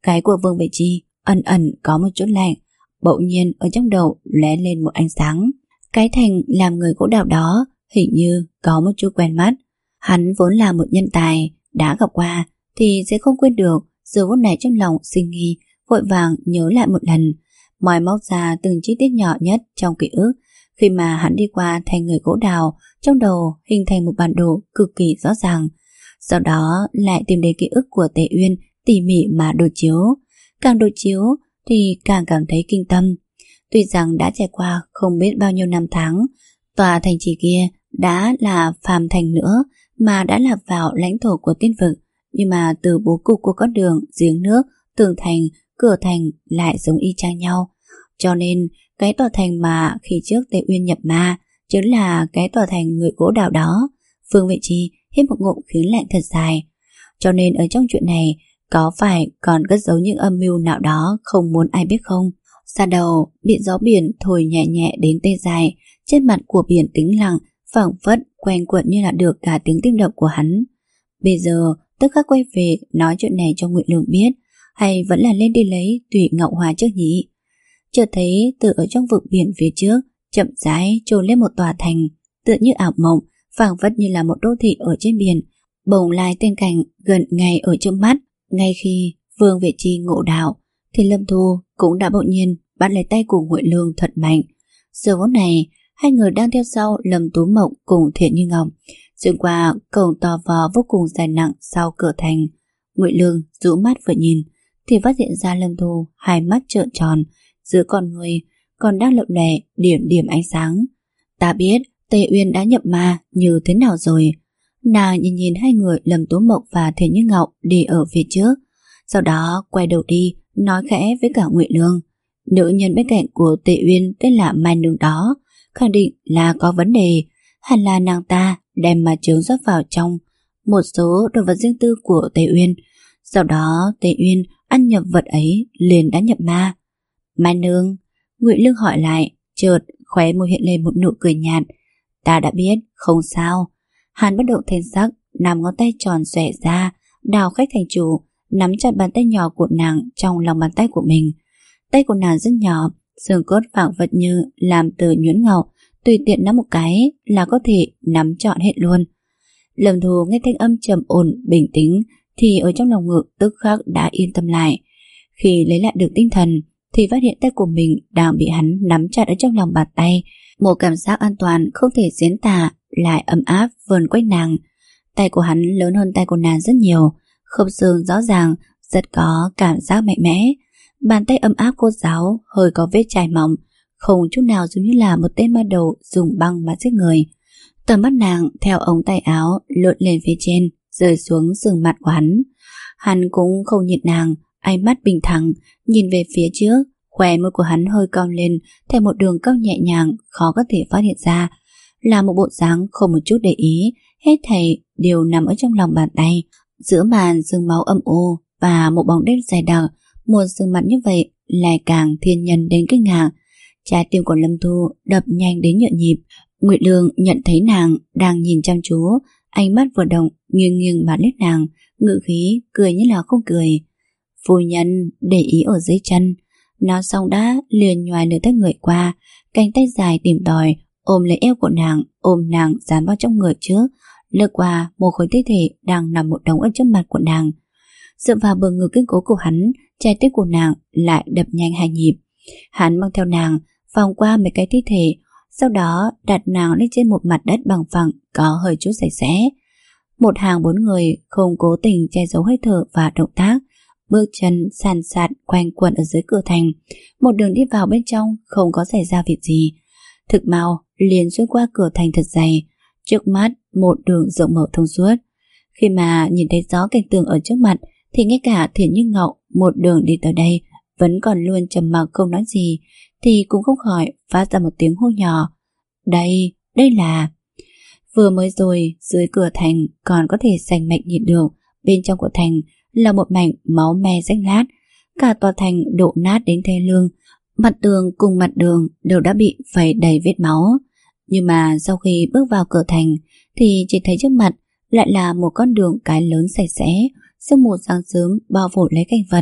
cái của Vương Vệ Chi ẩn ẩn có một chút lạnh. Bỗng nhiên ở trong đầu lóe lên một ánh sáng. Cái thành làm người gỗ đào đó hình như có một chút quen mắt. Hắn vốn là một nhân tài, đã gặp qua thì sẽ không quên được. Giờ phút này trong lòng sinh nghi, vội vàng nhớ lại một lần, moi móc ra từng chi tiết nhỏ nhất trong ký ức. Khi mà hắn đi qua thành người gỗ đào, trong đầu hình thành một bản đồ cực kỳ rõ ràng. Sau đó lại tìm đến ký ức của Tề Uyên, tỉ mỉ mà đối chiếu. Càng đối chiếu thì càng cảm thấy kinh tâm. Tuy rằng đã trải qua không biết bao nhiêu năm tháng, tòa thành trì kia đã là phàm thành nữa, mà đã lạp vào lãnh thổ của tiên vực, nhưng mà từ bố cục của con đường, giếng nước, tường thành, cửa thành lại giống y chang nhau. Cho nên cái tòa thành mà khi trước Tề Uyên nhập ma chính là cái tòa thành người gỗ đào đó. Vương Vệ Chi hít một ngụm khí lạnh thật dài. Cho nên ở trong chuyện này có phải còn cất giấu những âm mưu nào đó không muốn ai biết không? Xa đầu bị gió biển thổi nhẹ nhẹ đến tê dài, trên mặt của biển tĩnh lặng, phảng phất quen quẩn như là được cả tiếng tim đập của hắn. Bây giờ tức khắc quay về nói chuyện này cho Ngụy Lương biết, hay vẫn là lên đi lấy Tùy Ngọc Hòa trước nhỉ? Chợt thấy từ ở trong vực biển phía trước chậm rãi trồi lên một tòa thành, tựa như ảo mộng, phảng phất như là một đô thị ở trên biển, bồng lai tiên cảnh gần ngay ở trước mắt. Ngay khi Vương Vệ Chi ngộ đạo thì Lâm Thu cũng đã bỗng nhiên bắt lấy tay của Ngụy Lương thật mạnh. Giờ phút này hai người đang theo sau Lâm Tú Mộng cùng Thiện Như Ngọc xuyên qua cổng to vò vô cùng dài nặng sau cửa thành. Ngụy Lương rũ mắt vừa nhìn thì phát hiện ra Lâm Thu hai mắt trợn tròn, giữa con người còn đang lập lòe điểm điểm ánh sáng. Ta biết Tề Uyên đã nhập ma như thế nào rồi. Nàng nhìn nhìn hai người Lâm Tú Mộng và Thiện Như Ngọc đi ở phía trước, sau đó quay đầu đi nói khẽ với cả Ngụy Lương. Nữ nhân bên cạnh của Tề Uyên tên là Mai Nương đó khẳng định là có vấn đề, hẳn là nàng ta đem ma chướng rót vào trong một số đồ vật riêng tư của Tề Uyên. Sau đó Tề Uyên ăn nhập vật ấy liền đã nhập ma. Mai Nương? Ngụy Lương hỏi lại, chợt khóe môi hiện lên một nụ cười nhạt. Ta đã biết, không sao. Hắn bất động thanh sắc, nằm ngón tay tròn xòe ra, đào khách thành chủ, nắm chặt bàn tay nhỏ của nàng trong lòng bàn tay của mình. Tay của nàng rất nhỏ, xương cốt phảng phất như làm từ nhuyễn ngọc, tùy tiện nắm một cái là có thể nắm trọn hết luôn. Lâm Thu nghe thanh âm trầm ổn bình tĩnh thì ở trong lòng ngực tức khắc đã yên tâm lại. Khi lấy lại được tinh thần thì phát hiện tay của mình đang bị hắn nắm chặt ở trong lòng bàn tay. Một cảm giác an toàn không thể diễn tả lại ấm áp vờn quanh nàng. Tay của hắn lớn hơn tay của nàng rất nhiều, khớp xương rõ ràng, rất có cảm giác mạnh mẽ. Bàn tay ấm áp cô giáo hơi có vết chai mỏng, không chút nào giống như là một tên ma đầu dùng băng mà giết người. Tầm mắt nàng theo ống tay áo lượn lên phía trên, rơi xuống sườn mặt của hắn. Hắn cũng không nhìn nàng, ánh mắt bình thản nhìn về phía trước, khóe môi của hắn hơi cong lên theo một đường cong nhẹ nhàng khó có thể phát hiện ra, là một bộ dáng không một chút để ý, hết thảy đều nằm ở trong lòng bàn tay. Giữa màn sương máu âm u và một bóng đêm dày đặc, một sương mặt như vậy lại càng thiên nhân đến kinh ngạc. Trái tim của Lâm Thu đập nhanh đến nhộn nhịp. Ngụy Lương nhận thấy nàng đang nhìn chăm chú, ánh mắt vừa động nghiêng nghiêng mà liếc nàng, ngữ khí cười như là không cười. Phu nhân để ý ở dưới chân. Nói xong đã liền nhoài nửa tay người qua, cánh tay dài tìm tòi ôm lấy eo của nàng, ôm nàng dán vào trong người trước, lướt qua một khối thi thể đang nằm một đống ở trước mặt của nàng. Dựa vào bờ ngực kiên cố của hắn, trái tim của nàng lại đập nhanh hai nhịp. Hắn mang theo nàng vòng qua mấy cái thi thể, sau đó đặt nàng lên trên một mặt đất bằng phẳng có hơi chút sạch sẽ. Một hàng bốn người không cố tình che giấu hơi thở và động tác, bước chân sàn sạt quanh quẩn ở dưới cửa thành, một đường đi vào bên trong không có xảy ra việc gì. Thực mau liền xuyên qua cửa thành thật dày, trước mắt một đường rộng mở thông suốt. Khi mà nhìn thấy rõ cảnh tường ở trước mặt thì ngay cả Thiện Như Ngọc một đường đi tới đây vẫn còn luôn trầm mặc không nói gì, thì cũng không khỏi phát ra một tiếng hô nhỏ. Đây, đây là... Vừa mới rồi dưới cửa thành còn có thể sành mạch nhìn được, bên trong của thành là một mảnh máu me rách nát, cả tòa thành đổ nát đến thê lương, mặt tường cùng mặt đường đều đã bị vẩy đầy vết máu. Nhưng mà sau khi bước vào cửa thành thì chỉ thấy trước mặt lại là một con đường cái lớn sạch sẽ, sương mù sáng sớm bao phủ lấy cảnh vật,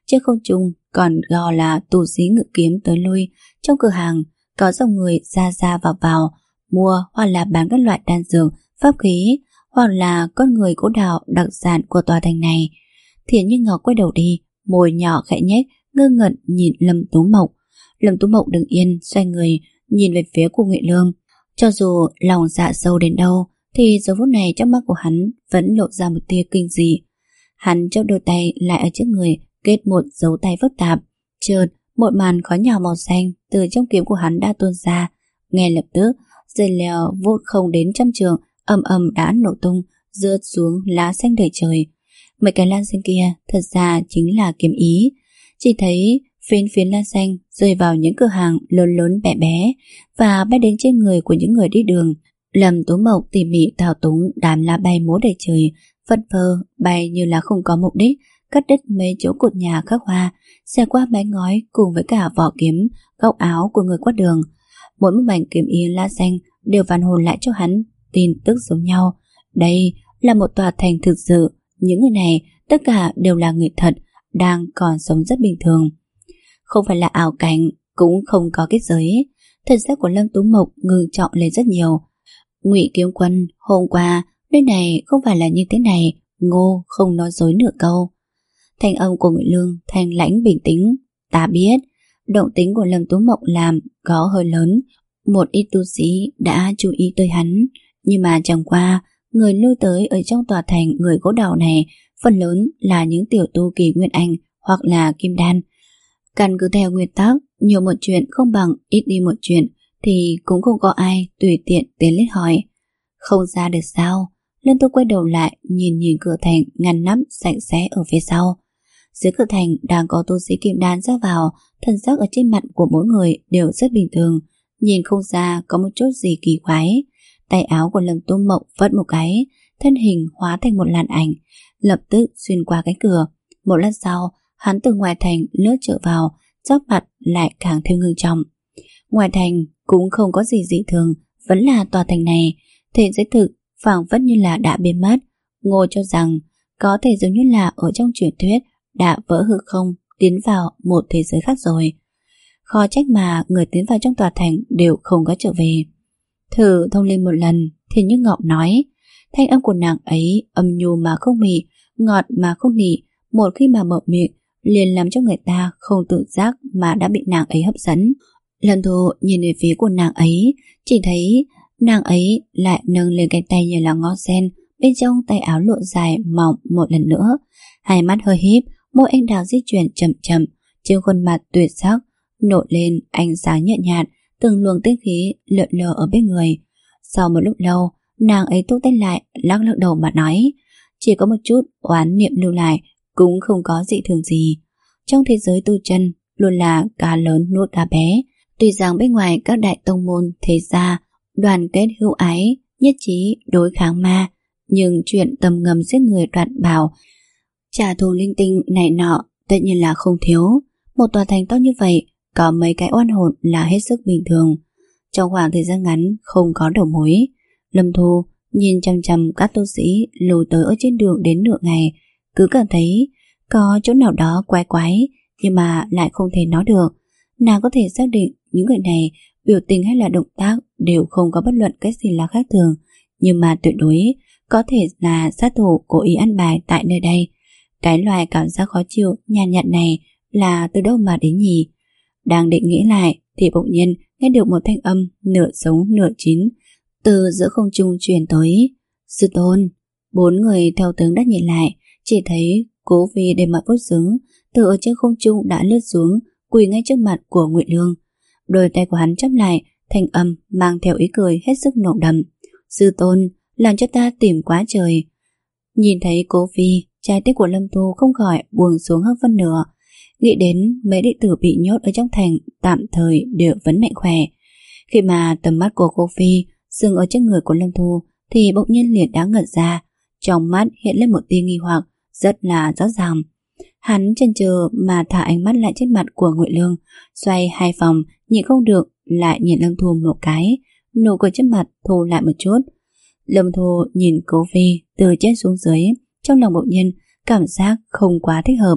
trên không trung còn gò là tù sĩ ngự kiếm tới lui. Trong cửa hàng có dòng người ra ra vào vào mua hoặc là bán các loại đan dược, pháp khí hoặc là con người gỗ đào đặc sản của tòa thành này. Thiền Như Ngọc quay đầu đi, môi nhỏ khẽ nhếch, ngơ ngẩn nhìn Lâm Tú Mộc. Lâm Tú Mộc đứng yên, xoay người nhìn về phía của Ngụy Lương. Cho dù lòng dạ sâu đến đâu thì giờ phút này trong mắt của hắn vẫn lộ ra một tia kinh dị. Hắn chốc đôi tay lại ở trước người, kết một dấu tay phức tạp. Chợt một màn khói nhỏ màu xanh từ trong kiếm của hắn đã tuôn ra. Ngay lập tức dây leo vút không đến trăm trường ầm ầm đã nổ tung, rớt xuống lá xanh đầy trời. Mấy cái lan xanh kia thật ra chính là kiếm ý. Chỉ thấy phiến phiến lan xanh rơi vào những cửa hàng lớn lớn bé bé và bay đến trên người của những người đi đường. Lâm Tú Mộc tỉ mỉ thao túng đám lá bay múa đầy trời, phất phơ bay như là không có mục đích, cắt đứt mấy chỗ cột nhà khắc hoa, xẻ qua mái ngói cùng với cả vỏ kiếm, góc áo của người qua đường. Mỗi một mảnh kiếm ý lá xanh đều phản hồi lại cho hắn tin tức giống nhau. Đây là một tòa thành thực sự. Những người này tất cả đều là người thật, đang còn sống rất bình thường, không phải là ảo cảnh, cũng không có kết giới. Thần sắc của Lâm Tú Mộc ngưng trọng lên rất nhiều. Ngụy Kiếm Quân, hôm qua nơi này không phải là như thế này. Ngô không nói dối nửa câu. Thanh âm của Ngụy Lương thanh lãnh bình tĩnh. Ta biết động tính của Lâm Tú Mộc làm có hơi lớn, một ít tu sĩ đã chú ý tới hắn, nhưng mà chẳng qua người lui tới ở trong tòa thành người gỗ đào này phần lớn là những tiểu tu kỳ Nguyên Anh hoặc là Kim Đan. Căn cứ theo nguyên tắc nhiều một chuyện không bằng ít đi một chuyện, thì cũng không có ai tùy tiện tiến lên hỏi. Không ra được sao? Lâm Tu quay đầu lại nhìn nhìn cửa thành ngăn nắp sạch sẽ ở phía sau. Dưới cửa thành đang có tu sĩ Kim Đan ra vào, thần sắc ở trên mặt của mỗi người đều rất bình thường, nhìn không ra có một chút gì kỳ quái. Tay áo của Lâm Tu Mộc phất một cái, thân hình hóa thành một làn ảnh, lập tức xuyên qua cánh cửa. Một lát sau, hắn từ ngoài thành lướt trở vào, sắc mặt lại càng thêm ngưng trọng. Ngoài thành cũng không có gì dị thường, vẫn là tòa thành này, thế giới thực phảng phất như là đã biến mất. Ngô cho rằng có thể giống như là ở trong truyền thuyết đã vỡ hư không, tiến vào một thế giới khác rồi. Khó trách mà người tiến vào trong tòa thành đều không có trở về. Thử thông linh một lần, thì Như Ngọc nói. Thanh âm của nàng ấy âm nhu mà không mị, ngọt mà không nị, một khi mà mở miệng liền làm cho người ta không tự giác mà đã bị nàng ấy hấp dẫn. Lâm Thu nhìn về phía của nàng ấy, chỉ thấy nàng ấy lại nâng lên cánh tay như là ngó sen, bên trong tay áo lụa dài mỏng một lần nữa. Hai mắt hơi híp, môi anh đào di chuyển chậm chậm, trên khuôn mặt tuyệt sắc nổi lên ánh sáng nhợt nhạt, từng luồng tinh khí lượn lờ ở bên người. Sau một lúc lâu, nàng ấy thu tay lại, lắc lắc đầu mà nói, chỉ có một chút oán niệm lưu lại, cũng không có dị thường gì. Trong thế giới tu chân luôn là cá lớn nuốt cá bé. Tuy rằng bên ngoài các đại tông môn thế gia đoàn kết hữu ái, nhất trí đối kháng ma, nhưng chuyện tầm ngầm giết người đoạt bảo, trả thù linh tinh này nọ tất nhiên là không thiếu. Một tòa thành to như vậy, có mấy cái oan hồn là hết sức bình thường. Trong khoảng thời gian ngắn không có đầu mối, Lâm Thu nhìn chăm chăm các tu sĩ lùi tới ở trên đường đến nửa ngày, cứ cảm thấy có chỗ nào đó quái quái, nhưng mà lại không thể nói được. Nàng có thể xác định những người này biểu tình hay là động tác đều không có bất luận cái gì là khác thường, nhưng mà tuyệt đối có thể là sát thủ cố ý ăn bài tại nơi đây. Cái loài cảm giác khó chịu nhàn nhạt này là từ đâu mà đến nhỉ? Đang định nghĩ lại thì bỗng nhiên nghe được một thanh âm nửa sống nửa chín từ giữa không trung truyền tới. Sư tôn. Bốn người theo tướng đã nhìn lại, chỉ thấy Cố Phi để mặt vui sướng từ ở trên không trung đã lướt xuống, quỳ ngay trước mặt của Ngụy Lương. Đôi tay của hắn chắp lại, thanh âm mang theo ý cười hết sức nồng đậm. Sư tôn, làm cho ta tìm quá trời. Nhìn thấy Cố Phi, trái tim của Lâm Thu không khỏi buông xuống hơn phân nửa. Nghĩ đến mấy đệ tử bị nhốt ở trong thành tạm thời đều vẫn mạnh khỏe. Khi mà tầm mắt của Cố Phi dừng ở trên người của Lâm Thu thì bỗng nhiên liền đã ngẩn ra, trong mắt hiện lên một tia nghi hoặc rất là rõ ràng. Hắn chần chừ mà thả ánh mắt lại trên mặt của Ngụy Lương, xoay hai vòng, nhịn không được lại nhìn Lâm Thu một cái, nụ cười trên mặt thu lại một chút. Lâm Thu nhìn Cố Phi từ trên xuống dưới, trong lòng bỗng nhiên cảm giác không quá thích hợp.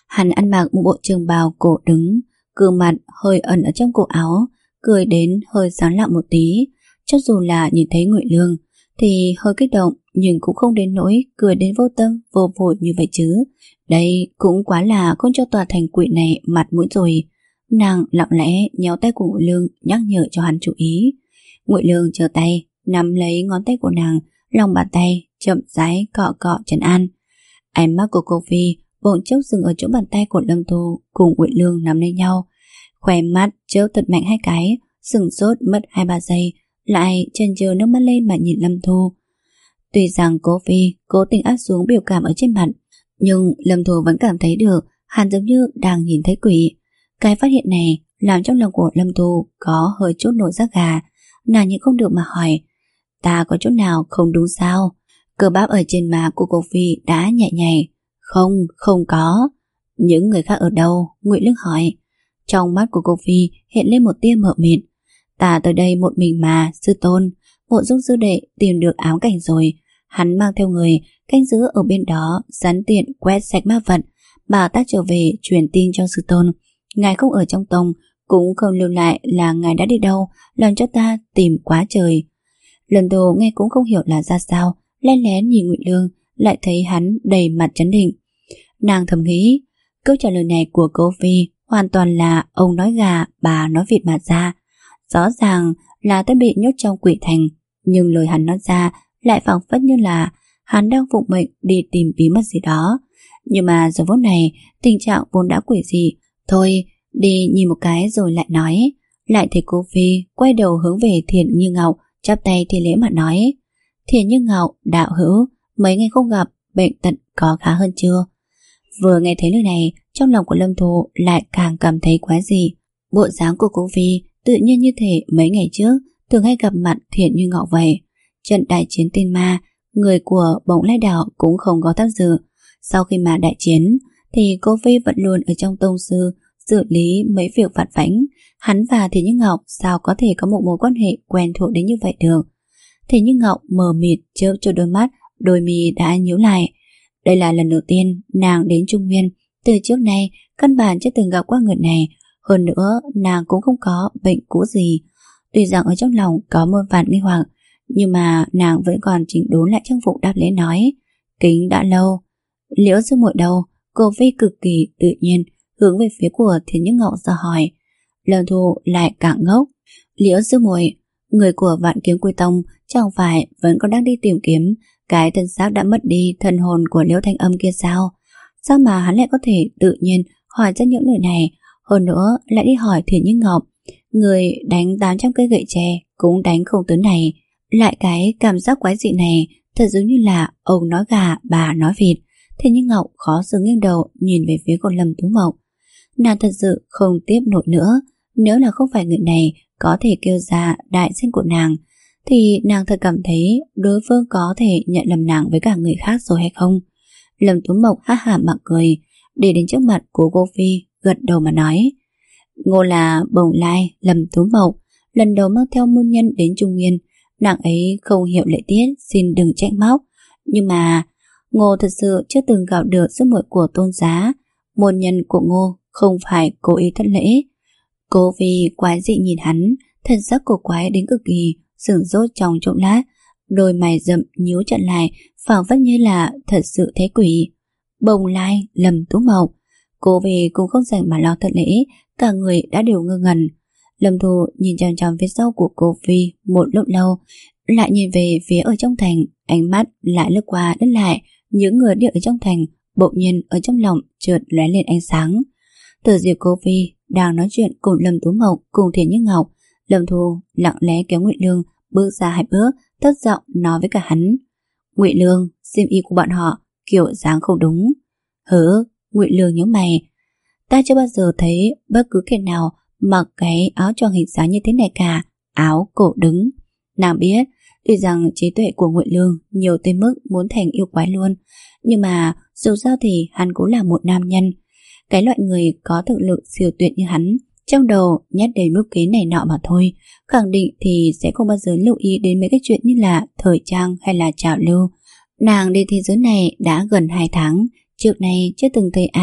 Hắn ăn mặc một bộ trường bào cổ đứng, gương mặt hơi ẩn ở trong cổ áo, cười đến hơi sán lạng một tí. Cho dù là nhìn thấy Ngụy Lương thì hơi kích động, nhưng cũng không đến nỗi cười đến vô tâm vô vội như vậy chứ. Đây cũng quá là không cho tòa thành quỷ này mặt mũi rồi. Nàng lặng lẽ nhéo tay của Ngụy Lương, nhắc nhở cho hắn chú ý. Ngụy Lương giơ tay nắm lấy ngón tay của nàng, lòng bàn tay chậm rãi cọ cọ trấn an. Ánh mắt của cô Phi bỗng chốc dừng ở chỗ bàn tay của Lâm Thu cùng Ngụy Lương nắm lấy nhau, khóe mắt chớp thật mạnh hai cái, sừng sốt mất hai ba giây, lại chần chừ nước mắt lên mà nhìn Lâm Thu. Tuy rằng cô Phi cố tình áp xuống biểu cảm ở trên mặt, nhưng Lâm Thu vẫn cảm thấy được hắn giống như đang nhìn thấy quỷ. Cái phát hiện này làm trong lòng của Lâm Thu có hơi chút nổi da gà. Nàng nhịn không được mà hỏi, ta có chỗ nào không đúng sao? Cơ bắp ở trên má của cô Phi đã nhẹ nhảy. Không, không có. Những người khác ở đâu? Ngụy Lương hỏi. Trong mắt của cô Phi hiện lên một tia mờ mịt. Ta tới đây một mình mà, sư tôn. Mộ Dung sư đệ tìm được ám cảnh rồi. Hắn mang theo người canh giữ ở bên đó, sẵn tiện quét sạch ma vật, bảo ta trở về truyền tin cho sư tôn. Ngài không ở trong tông, cũng không lưu lại là ngài đã đi đâu, làm cho ta tìm quá trời. Lần đầu nghe cũng không hiểu là ra sao, lén lén nhìn Ngụy Lương, lại thấy hắn đầy mặt chấn định. Nàng thầm nghĩ, câu trả lời này của cô Phi hoàn toàn là ông nói gà, bà nói vịt mà ra. Rõ ràng là ta bị nhốt trong quỷ thành, nhưng lời hắn nói ra lại phảng phất như là hắn đang phụng mệnh đi tìm bí mật gì đó. Nhưng mà giờ phút này tình trạng vốn đã quỷ dị. Thôi, đi nhìn một cái rồi lại nói. Lại thấy cô Phi quay đầu hướng về Thiền Như Ngọc, chắp tay thi lễ mà nói, Thiền Như Ngọc, đạo hữu, mấy ngày không gặp, bệnh tật có khá hơn chưa? Vừa nghe thấy lời này, trong lòng của Lâm Thu lại càng cảm thấy quái dị. Bộ dáng của cô Phi tự nhiên như thể mấy ngày trước thường hay gặp mặt Thiền Như Ngọc vậy. Trận đại chiến tên ma, người của Bổng Lai Đảo cũng không có tham dự. Sau khi mà đại chiến thì cô Phi vẫn luôn ở trong tông sư xử lý mấy việc vặt vãnh. Hắn và Thiền Như Ngọc sao có thể có một mối quan hệ quen thuộc đến như vậy được? Thiền Như Ngọc mờ mịt chớp cho đôi mắt, đôi mi đã nhíu lại. Đây là lần đầu tiên nàng đến Trung Nguyên, từ trước nay căn bản chưa từng gặp qua người này. Hơn nữa nàng cũng không có bệnh cũ gì. Tuy rằng ở trong lòng có một vạn nghi hoặc, nhưng mà nàng vẫn còn chỉnh đốn lại trang phục đáp lễ nói, kính đã lâu. Liễu sư muội đâu? Cô Phi cực kỳ tự nhiên hướng về phía của Thiền Như Ngọc ra hỏi. Lâm Thu lại càng ngốc. Liễu sư muội, người của Vạn Kiếm Quy Tông chẳng phải vẫn còn đang đi tìm kiếm cái thân xác đã mất đi thần hồn của Liễu Thanh Âm kia sao? Sao mà hắn lại có thể tự nhiên hỏi ra những lời này? Hơn nữa lại đi hỏi Thiền Như Ngọc, người đánh tám trăm cây gậy tre cũng đánh không tới này. Lại cái cảm giác quái dị này thật giống như là ông nói gà, bà nói vịt. Thiền Như Ngọc khó xử nghiêng đầu nhìn về phía của Lâm Tú Mộc. Nàng thật sự không tiếp nổi nữa. Nếu là không phải người này có thể kêu ra đại danh của nàng, thì nàng thật cảm thấy đối phương có thể nhận lầm nàng với cả người khác rồi hay không. Lâm Tú Mộc ha hả mà cười, để đến trước mặt của cô Phi, gật đầu mà nói, Ngô là Bồng Lai Lâm Tú Mộc, lần đầu mang theo môn nhân đến Trung Nguyên. Nàng ấy không hiểu lễ tiết, xin đừng trách móc. Nhưng mà Ngô thật sự chưa từng gặp được sức muội của Tôn Giá. Môn nhân của Ngô không phải cố ý thất lễ. Cô Phi quái dị nhìn hắn, thần sắc cổ quái đến cực kỳ, sửng sốt trong chốc lát, đôi mày rậm nhíu chặt lại, phảng phất như là thật sự thấy quỷ. Bồng Lai Lâm Tú Mộc. Cô Phi cũng không rảnh mà lo thất lễ, cả người đã đều ngơ ngẩn. Lâm Thu nhìn chằm chằm phía sau của cô Phi một lúc lâu, lại nhìn về phía ở trong thành, ánh mắt lại lướt qua đất lại. Những người đi ở trong thành bỗng nhiên ở trong lòng chợt lóe lên ánh sáng. Từ diệp cô Phi đang nói chuyện cùng Lâm Tú Mộc cùng Thiền Như Ngọc, Lâm Thu lặng lẽ kéo Ngụy Lương bước ra hai bước, thất giọng nói với cả hắn, Ngụy Lương, xiêm y của bọn họ kiểu dáng không đúng. Hứ? Ngụy Lương nhớ mày, ta chưa bao giờ thấy bất cứ kẻ nào mặc cái áo choàng hình dáng như thế này cả, áo cổ đứng. Nàng biết, tuy rằng trí tuệ của Ngụy Lương nhiều tới mức muốn thành yêu quái luôn, nhưng mà dù sao thì hắn cũng là một nam nhân. Cái loại người có thực lực siêu tuyệt như hắn, trong đầu nhét đầy mưu kế này nọ mà thôi, khẳng định thì sẽ không bao giờ lưu ý đến mấy cái chuyện như là thời trang hay là trào lưu. Nàng đến thế giới này đã gần hai tháng, trước nay chưa từng thấy ai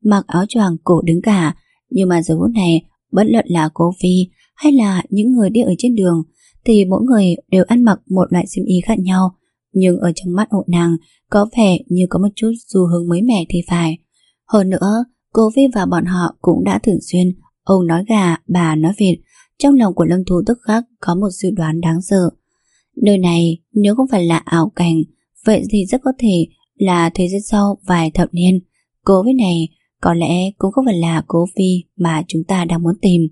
mặc áo choàng cổ đứng cả, nhưng mà giờ phút này bất luận là cô Phi hay là những người đi ở trên đường thì mỗi người đều ăn mặc một loại xiêm y khác nhau, nhưng ở trong mắt hộ nàng có vẻ như có một chút xu hướng mới mẻ thì phải. Hơn nữa, cô Phi và bọn họ cũng đã thường xuyên ông nói gà, bà nói vịt. Trong lòng của Lâm Thu tức khắc có một suy đoán đáng sợ. Nơi này nếu không phải là ảo cảnh, vậy thì rất có thể là thế giới sau vài thập niên. Cô Phi này có lẽ cũng không phải là cô Phi mà chúng ta đang muốn tìm.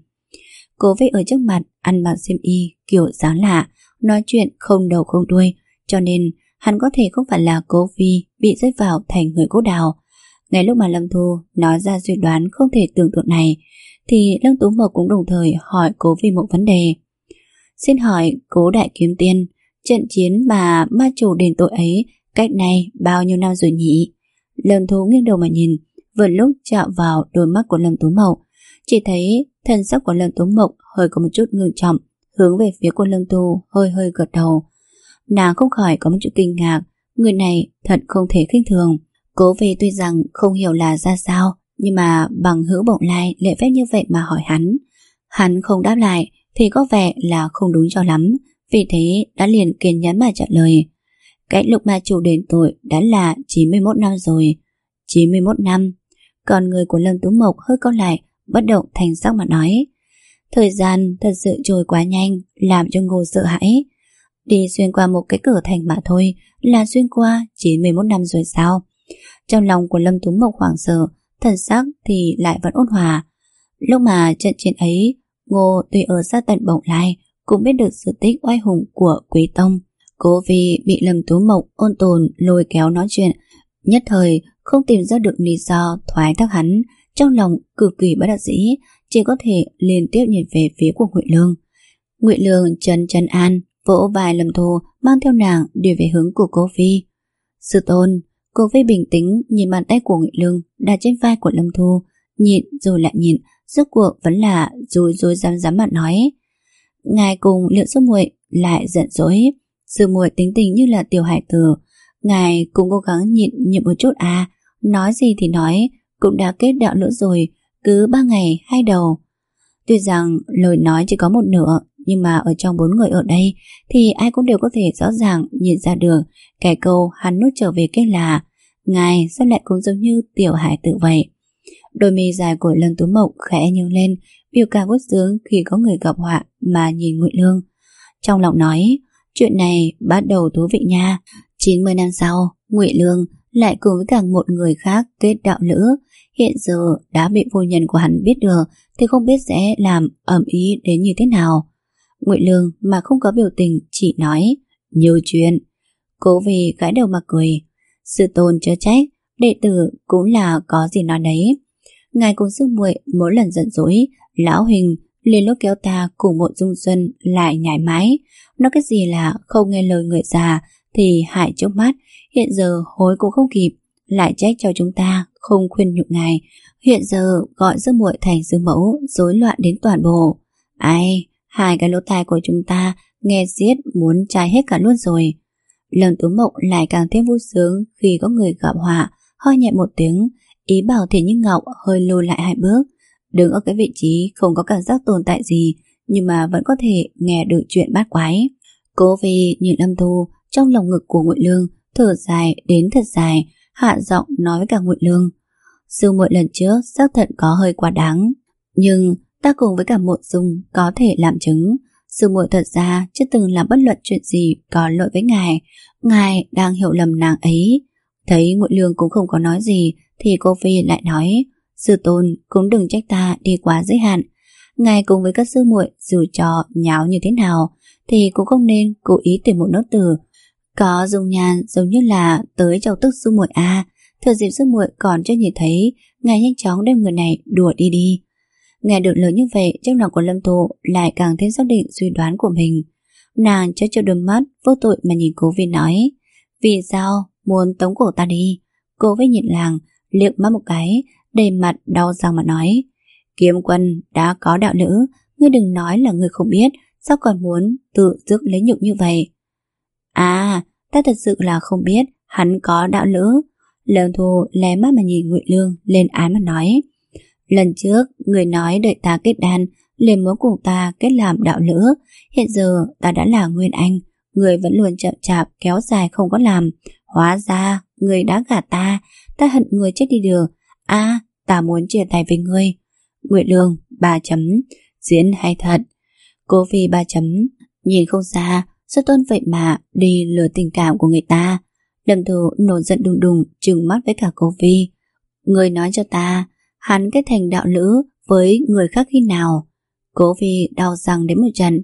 Cô Phi ở trước mặt ăn mặc xiêm y kiểu dáng lạ, nói chuyện không đầu không đuôi, cho nên hắn có thể không phải là cô Phi bị rơi vào thành người Cố Đào. Ngay lúc mà Lâm Thu nói ra suy đoán không thể tưởng tượng này, thì Lương Tú Mộc cũng đồng thời hỏi Cố Phi một vấn đề. Xin hỏi Cố Đại Kiếm Tiên, trận chiến mà ma chủ đền tội ấy cách này bao nhiêu năm rồi nhỉ? Lâm Thu nghiêng đầu mà nhìn, vừa lúc chạm vào đôi mắt của Lâm Tú Mộc, chỉ thấy thân sắc của Lâm Tú Mộc hơi có một chút ngưng trọng, hướng về phía của Lâm Thu hơi hơi gật đầu. Nàng không khỏi có một chút kinh ngạc, người này thật không thể khinh thường. Cố Phi tuy rằng không hiểu là ra sao, nhưng mà bằng hữu bổng lai lễ phép như vậy mà hỏi hắn. Hắn không đáp lại thì có vẻ là không đúng cho lắm, vì thế đã liền kiên nhẫn mà trả lời. Cách lúc ma chủ đền tội đã là chín mươi mốt năm rồi. chín mươi mốt năm. Còn người của Lâm Tú Mộc hơi co lại, bất động thành sắc mà nói. Thời gian thật sự trôi quá nhanh, làm cho Ngô sợ hãi. Đi xuyên qua một cái cửa thành mà thôi là xuyên qua chín mươi mốt năm rồi sao? Trong lòng của Lâm Tú Mộc hoảng sợ, thần sắc thì lại vẫn ôn hòa. Lúc mà trận chiến ấy, Ngô tuy ở xa tận Bổng Lai cũng biết được sự tích oai hùng của Quý Tông. Cố vì bị Lâm Tú Mộc ôn tồn lôi kéo nói chuyện, nhất thời không tìm ra được lý do thoái thác hắn, trong lòng cực kỳ bất đắc dĩ, chỉ có thể liên tiếp nhìn về phía của Ngụy Lương. Ngụy Lương trấn trấn an, vỗ vai Lâm Thu, mang theo nàng đi về hướng của Cố Phi. Sư tôn. Cô Phi bình tĩnh nhìn bàn tay của Ngụy Lương đặt trên vai của Lâm Thu, nhịn rồi lại nhịn, rốt cuộc vẫn là rối rối rắm rắm mà nói. Ngài cùng Liệu sư muội lại giận dỗi, sư muội tính tình như là tiểu hải tử, ngài cũng cố gắng nhịn nhịn một chút à, nói gì thì nói, cũng đã kết đạo lữ rồi, cứ ba ngày hai đầu. Tuy rằng lời nói chỉ có một nửa, nhưng mà ở trong bốn người ở đây thì ai cũng đều có thể rõ ràng nhìn ra được cái câu hắn nuốt trở về kết là ngài sao lại cũng giống như tiểu hải tử vậy. Đôi mi dài của Lâm Tú Mộc khẽ nhướng lên, biểu cảm vui sướng khi có người gặp họa mà nhìn Ngụy Lương. Trong lòng nói, chuyện này bắt đầu thú vị nha. chín mươi năm sau, Ngụy Lương lại cùng với cả một người khác kết đạo lữ. Hiện giờ đã bị phu nhân của hắn biết được thì không biết sẽ làm ầm ý đến như thế nào. Ngụy Lương mà không có biểu tình chỉ nói nhiều chuyện. Cố vì gãi đầu mà cười. Sư tôn chớ trách, đệ tử cũng là có gì nói đấy. Ngài cùng sư muội mỗi lần giận dỗi, lão Hình liền lôi kéo ta cùng một dung xuân lại nhảy mái. Nói cái gì là không nghe lời người già thì hại trước mắt, hiện giờ hối cũng không kịp, lại trách cho chúng ta không khuyên nhủ ngài. Hiện giờ gọi sư muội thành sư mẫu, rối loạn đến toàn bộ. Ai, hai cái lỗ tai của chúng ta nghe giết muốn chai hết cả luôn rồi. Lâm Tú Mộc lại càng thêm vui sướng khi có người gặp họa, ho nhẹ một tiếng, ý bảo Thiền Như Ngọc hơi lùi lại hai bước, đứng ở cái vị trí không có cảm giác tồn tại gì, nhưng mà vẫn có thể nghe được chuyện bát quái. Cố vì nhìn Lâm Thu, trong lòng ngực của Ngụy Lương thở dài đến thật dài, hạ giọng nói với cả Ngụy Lương. Sư muội lần trước xác thật có hơi quá đáng, nhưng ta cùng với cả Mộ Dung có thể làm chứng. Sư muội thật ra chưa từng làm bất luận chuyện gì có lỗi với ngài, ngài đang hiểu lầm nàng ấy. Thấy Ngụy Lương cũng không có nói gì thì cô Phi lại nói, sư tôn cũng đừng trách ta đi quá giới hạn. Ngài cùng với các sư muội dù cho nháo như thế nào thì cũng không nên cố ý tìm một nốt từ có dung nhan giống như là tới chầu tức sư muội a. Thừa dịp sư muội còn chưa nhìn thấy, ngài nhanh chóng đem người này đùa đi đi. Nghe được lời như vậy, trong lòng của Lâm Thu lại càng thêm xác định suy đoán của mình. Nàng cho cho đôi mắt vô tội mà nhìn Cố Vi nói, vì sao muốn tống cổ ta đi? Cố Vi nhìn làng, liếc mắt một cái, đầy mặt đau răng mà nói, Kiếm Quân đã có đạo lữ, ngươi đừng nói là ngươi không biết, sao còn muốn tự rước lấy nhục như vậy? À, ta thật sự là không biết hắn có đạo lữ. Lâm Thu lé mắt mà nhìn Ngụy Lương, lên án mà nói: lần trước người nói đợi ta kết đan liền muốn cùng ta kết làm đạo lữ, hiện giờ ta đã là Nguyên Anh, người vẫn luôn chậm chạp kéo dài không có làm. Hóa ra người đã gạt ta, ta hận người chết đi được. A, à, ta muốn chia tay với ngươi. Ngụy Lương ba chấm, diễn hay thật. Cô Phi ba chấm, nhìn không ra, Sư Tôn vậy mà đi lừa tình cảm của người ta. Lâm Thu nổi giận đùng đùng trừng mắt với cả cô Phi. Người nói cho ta, hắn kết thành đạo lữ với người khác khi nào? Cố Phi đau răng đến một trận.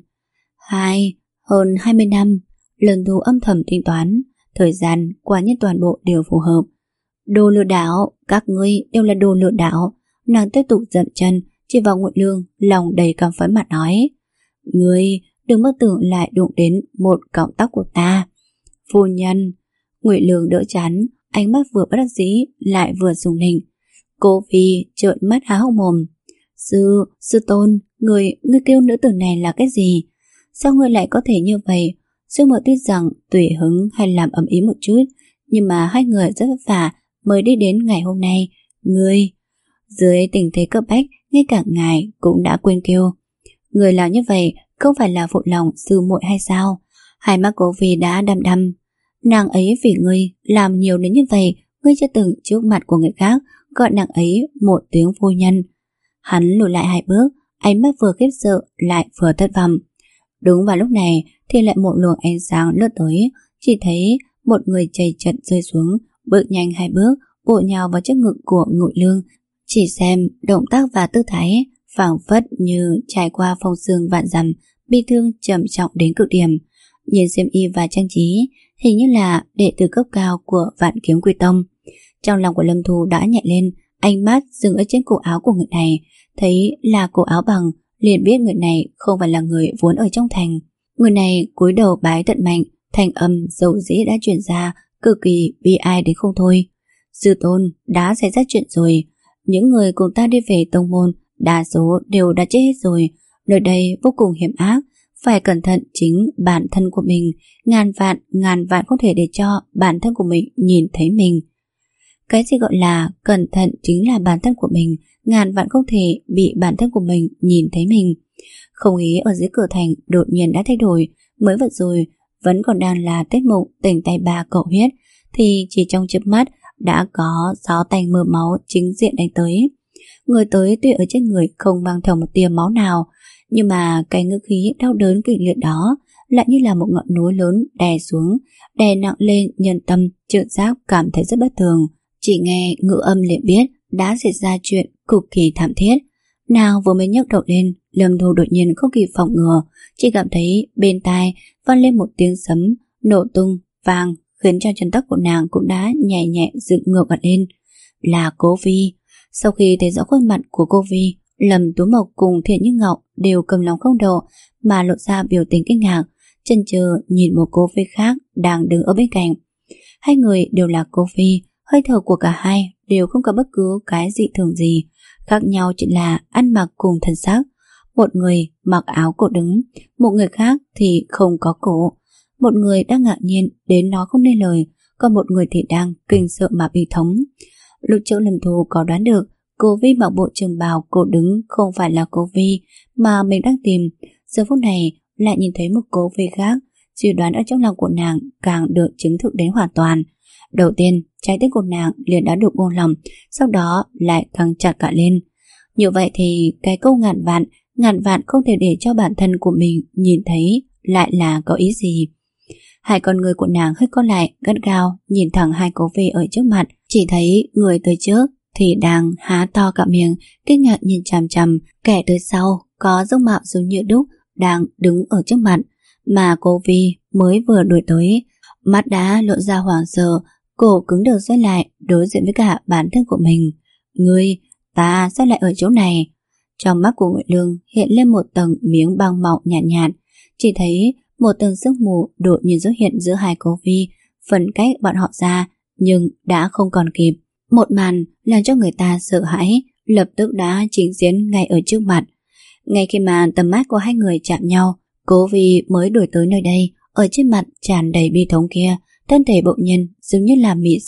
Hai, hơn hai mươi năm. Lâm Thu âm thầm tính toán, thời gian quả nhiên toàn bộ đều phù hợp. Đồ lừa đảo, các ngươi đều là đồ lừa đảo. Nàng tiếp tục dậm chân, chỉ vào Ngụy Lương, lòng đầy căm phẫn mà nói: ngươi đừng mơ tưởng lại đụng đến một cọng tóc của ta. Phu nhân. Ngụy Lương đỡ chán, ánh mắt vừa bất đắc dĩ lại vừa sùng nịnh. Cô Phi trợn mắt há hốc mồm. Sư, sư tôn, người, người kêu nữ tử này là cái gì? Sao ngươi lại có thể như vậy? Sư muội tuy rằng tùy hứng hay làm ầm ĩ một chút, nhưng mà hai người rất vất vả mới đi đến ngày hôm nay. Ngươi, dưới tình thế cấp bách, ngay cả ngài cũng đã quên kêu. Người làm như vậy không phải là phụ lòng sư muội hay sao? Hai mắt cô Phi đã đăm đăm. Nàng ấy vì ngươi làm nhiều đến như vậy, ngươi chưa từng trước mặt của người khác gọi nàng ấy một tiếng phu nhân. Hắn lùi lại hai bước, ánh mắt vừa khiếp sợ lại vừa thất vọng. Đúng vào lúc này thì lại một luồng ánh sáng lướt tới, chỉ thấy một người chầy chật rơi xuống, bước nhanh hai bước, bổ nhào vào trước ngực của Ngụy Lương. Chỉ xem động tác và tư thái phảng phất như trải qua phong sương vạn dặm, bi thương trầm trọng đến cực điểm. Nhìn xiêm y và trang trí, hình như là đệ tử cấp cao của Vạn Kiếm Quy Tông. Trong lòng của Lâm Thu đã nhẹ lên, ánh mắt dừng ở trên cổ áo của người này, thấy là cổ áo bằng, liền biết người này không phải là người vốn ở trong thành. Người này cúi đầu bái tận mạnh, thanh âm dầu dĩ đã truyền ra, cực kỳ bi ai đến không thôi. Sư tôn, đã xảy ra chuyện rồi. Những người cùng ta đi về tông môn, đa số đều đã chết hết rồi. Nơi đây vô cùng hiểm ác, phải cẩn thận chính bản thân của mình. Ngàn vạn, ngàn vạn không thể để cho bản thân của mình nhìn thấy mình. Cái gì gọi là cẩn thận chính là bản thân của mình, ngàn vạn không thể bị bản thân của mình nhìn thấy mình. Không khí ở dưới cửa thành đột nhiên đã thay đổi. Mới vừa rồi vẫn còn đang là Tết Mục tỉnh tay bà cậu huyết, thì chỉ trong chớp mắt đã có gió tanh mưa máu chính diện đánh tới. Người tới tuy ở trên người không mang theo một tia máu nào, nhưng mà cái ngữ khí đau đớn kịch liệt đó lại như là một ngọn núi lớn đè xuống, đè nặng lên nhân tâm, trực giác cảm thấy rất bất thường. Chỉ nghe ngữ âm liền biết đã xảy ra chuyện cực kỳ thảm thiết. Nào vừa mới nhấc đầu lên, Lâm Thu đột nhiên không kịp phòng ngừa, chỉ cảm thấy bên tai vang lên một tiếng sấm nổ tung vang, khiến cho chân tóc của nàng cũng đã nhẹ nhẹ dựng ngược bật lên. Là Cố Vi. Sau khi thấy rõ khuôn mặt của cô Vi, Lâm Tú Mộc cùng Thiện Như Ngọc đều cầm lòng không đậu mà lộ ra biểu tình kinh ngạc, chần chừ nhìn một cô Vi khác đang đứng ở bên cạnh. Hai người đều là cô Vi, hơi thở của cả hai đều không có bất cứ cái dị thường gì, khác nhau chỉ là ăn mặc cùng thân sắc. Một người mặc áo cổ đứng, một người khác thì không có cổ. Một người đang ngạc nhiên đến nói không nên lời, còn một người thì đang kinh sợ mà bi thống. Lúc trước Lâm Thu có đoán được cô Vi mặc bộ trường bào cổ đứng không phải là cô Vi mà mình đang tìm. Giờ phút này lại nhìn thấy một cô Vi khác, suy đoán ở trong lòng của nàng càng được chứng thực đến hoàn toàn. Đầu tiên trái tim của nàng liền đã được buông lòng, sau đó lại căng chặt cả lên. Như vậy thì cái câu ngàn vạn ngàn vạn không thể để cho bản thân của mình nhìn thấy lại là có ý gì? Hai con người của nàng hơi co lại, gắt gao nhìn thẳng hai cô Vi ở trước mặt, chỉ thấy người tới trước thì đang há to cả miệng, kinh ngạc nhìn chằm chằm kẻ tới sau có dung mạo giống như đúc đang đứng ở trước mặt, mà cô Vi mới vừa đuổi tới, mắt đã lộ ra hoảng sợ, cổ cứng đờ xoay lại đối diện với cả bản thân của mình. Ngươi, ta sao lại ở chỗ này? Trong mắt của Ngụy Lương hiện lên một tầng miếng băng mỏng nhạt nhạt, chỉ thấy một tầng sương mù đột nhiên xuất hiện giữa hai cô Vi, phân cách bọn họ ra, nhưng đã không còn kịp. Một màn làm cho người ta sợ hãi lập tức đã trình diễn ngay ở trước mặt. Ngay khi mà tầm mắt của hai người chạm nhau, Cố Vi mới đuổi tới nơi đây, ở trên mặt tràn đầy bi thống kia, thân thể bỗng nhiên giống như là mị sợi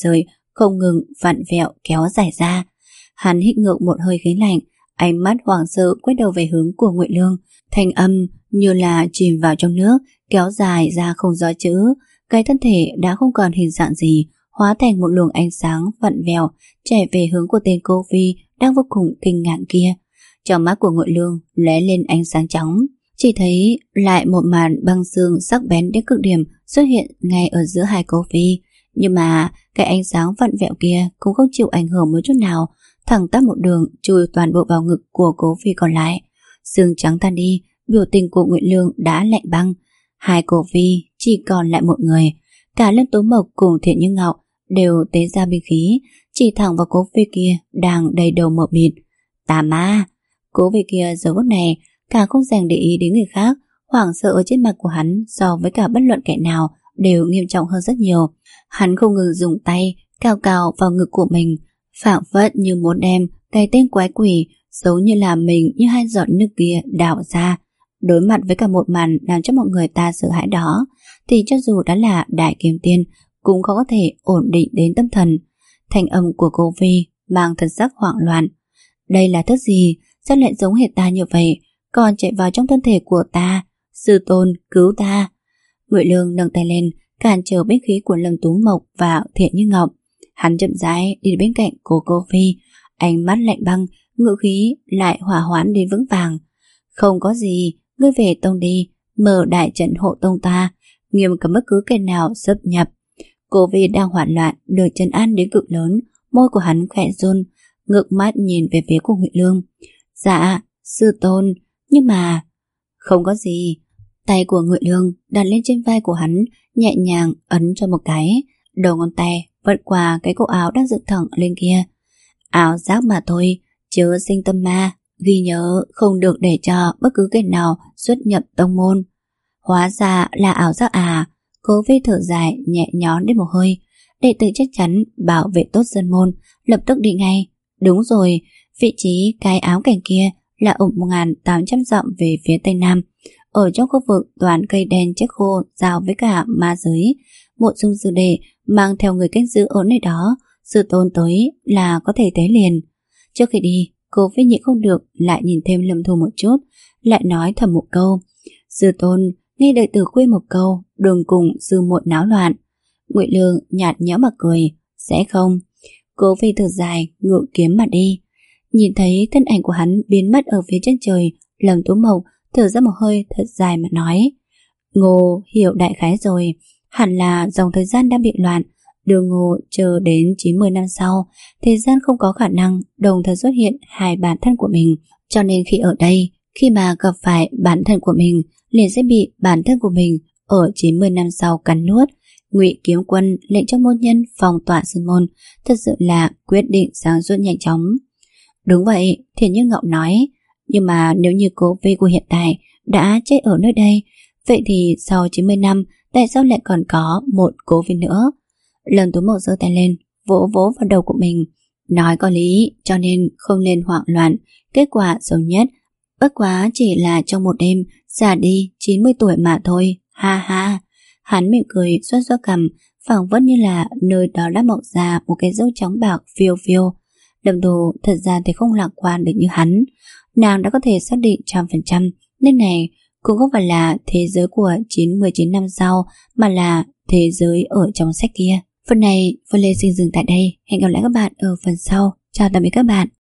không ngừng vặn vẹo kéo dài ra. Hắn hít ngược một hơi khí lạnh, ánh mắt hoảng sợ quay đầu về hướng của Ngụy Lương, thanh âm như là chìm vào trong nước, kéo dài ra không rõ chữ. Cái thân thể đã không còn hình dạng gì, hóa thành một luồng ánh sáng vặn vẹo chạy về hướng của tên cô Vi đang vô cùng kinh ngạc kia. Trong mắt của Ngụy Lương lóe lên ánh sáng trắng, chỉ thấy lại một màn băng xương sắc bén đến cực điểm xuất hiện ngay ở giữa hai cô Vi. Nhưng mà cái ánh sáng vặn vẹo kia cũng không chịu ảnh hưởng một chút nào, thẳng tắp một đường chui toàn bộ vào ngực của cố Vi còn lại. Xương trắng tan đi, biểu tình của Ngụy Lương đã lạnh băng. Hai cô Vi chỉ còn lại một người. Cả Lâm Tú Mộc cùng Thiện Như Ngọc đều tế ra binh khí, chỉ thẳng vào cố Vi kia đang đầy đầu mờ mịt. Tà ma! Cố Vi kia giờ phút này cả không dành để ý đến người khác, hoảng sợ ở trên mặt của hắn so với cả bất luận kẻ nào đều nghiêm trọng hơn rất nhiều. Hắn không ngừng dùng tay cào cào vào ngực của mình, phảng phất như muốn đem cái tên quái quỷ giống như là mình như hai giọt nước kia đảo ra. Đối mặt với cả một màn làm cho mọi người ta sợ hãi đó, thì cho dù đã là đại kiếm tiên cũng khó có thể ổn định đến tâm thần. Thanh âm của cô Vi mang thật sắc hoảng loạn. Đây là thứ gì? Sao lại giống hệt ta như vậy? Còn chạy vào trong thân thể của ta. Sư tôn, cứu ta! Ngụy Lương nâng tay lên cản trở bích khí của Lâm Tú Mộc và Thiện Như Ngọc. Hắn chậm rãi đi bên cạnh của cô Vi, ánh mắt lạnh băng, ngữ khí lại hỏa hoãn đến vững vàng. Không có gì, ngươi về tông đi, mở đại trận hộ tông ta, nghiêm cấm bất cứ kẻ nào xâm nhập. Cô Vi đang hoảng loạn được trấn an đến cực lớn, môi của hắn khẽ run, ngước mắt nhìn về phía của Ngụy Lương. Dạ, sư tôn, nhưng mà... Không có gì. Tay của Ngụy Lương đặt lên trên vai của hắn, nhẹ nhàng ấn cho một cái, đầu ngón tay vượt qua cái cổ áo đang dựng thẳng lên kia. Áo giáp mà thôi, chớ sinh tâm ma, ghi nhớ không được để cho bất cứ kẻ nào xuất nhập tông môn. Hóa ra là áo giáp à? Cố Vi thở dài nhẹ nhõm đến một hơi. Đệ tử chắc chắn bảo vệ tốt dân môn, lập tức đi ngay. Đúng rồi, vị trí cái áo cảnh kia là ở một nghìn tám trăm dặm về phía tây nam, ở trong khu vực toàn cây đen chết khô giao với cả ma giới. Mộ Dung sư đệ mang theo người canh giữ ở nơi đó, sư tôn tới là có thể tới liền. Trước khi đi, cô Vi nhịn không được lại nhìn thêm Lâm Thu một chút, lại nói thầm một câu. Sư tôn, nghe đệ tử khuyên một câu, đừng cùng sư muội náo loạn. Ngụy Lương nhạt nhẽo mà cười. Sẽ không. Cô Vi thở dài ngự kiếm mà đi. Nhìn thấy thân ảnh của hắn biến mất ở phía chân trời, Lâm Tú Mộc thở ra một hơi thật dài mà nói. Ngô hiểu đại khái rồi, hẳn là dòng thời gian đang bị loạn. Đưa Ngô chờ đến chín mươi năm sau, thời gian không có khả năng đồng thời xuất hiện hai bản thân của mình, cho nên khi ở đây, khi mà gặp phải bản thân của mình, liền sẽ bị bản thân của mình ở chín mươi năm sau cắn nuốt. Ngụy Kiếm Quân lệnh cho môn nhân phong tỏa sơn môn, thật sự là quyết định sáng suốt nhanh chóng. Đúng vậy, Thiện Như Ngọc nói, nhưng mà nếu như cô Vi của hiện tại đã chết ở nơi đây, vậy thì sau chín mươi năm tại sao lại còn có một cố Vi nữa? Lâm Tú Mộc giơ tay lên, vỗ vỗ vào đầu của mình. Nói có lý, cho nên không nên hoảng loạn. Kết quả xấu nhất bất quá chỉ là trong một đêm già đi chín mươi tuổi mà thôi. Ha ha. Hắn mỉm cười xoát xoát cằm, phảng phất như là nơi đó đã mọc ra một cái dấu trắng bạc phiêu phiêu. Lâm Tú thật ra thì không lạc quan được như hắn. Nàng đã có thể xác định trăm phần trăm nơi này cũng không phải là thế giới của chín mươi chín năm sau, mà là thế giới ở trong sách kia. Phần này Phương Lê xin dừng tại đây. Hẹn gặp lại các bạn ở phần sau. Chào tạm biệt các bạn.